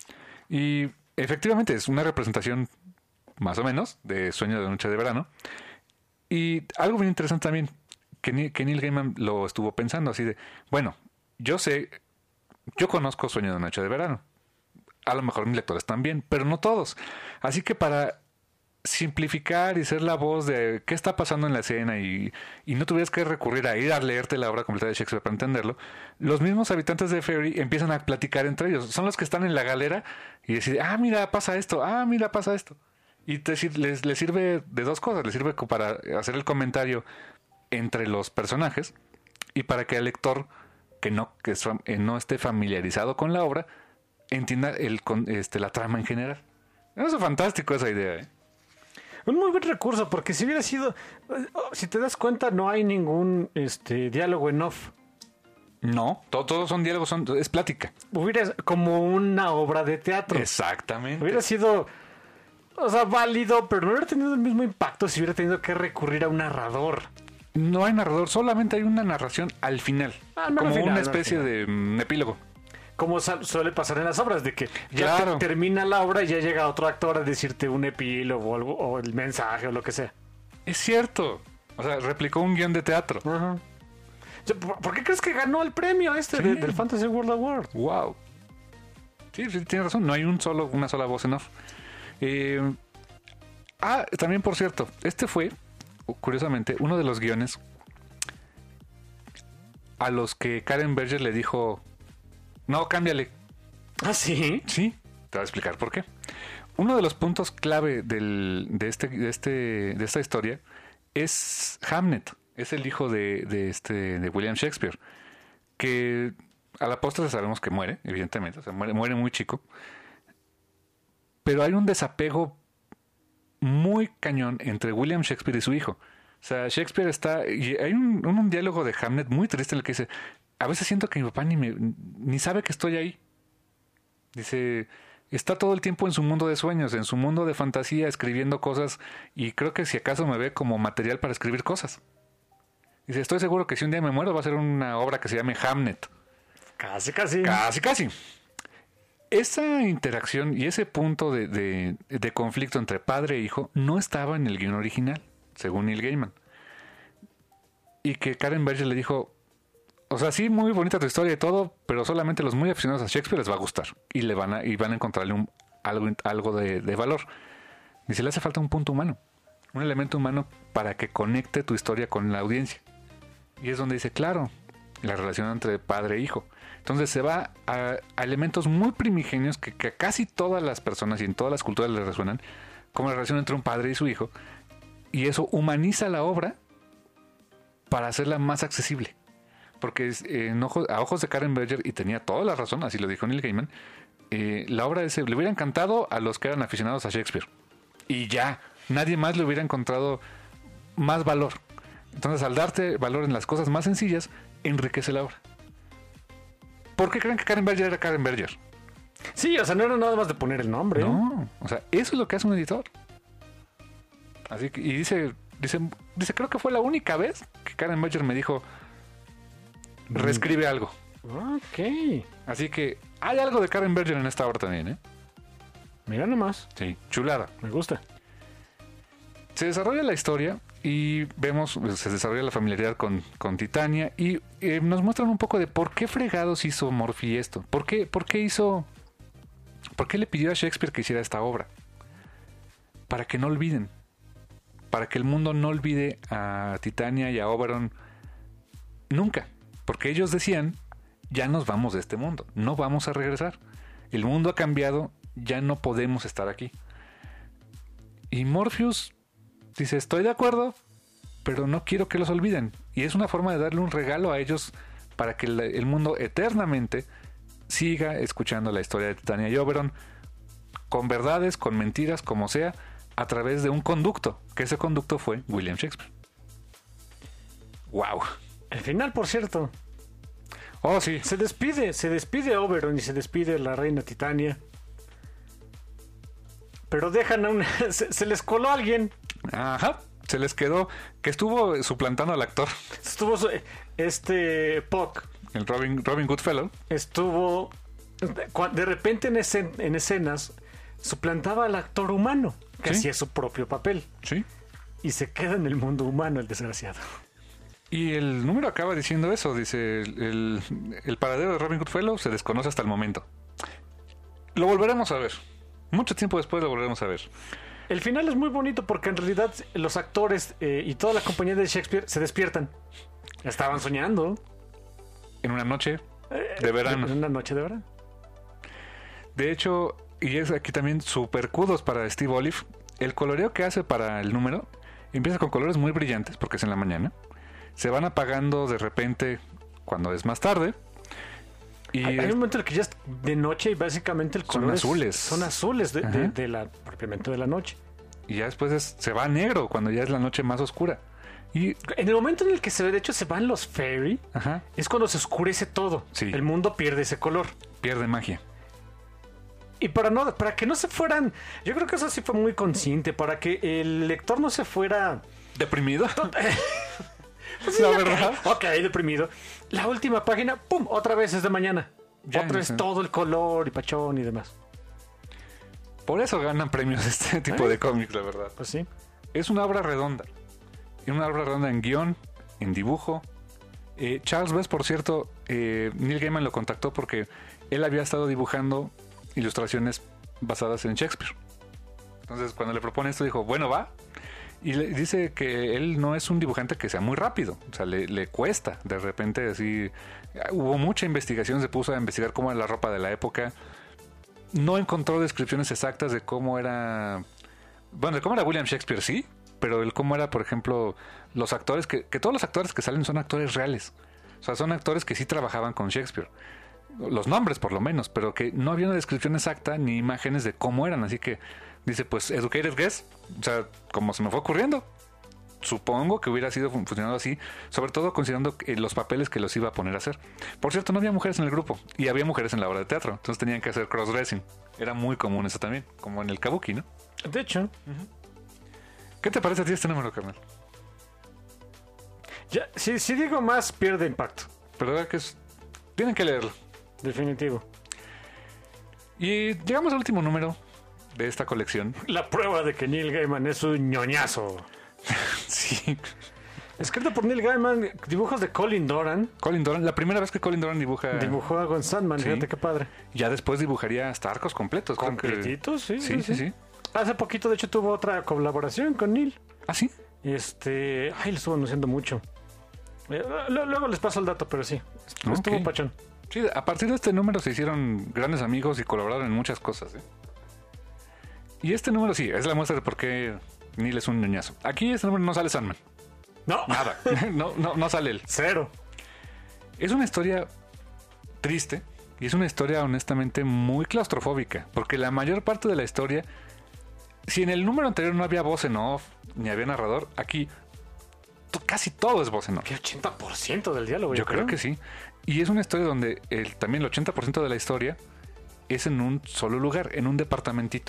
Y efectivamente es una representación más o menos de Sueño de Noche de Verano. Y algo bien interesante también, que, Neil, que Neil Gaiman lo estuvo pensando así de, bueno, yo sé, yo conozco Sueño de Noche de Verano. A lo mejor mis lectores también, pero no todos. Así que para simplificar y ser la voz de qué está pasando en la escena y, y no tuvieras que recurrir a ir a leerte la obra completa de Shakespeare para entenderlo, los mismos habitantes de Fairy empiezan a platicar entre ellos. Son los que están en la galera y deciden, ah, mira, pasa esto, ah, mira, pasa esto. Y te, les, les sirve de dos cosas. Les sirve para hacer el comentario entre los personajes y para que el lector que no, que no esté familiarizado con la obra entienda el, este, la trama en general. Eso es fantástico, esa idea, ¿eh? Un muy buen recurso, porque si hubiera sido... Si te das cuenta, no hay ningún este diálogo en off. No, todo, todos son diálogos, son, es plática. Hubiera como una obra de teatro. Exactamente. Hubiera sido... O sea, válido, pero no hubiera tenido el mismo impacto si hubiera tenido que recurrir a un narrador. No hay narrador, solamente hay una narración al final. Ah, no, como al final, una no, especie de um, epílogo. Como suele pasar en las obras, de que ya claro. te termina la obra y ya llega otro actor a decirte un epílogo o, algo, o el mensaje o lo que sea. Es cierto. O sea, replicó un guión de teatro. Ajá. ¿Por, ¿Por qué crees que ganó el premio este sí. de, del Fantasy World Award? Wow. Sí, sí, tienes razón. No hay un solo, una sola voz en off. Eh, ah, también por cierto, este fue, curiosamente, uno de los guiones a los que Karen Berger le dijo, no, cámbiale. ¿Ah, sí? Sí, te voy a explicar por qué. Uno de los puntos clave del, de, este, de, este, de esta historia es Hamnet. Es el hijo de, de, este, de William Shakespeare, que a la postre sabemos que muere, evidentemente, o sea, muere, muere muy chico. Pero hay un desapego muy cañón entre William Shakespeare y su hijo. O sea, Shakespeare está... Y hay un, un, un diálogo de Hamnet muy triste en el que dice, a veces siento que mi papá ni, me, ni sabe que estoy ahí. Dice, está todo el tiempo en su mundo de sueños, en su mundo de fantasía, escribiendo cosas, y creo que si acaso me ve como material para escribir cosas. Dice, estoy seguro que si un día me muero va a ser una obra que se llame Hamnet. Casi, casi. Casi, casi. Esa interacción y ese punto de, de, de conflicto entre padre e hijo no estaba en el guion original, según Neil Gaiman. Y que Karen Berger le dijo, o sea, sí, muy bonita tu historia y todo, pero solamente los muy aficionados a Shakespeare les va a gustar. Y le van a, y van a encontrarle un, algo, algo de, de valor. Dice, le hace falta un punto humano. un elemento humano para que conecte tu historia con la audiencia. Y es donde dice, claro, la relación entre padre e hijo. Entonces se va a, a elementos muy primigenios que, que a casi todas las personas y en todas las culturas les resuenan, como la relación entre un padre y su hijo. Y eso humaniza la obra para hacerla más accesible. Porque eh, en ojo, a ojos de Karen Berger, y tenía toda la razón, así lo dijo Neil Gaiman, eh, la obra ese, le hubiera encantado a los que eran aficionados a Shakespeare. Y ya, nadie más le hubiera encontrado más valor. Entonces, al darte valor en las cosas más sencillas, enriquece la obra. ¿Por qué creen que Karen Berger era Karen Berger? Sí, o sea, no era nada más de poner el nombre. No, o sea, eso es lo que hace un editor. Así que, y dice, dice, dice, creo que fue la única vez que Karen Berger me dijo, reescribe algo. Ok. Así que hay algo de Karen Berger en esta obra también, ¿eh? Mira nomás. Sí, chulada. Me gusta. Se desarrolla la historia y vemos, se desarrolla la familiaridad con, con Titania y eh, nos muestran un poco de por qué fregados hizo Murphy esto. ¿Por qué, por qué hizo, por qué le pidió a Shakespeare que hiciera esta obra? Para que no olviden. Para que el mundo no olvide a Titania y a Oberon nunca. Porque ellos decían, ya nos vamos de este mundo, no vamos a regresar. El mundo ha cambiado, ya no podemos estar aquí. Y Morpheus dice, estoy de acuerdo, pero no quiero que los olviden. Y es una forma de darle un regalo a ellos para que el mundo eternamente siga escuchando la historia de Titania y Oberon, con verdades, con mentiras, como sea, a través de un conducto, que ese conducto fue William Shakespeare. ¡Wow! El final, por cierto. Oh, sí. Se despide, se despide Oberon y se despide la reina Titania. Pero dejan a una... Se, se les coló a alguien. Ajá. Se les quedó... Que estuvo suplantando al actor. Estuvo... Este... Puck. El Robin, Robin Goodfellow. Estuvo... De repente en, escen, en escenas... Suplantaba al actor humano. Que ¿Sí? hacía su propio papel. Sí. Y se queda en el mundo humano el desgraciado. Y el número acaba diciendo eso. Dice... El, el, el paradero de Robin Goodfellow se desconoce hasta el momento. Lo volveremos a ver. Mucho tiempo después lo volveremos a ver. El final es muy bonito porque en realidad los actores eh, y toda la compañía de Shakespeare se despiertan. Estaban soñando. En una noche de verano. En una noche de verano. De hecho, y es aquí también super kudos para Steve Olive. El coloreo que hace para el número empieza con colores muy brillantes porque es en la mañana. Se van apagando de repente cuando es más tarde. Y hay, hay un momento en el que ya es de noche y básicamente el color son es, azules. Son azules de, de, de la, propiamente de la noche. Y ya después es, se va a negro cuando ya es la noche más oscura. Y en el momento en el que se ve, de hecho, se van los fairy, ajá, es cuando se oscurece todo. Sí. El mundo pierde ese color. Pierde magia. Y para no, para que no se fueran, yo creo que eso sí fue muy consciente, para que el lector no se fuera ¿Deprimido? Pues sí, la okay, verdad. Ok, deprimido. La última página, ¡pum! Otra vez es de mañana. Ya, otra vez sí. todo el color y pachón y demás. Por eso ganan premios este tipo ¿Eh? de cómics, la verdad. Pues sí. Es una obra redonda. Es una obra redonda en guión, en dibujo. Eh, Charles Best, por cierto, eh, Neil Gaiman lo contactó porque él había estado dibujando ilustraciones basadas en Shakespeare. Entonces, cuando le propone esto, dijo, bueno, va. Y le dice que él no es un dibujante que sea muy rápido. O sea, le, le cuesta. De repente, así... Hubo mucha investigación, se puso a investigar cómo era la ropa de la época. No encontró descripciones exactas de cómo era... Bueno, de cómo era William Shakespeare, sí. Pero el cómo era, por ejemplo, los actores... Que, que todos los actores que salen son actores reales. O sea, son actores que sí trabajaban con Shakespeare. Los nombres, por lo menos. Pero que no había una descripción exacta ni imágenes de cómo eran. Así que dice, pues, educated guess. O sea, como se me fue ocurriendo. Supongo que hubiera sido funcionando así, sobre todo considerando los papeles que los iba a poner a hacer. Por cierto, no había mujeres en el grupo y había mujeres en la obra de teatro, entonces tenían que hacer crossdressing. Era muy común eso también, como en el kabuki, ¿no? De hecho. Uh-huh. ¿Qué te parece a ti este número, carnal? Ya, si, si digo más, pierde impacto. Pero verdad que es... Tienen que leerlo. Definitivo. Y llegamos al último número de esta colección. La prueba de que Neil Gaiman es un ñoñazo. Sí. Escrito por Neil Gaiman, dibujos de Colin Doran. Colin Doran, la primera vez que Colin Doran dibuja... Dibujó a Con Sandman, Sí. Fíjate qué padre. Ya después dibujaría hasta arcos completos. creo que- Completitos, sí, Sí, sí, sí. Hace poquito, de hecho, tuvo otra colaboración con Neil. ¿Ah, sí? Este, ay, le estuvo anunciando mucho. Eh, luego les paso el dato, pero sí, estuvo Okay. pachón. Sí, a partir de este número se hicieron grandes amigos y colaboraron en muchas cosas, ¿eh? Y este número sí, es la muestra de por qué Neil es un ñoñazo. Aquí este número no sale Sandman. No, Nada. no, no, no sale él. cero. Es una historia triste y es una historia honestamente muy claustrofóbica, porque la mayor parte de la historia, si en el número anterior no había voz en off ni había narrador, aquí to- casi todo es voz en off. ¿Qué ochenta por ciento del diálogo? Yo creo que sí. Y es una historia donde el, también el ochenta por ciento de la historia es en un solo lugar, en un departamentito.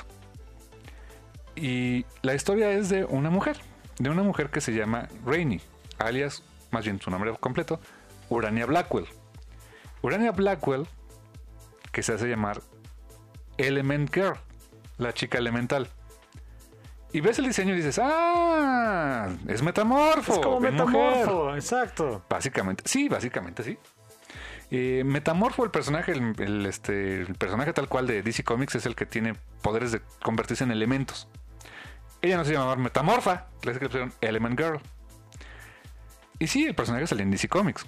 Y la historia es de una mujer, de una mujer que se llama Rainey, alias, más bien su nombre completo, Urania Blackwell. Urania Blackwell, que se hace llamar Element Girl, la chica elemental. Y ves el diseño y dices, ¡ah! Es metamorfo. Es como es metamorfo, mujer. exacto. Básicamente, sí, básicamente sí. Eh, Metamorfo, el personaje, el, el, este, el personaje tal cual de D C Comics es el que tiene poderes de convertirse en elementos. Ella no se llamaba Metamorfa, le pusieron Element Girl. Y sí, el personaje salió en D C Comics.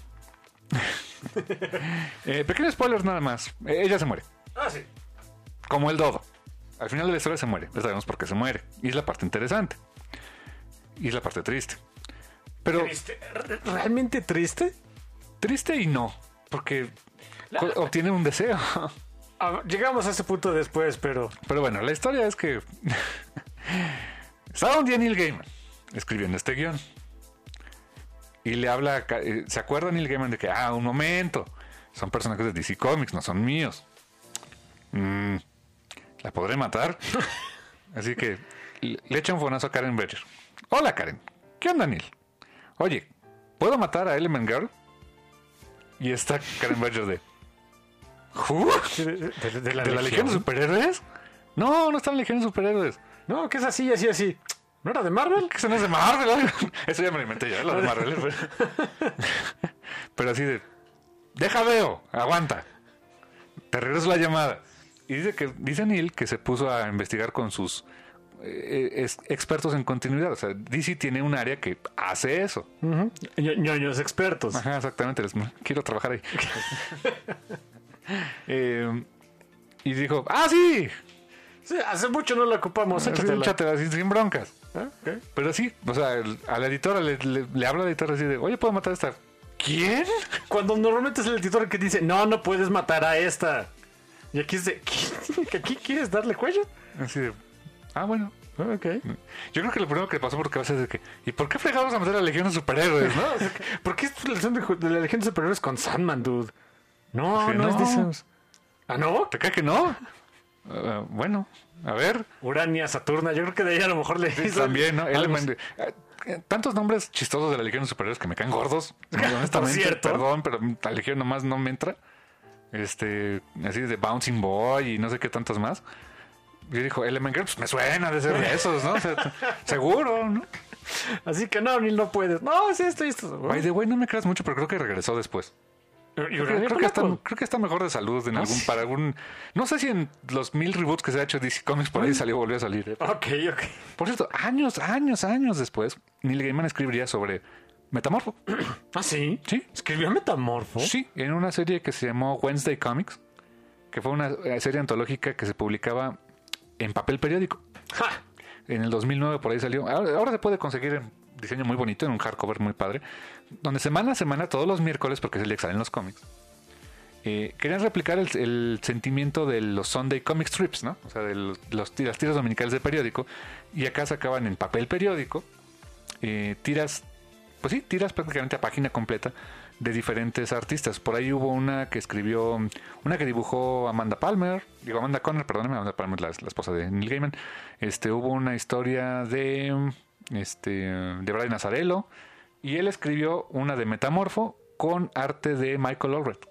eh, pequeño spoiler nada más. Eh, ella se muere. Ah, sí. Como el dodo. Al final de la historia se muere. Ya sabemos por qué se muere. Y es la parte interesante. Y es la parte triste. Pero ¿Triste? ¿Realmente triste? triste y no. Porque la... obtiene un deseo. Ah, llegamos a ese punto después, pero... Pero bueno, la historia es que... Estaba un día Neil Gaiman escribiendo este guión. Y le habla... ¿Se acuerda Neil Gaiman de que... Ah, un momento. Son personajes de D C Comics, no son míos. Mm, ¿La podré matar? Así que le echa un fonazo a Karen Berger. Hola, Karen. ¿Qué onda, Neil? Oye, ¿puedo matar a Element Girl? Y está Karen Berger de... ¿Who? ¿De, de, de, de la, ¿De la Legión de Superhéroes? No, no está en la Legión de Superhéroes. No, que es así, así, así. ¿No era de Marvel? Que eso no es de Marvel. Eso ya me lo inventé yo, lo de Marvel. Pero, pero así de... Deja veo, aguanta. Te regreso la llamada. Y dice que dice Neil que se puso a investigar con sus eh, es, expertos en continuidad. O sea, D C tiene un área que hace eso. Uh-huh. Ñoños expertos. Ajá, exactamente. Les, quiero trabajar ahí. eh, y dijo, ¡ah, sí! Sí, hace mucho no la ocupamos. Échatela. Échatela así, sin broncas. ¿Eh? Okay. Pero sí, o sea, el, a la editora le, le, le habla a la editora así de, oye, ¿puedo matar a esta? ¿Quién? Cuando normalmente es el editor que dice, no, no puedes matar a esta. Y aquí es de, ¿qué? ¿Aquí quieres darle cuello? Así de, ah, bueno. Ok. Yo creo que lo primero que pasó por cabeza es de que, ¿y por qué fregados a meter a la Legión de Superhéroes, no? O sea, ¿por qué es relación de, de la Legión de Superhéroes con Sandman, dude? No, sí, no, no es de esos. ¿Ah, no? ¿Te cae que no? Uh, bueno, a ver. Urania, Saturna, yo creo que de ahí a lo mejor le hizo... También, ¿no? Element, uh, tantos nombres chistosos de la Legión de Superhéroes que me caen gordos. Honestamente, cierto. Perdón, pero la Legión nomás no me entra. Este, así de Bouncing Boy y no sé qué tantos más. Yo dijo, Element Girl, pues me suena de ser de esos, ¿no? O sea, seguro, ¿no? Así que no, ni no puedes. No, es esto y esto. By the way, no me creas mucho, pero creo que regresó después. ¿Y Creo, que, creo, que está, creo que está mejor de salud en algún, para algún... No sé si en los mil reboots que se ha hecho D C Comics por ahí salió, volvió a salir. ¿eh? Ok, ok. Por cierto, años, años, años después, Neil Gaiman escribiría sobre Metamorfo. ¿Ah, sí? Sí. ¿Escribió Metamorfo? Sí, en una serie que se llamó Wednesday Comics, que fue una serie antológica que se publicaba en papel periódico. ¡Ja! En el dos mil nueve por ahí salió. Ahora, ahora se puede conseguir en diseño muy bonito, en un hardcover muy padre, donde semana a semana, todos los miércoles, porque es el día que salen los cómics, eh, querían replicar el, el sentimiento de los Sunday Comic Strips, ¿no? O sea, de los, los, las tiras dominicales de periódico, y acá sacaban en papel periódico eh, tiras, pues sí, tiras prácticamente a página completa de diferentes artistas. Por ahí hubo una que escribió, una que dibujó Amanda Palmer, digo Amanda Conner, perdóname, Amanda Palmer, la, la esposa de Neil Gaiman. Este, hubo una historia de, este, de Brian Azzarello, y él escribió una de Metamorfo con arte de Michael Allred.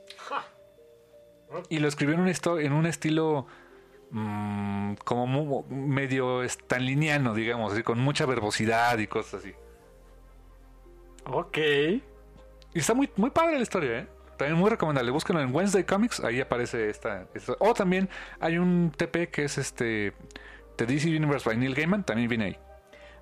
Y lo escribió en un, esto, en un estilo mmm, como muy, medio stanliniano, digamos, así, con mucha verbosidad y cosas así. Ok. Y está muy, muy padre la historia, ¿eh? También muy recomendable. Búsquenlo en Wednesday Comics, ahí aparece esta, esta. O también hay un T P que es este The D C Universe by Neil Gaiman, también viene ahí.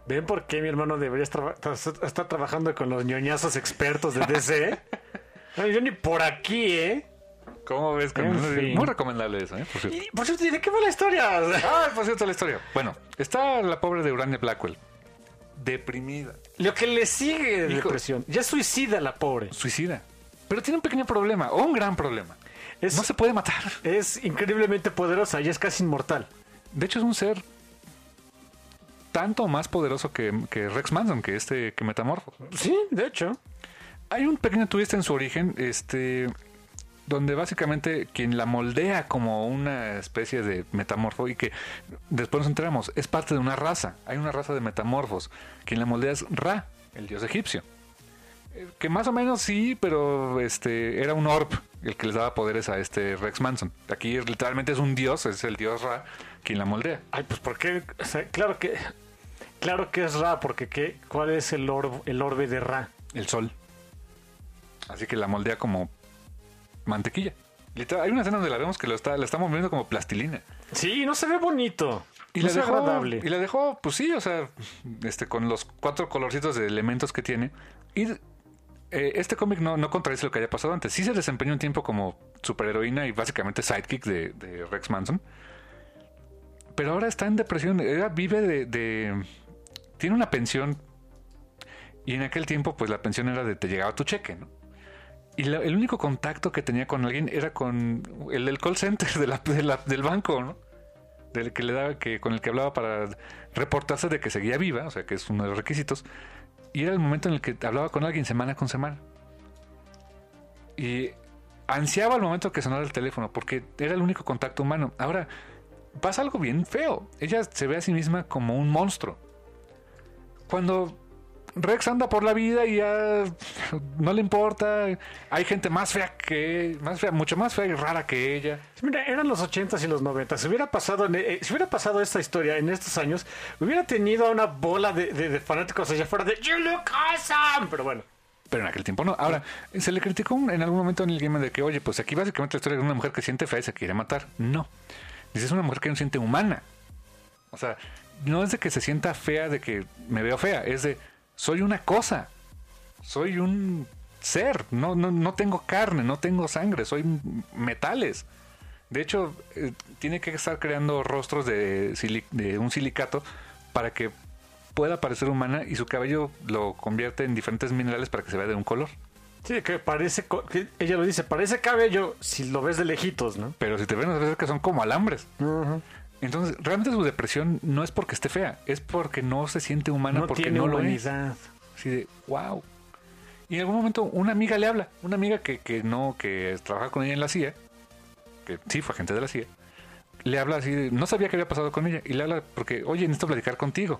¿Ven por qué mi hermano debería estar, estar trabajando con los ñoñazos expertos de D C? No, yo ni por aquí, ¿eh? ¿Cómo ves? Que En no- fin. Muy recomendable eso, ¿eh? Por cierto. Y, por cierto, ¿y de qué va la historia? O sea, Ah, por cierto, la historia. Bueno, está la pobre de Urania Blackwell. Deprimida. lo que le sigue de Hijo. depresión. Ya es suicida la pobre. Suicida. Pero tiene un pequeño problema, o un gran problema. Es, No se puede matar. es increíblemente poderosa y es casi inmortal. De hecho, es un ser tanto más poderoso que, que Rex Manson, que este que Metamorfo. Sí, de hecho. Hay un pequeño twist en su origen, este, donde básicamente quien la moldea como una especie de metamorfo y que después nos enteramos es parte de una raza. Hay una raza de metamorfos. Quien la moldea es Ra, el dios egipcio. Eh, Que más o menos sí, pero este era un orb el que les daba poderes a este Rex Manson. Aquí literalmente es un dios, es el dios Ra quien la moldea. Ay, pues ¿por qué? O sea, claro que claro que es Ra, porque ¿qué? ¿Cuál es el, orb, el orbe de Ra? El sol. Así que la moldea como mantequilla. Literal, hay una escena donde la vemos que lo está, la está moviendo como plastilina. Sí, no se ve bonito. Y no la se ve dejó, agradable. y la dejó, pues sí, o sea, este, con los cuatro colorcitos de elementos que tiene. Y eh, este cómic no, no contradice lo que haya pasado antes. Sí se desempeñó un tiempo como superheroína y básicamente sidekick de, de Rex Manson. Pero ahora está en depresión. Ella vive de, de... Tiene una pensión. Y en aquel tiempo, pues la pensión era de te llegaba tu cheque, ¿no? Y la- el único contacto que tenía con alguien era con el del call center de la- de la- del banco, ¿no? Del que le daba, que, con el que hablaba para reportarse de que seguía viva, o sea que es uno de los requisitos. Y era el momento en el que hablaba con alguien semana con semana. Y ansiaba el momento que sonara el teléfono, porque era el único contacto humano. Ahora, pasa algo bien feo. Ella se ve a sí misma como un monstruo. Cuando Rex anda por la vida y ya no le importa. Hay gente más fea que... más fea, mucho más fea y rara que ella. Mira, eran los ochentas y los noventas. Si hubiera pasado, en- eh, si hubiera pasado esta historia en estos años, hubiera tenido una bola de, de- de fanáticos allá afuera de You look awesome. Pero bueno, Pero en aquel tiempo no. Ahora, se le criticó un- en algún momento en el game de que, oye, pues aquí básicamente la historia de una mujer que siente fea y se quiere matar. No. Dice, es una mujer que no siente humana. O sea, no es de que se sienta fea, de que me veo fea. Es de, soy una cosa. Soy un ser. No, no, no tengo carne, no tengo sangre. Soy m- metales. De hecho, eh, tiene que estar creando rostros de, sili- de un silicato para que pueda parecer humana y su cabello lo convierte en diferentes minerales para que se vea de un color. sí, que parece, co- que ella lo dice, parece cabello si lo ves de lejitos, ¿no? Pero si te ven, a veces que son como alambres. Entonces, realmente su depresión no es porque esté fea, es porque no se siente humana, No porque tiene no lo es. humanidad. Así de, wow. Y en algún momento una amiga le habla, una amiga que, que no, que trabaja con ella en la C I A, que sí fue agente de la C I A, le habla así, de, no sabía qué había pasado con ella, y le habla porque, oye, necesito platicar contigo.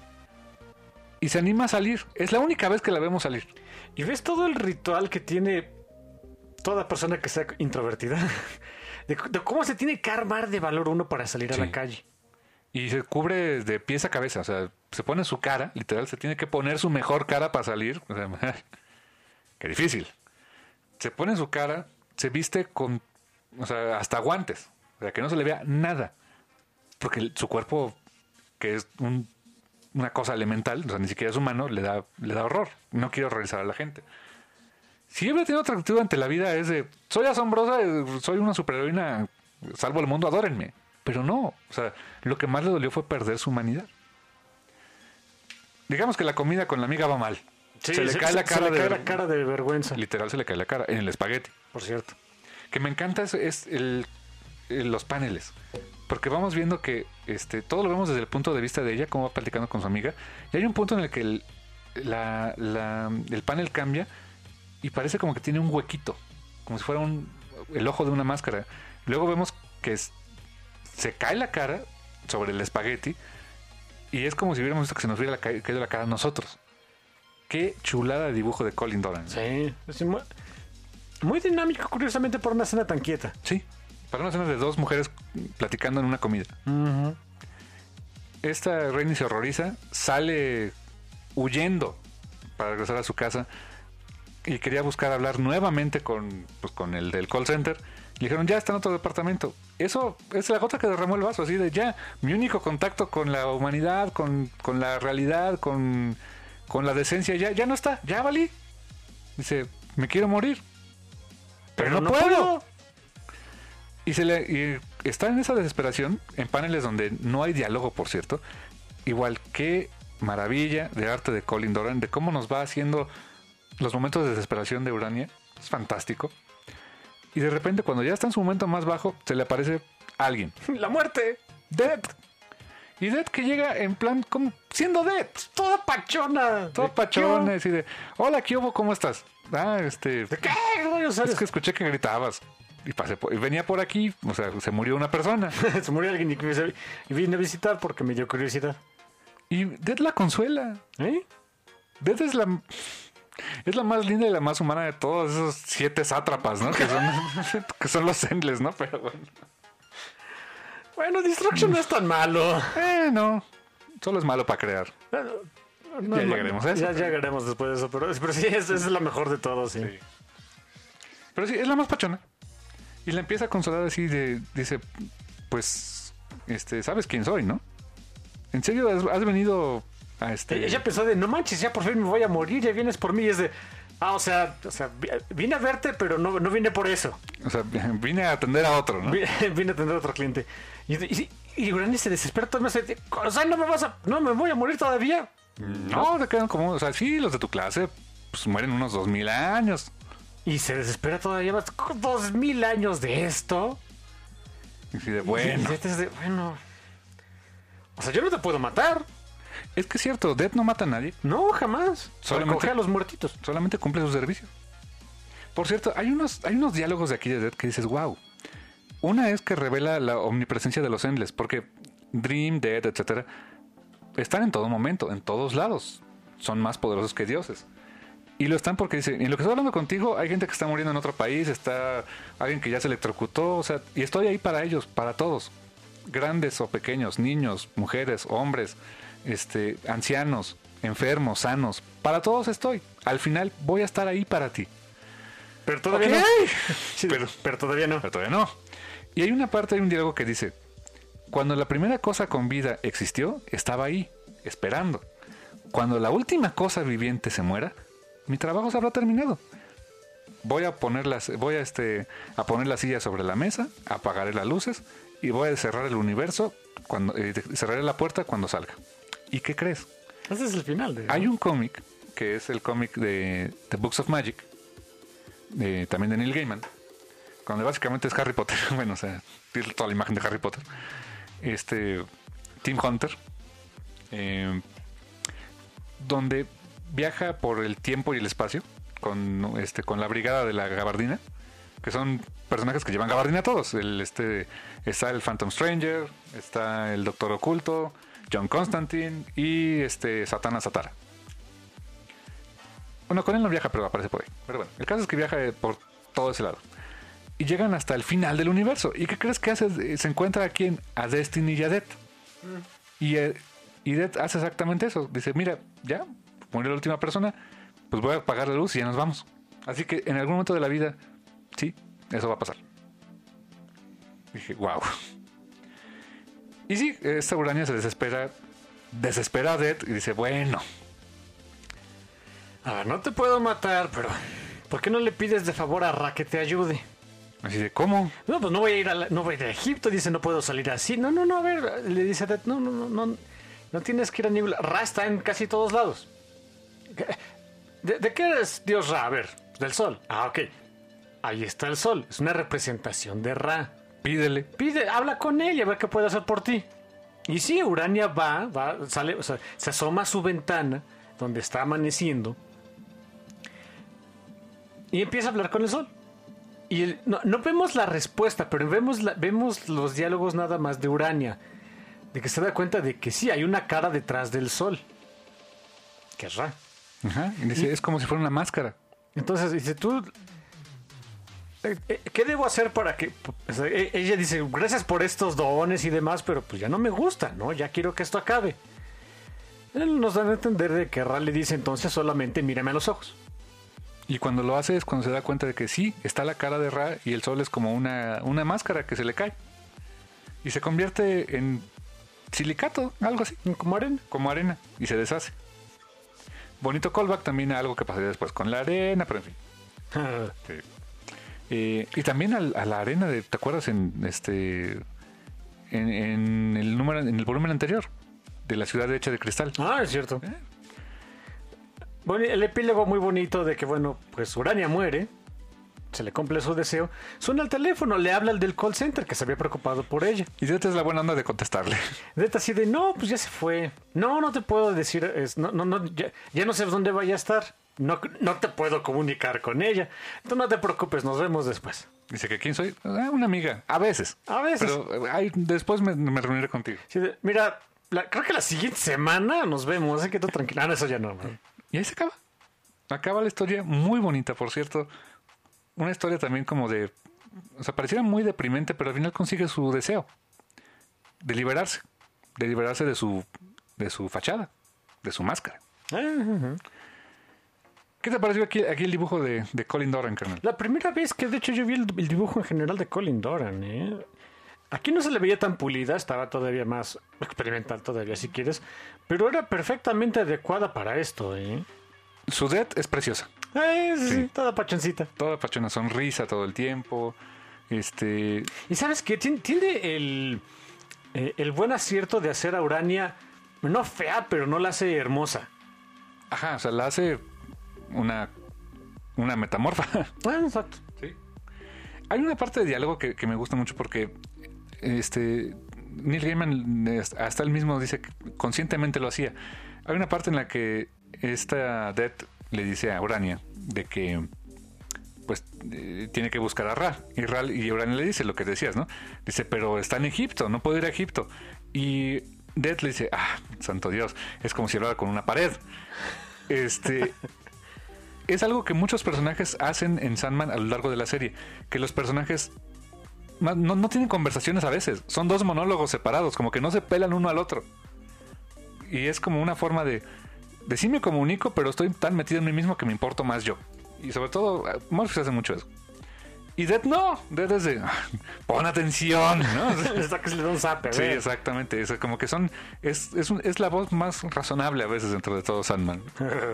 Y se anima a salir, es la única vez que la vemos salir. Y ves todo el ritual que tiene toda persona que sea introvertida. De, de cómo se tiene que armar de valor uno para salir Sí. a la calle. Y se cubre de pies a cabeza, o sea, se pone su cara, literal, se tiene que poner su mejor cara para salir. O sea, qué difícil. Se pone su cara, se viste con, o sea, hasta guantes, o sea, que no se le vea nada. Porque el- su cuerpo, que es un- una cosa elemental, o sea, ni siquiera es humano, le da, le da horror. No quiere horrorizar a la gente. Si yo hubiera tenido otra actitud ante la vida es de, soy asombrosa, eh, soy una superheroína, salvo el mundo, adórenme. Pero no, o sea, lo que más le dolió fue perder su humanidad. Digamos que la comida con la amiga va mal. Sí, se le cae la se cara le cae de... la cara de vergüenza, Literal se le cae la cara en el espagueti. por cierto. Que me encanta es, es el, el- los paneles. Porque vamos viendo que este todo lo vemos desde el punto de vista de ella, cómo va platicando con su amiga. Y hay un punto en el que el, la- la- el panel cambia y parece como que tiene un huequito. Como si fuera un, el ojo de una máscara. Luego vemos que es- se cae la cara sobre el espagueti. Y es como si hubiéramos visto que se nos hubiera ca- caído la cara a nosotros. Qué chulada de dibujo de Colin Doran. Sí, es muy, muy dinámico, curiosamente, por una escena tan quieta. Sí, para una escena de dos mujeres platicando en una comida. Esta Rainy se horroriza, sale huyendo para regresar a su casa y quería buscar hablar nuevamente con, pues, con el del call center Le dijeron, ya está en otro departamento. Eso es la gota que derramó el vaso, así de ya, mi único contacto con la humanidad, con, con la realidad, con, con la decencia, ya, ya no está, ya valí. Dice, me quiero morir. Pero, pero no, no puedo. puedo. Y, se le, y está en esa desesperación, en paneles donde no hay diálogo, por cierto. Igual, qué maravilla de arte de Colin Doran, de cómo nos va haciendo los momentos de desesperación de Urania. Es fantástico. Y de repente, cuando ya está en su momento más bajo, se le aparece alguien. ¡La muerte! Dead. Y Dead que llega en plan, como siendo Dead. Toda pachona. Toda pachona. Y de, hola, ¿qué hubo? ¿Cómo estás? Ah, este... ¿De qué? Es que escuché que gritabas. Y pasé por, y venía por aquí, o sea, se murió una persona. Se murió alguien y vine a visitar porque me dio curiosidad. Y Dead la consuela. ¿Eh? Dead es la... Es la más linda y la más humana de todos esos siete sátrapas, ¿no? Que son, que son los Endless, ¿no? Pero bueno. Bueno, Destruction no es tan malo. Eh, no. Solo es malo para crear. No, no, ya llegaremos a eso. Ya llegaremos después de eso. Pero, pero sí, esa es la mejor de todos, sí. sí. Pero sí, es la más pachona. Y la empieza a consolar así de... Dice, pues... este ¿sabes quién soy, no? ¿En serio has, has venido... a este... Ella pensó de, no manches, ya por fin me voy a morir, ya vienes por mí. Y es de, ah, o sea, o sea vine a verte, pero no, no vine por eso. O sea, vine a atender a otro, ¿no? Vine, vine a atender a otro cliente. Y, y, y Urania se desespera todo. O sea, no me vas a... No me voy a morir todavía. No, te quedan como... O sea, sí, los de tu clase pues mueren unos dos mil años. Y se desespera todavía más. ¿Dos mil años de esto? Y sí, de bueno. Y, y de, bueno. O sea, yo no te puedo matar. Es que es cierto, Dead no mata a nadie. No, jamás. Solamente coge a los muertitos. Solamente cumple su servicio. Por cierto, hay unos, hay unos diálogos de aquí de Dead que dices, wow. Una es que revela la omnipresencia de los Endless, porque Dream, Dead, etcétera, están en todo momento, en todos lados. Son más poderosos que dioses. Y lo están porque dice, en lo que estoy hablando contigo, hay gente que está muriendo en otro país, está alguien que ya se electrocutó, o sea, y estoy ahí para ellos, para todos. Grandes o pequeños, niños, mujeres, hombres, este, ancianos, enfermos, sanos, para todos estoy. Al final voy a estar ahí para ti. Pero todavía okay. no. Sí, pero, pero todavía no. Pero todavía no. Y hay una parte, hay un diálogo que dice, cuando la primera cosa con vida existió, estaba ahí, esperando. Cuando la última cosa viviente se muera, mi trabajo se habrá terminado. Voy a poner las, voy a este, a poner la silla sobre la mesa, apagaré las luces y voy a cerrar el universo cuando eh, cerraré la puerta cuando salga. ¿Y qué crees? Ese es el final. De... Hay un cómic que es el cómic de The Books of Magic, de, también de Neil Gaiman, donde básicamente es Harry Potter. Bueno, o sea, tiene toda la imagen de Harry Potter. Este Tim Hunter, eh, donde viaja por el tiempo y el espacio con este con la brigada de la gabardina, que son personajes que llevan gabardina todos. El, este, está el Phantom Stranger, está el Doctor Oculto, John Constantine y este Satana Satara. Bueno, con él no viaja, pero aparece por ahí. Pero bueno, el caso es que viaja por todo ese lado. Y llegan hasta el final del universo. ¿Y qué crees que hace? Se encuentra aquí en a Destiny y a Death. Mm. Y, eh, y Death hace exactamente eso. Dice, mira, ya murió la última persona, pues voy a apagar la luz y ya nos vamos. Así que en algún momento de la vida, sí, eso va a pasar. Dije, wow. Y sí, esta Urania se desespera, desespera a Death y dice, bueno. A ver, no te puedo matar, pero ¿por qué no le pides de favor a Ra que te ayude? Así de, ¿cómo? No, pues no voy a ir a, la, no voy a, ir a Egipto, dice, no puedo salir así. No, no, no, a ver, le dice a Death, no, no, no, no, no tienes que ir a ningún lado. Ra está en casi todos lados. ¿De, ¿De qué eres Dios Ra? A ver, del sol. Ah, ok. Ahí está el sol. Es una representación de Ra. Pídele. Pide, habla con él y a ver qué puede hacer por ti. Y sí, Urania va, va, sale, o sea, se asoma a su ventana donde está amaneciendo y empieza a hablar con el sol. Y el, no, no vemos la respuesta, pero vemos, la, vemos los diálogos nada más de Urania, de que se da cuenta de que sí, hay una cara detrás del sol, que es Ra. Ajá, y dice, y, es como si fuera una máscara. Entonces dice, tú, ¿qué debo hacer para que...? O sea, ella dice, gracias por estos dones y demás, pero pues ya no me gusta, ¿no? Ya quiero que esto acabe. Él nos da a entender de que Ra le dice, entonces solamente mírame a los ojos. Y cuando lo hace es cuando se da cuenta de que sí, está la cara de Ra y el sol es como una, una máscara que se le cae. Y se convierte en silicato, algo así. Como arena. Como arena. Y se deshace. Bonito callback también a algo que pasaría después con la arena, pero en fin. Sí. Eh, y también al, a la arena de, ¿te acuerdas? En este en, en el número, en el volumen anterior de la ciudad hecha de cristal. Ah, es cierto. ¿Eh? Bueno, el epílogo muy bonito de que, bueno, pues Urania muere, se le cumple su deseo, suena el teléfono, le habla al del call center que se había preocupado por ella. Y Deta es la buena onda de contestarle. Deta así de, no, pues ya se fue. No, no te puedo decir, es, no, no, no, ya, ya no sé dónde vaya a estar. No, no te puedo comunicar con ella. Tú no te preocupes, nos vemos después. Dice que ¿quién soy? Ah, una amiga. A veces. A veces. Pero ay, después me, me reuniré contigo. Sí, de, mira, la, creo que la siguiente semana nos vemos. Así que tú tranquila. Ah, no, eso ya no. Man. Y ahí se acaba. Acaba la historia muy bonita, por cierto. Una historia también como de... O sea, pareciera muy deprimente, pero al final consigue su deseo. De liberarse. De liberarse de su, de su fachada. De su máscara. Uh-huh. ¿Qué te pareció aquí, aquí el dibujo de, de Colin Doran, carnal? La primera vez que de hecho yo vi el, el dibujo en general de Colin Doran, ¿eh? Aquí no se le veía tan pulida, estaba todavía más experimental todavía si quieres, pero era perfectamente adecuada para esto, ¿eh? Su Death es preciosa. Eh, sí, sí, toda pachoncita. Toda pachona, sonrisa todo el tiempo. Este... Y ¿sabes qué? Tiene, tiene el, eh, el buen acierto de hacer a Urania, no fea, pero no la hace hermosa. Ajá, o sea, la hace una, una metamorfa. Ah, exacto. Sí. Hay una parte de diálogo que, que me gusta mucho porque este Neil Gaiman hasta él mismo dice que conscientemente lo hacía. Hay una parte en la que esta Death le dice a Urania de que pues eh, tiene que buscar a Ra y, Ra y Urania le dice lo que decías, ¿no? Dice, pero está en Egipto, no puedo ir a Egipto. Y Death le dice, ah, santo Dios, es como si hablara con una pared. Este es algo que muchos personajes hacen en Sandman a lo largo de la serie, que los personajes no, no tienen conversaciones a veces, son dos monólogos separados, como que no se pelan uno al otro. Y es como una forma de, de sí me comunico, pero estoy tan metido en mí mismo que me importo más yo. Y sobre todo, Morpheus hace mucho eso. Y Death no, Death es de, pon atención, ¿no? Está que se le da un zape, sí, exactamente, es como que son, es, es, un, es la voz más razonable a veces dentro de todo Sandman.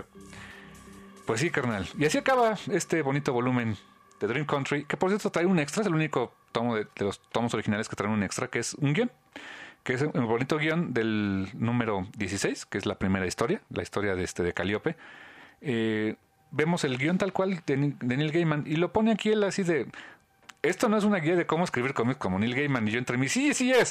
Pues sí, carnal. Y así acaba este bonito volumen de Dream Country, que por cierto trae un extra, es el único tomo de, de los tomos originales que traen un extra, que es un guión, que es un bonito guión del número dieciséis, que es la primera historia, la historia de este de Calíope. Eh, vemos el guión tal cual de, de Neil Gaiman y lo pone aquí él así de... Esto no es una guía de cómo escribir cómics como Neil Gaiman, y yo entre mí, sí, sí es.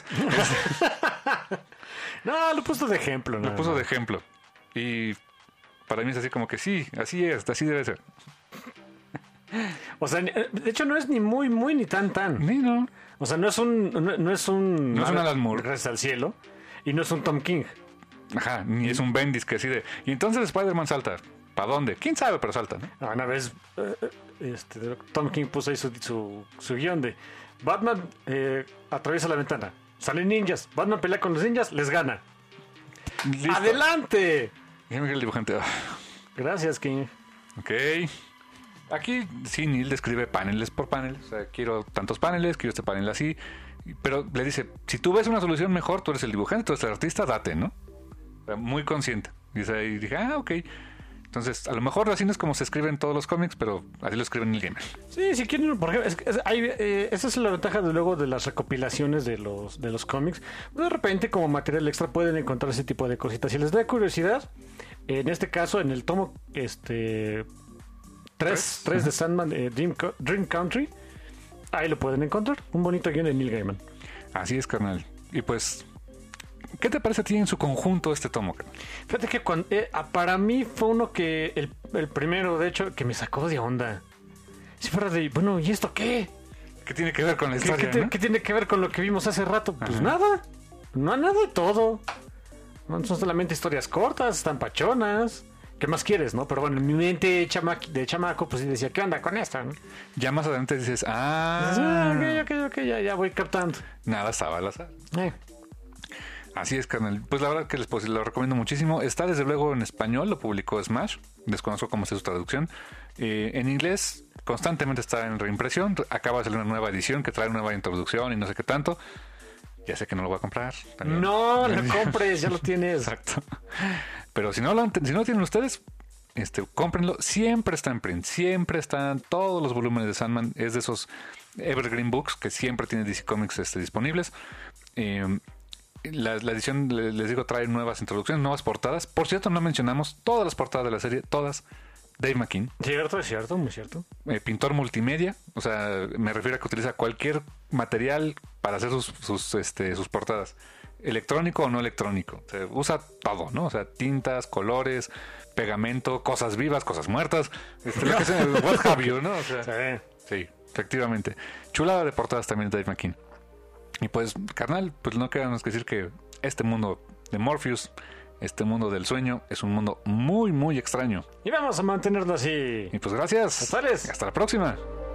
No, lo puso de ejemplo. Lo puso de ejemplo. Y para mí es así como que sí, así es, así debe ser. O sea, de hecho no es ni muy, muy, ni tan, tan. Ni no. O sea, no es un... No, no es un... No es un Alan Moore. Gracias al cielo. Y no es un Tom King. Ajá, ni es un Bendis que así de... Y entonces Spider-Man salta. ¿Para dónde? ¿Quién sabe? Pero salta, ¿no? Una vez eh, este, Tom King puso ahí su, su, su guión de Batman eh, atraviesa la ventana, salen ninjas, Batman pelea con los ninjas, les gana. Listo. ¡Adelante! Y el dibujante. Gracias, King. Ok. Aquí sí, Neil describe paneles por paneles. O sea, quiero tantos paneles, quiero este panel así. Pero le dice, si tú ves una solución mejor, tú eres el dibujante, tú eres el artista, date, ¿no? O sea, muy consciente. Y, o sea, y dije, ah, ok. Entonces, a lo mejor así no es como se escriben todos los cómics, pero así lo escriben Neil Gaiman. Sí, si quieren, por ejemplo, es, es, hay, eh, esa es la ventaja de luego de las recopilaciones de los de los cómics. De repente, como material extra, pueden encontrar ese tipo de cositas. Si les da curiosidad, en este caso, en el tomo este tres de Sandman, eh, Dream, Dream Country, ahí lo pueden encontrar. Un bonito guión de Neil Gaiman. Así es, carnal. Y pues... ¿qué te parece a ti en su conjunto este tomo? Fíjate que cuando, eh, para mí fue uno que, el, el primero, de hecho, que me sacó de onda. Si fuera de, bueno, ¿y esto qué? ¿Qué tiene que ver con la historia? ¿Qué, qué, ¿no? ¿qué tiene que ver con lo que vimos hace rato? Pues Ajá. nada, no nada de todo. No son solamente historias cortas, están pachonas. ¿Qué más quieres, no? Pero bueno, en mi mente chama, de chamaco, pues sí decía, ¿qué onda con esto? ¿no? Ya más adelante dices, ah, ah ok, ok, ok, ya, ya voy captando. Nada estaba al azar. Eh. Así es, carnal. Pues la verdad que les pues, lo recomiendo muchísimo. Está desde luego en español, lo publicó Smash. Desconozco cómo es su traducción. Eh, en inglés constantemente está en reimpresión. Acaba de salir una nueva edición que trae una nueva introducción y no sé qué tanto. Ya sé que no lo voy a comprar. También. No, lo compres, ya lo tienes. Exacto. Pero si no lo, si no lo tienen ustedes, este, cómprenlo. Siempre está en print. Siempre están todos los volúmenes de Sandman. Es de esos Evergreen Books que siempre tiene D C Comics este, disponibles. Eh, La, la edición, les digo, trae nuevas introducciones, nuevas portadas. Por cierto, no mencionamos todas las portadas de la serie, todas. Dave McKean. Cierto, es cierto, muy cierto. Eh, pintor multimedia, o sea, me refiero a que utiliza cualquier material para hacer sus, sus, este, sus portadas. Electrónico o no electrónico. O sea, usa todo, ¿no? O sea, tintas, colores, pegamento, cosas vivas, cosas muertas. Este, lo que sea, what have you, ¿no? O sea, Sí. sí, efectivamente. Chulada de portadas también de Dave McKean. Y pues, carnal, pues no queda más que decir que este mundo de Morpheus, este mundo del sueño, es un mundo muy, muy extraño. Y vamos a mantenerlo así. Y pues gracias. Hasta les. Hasta la próxima.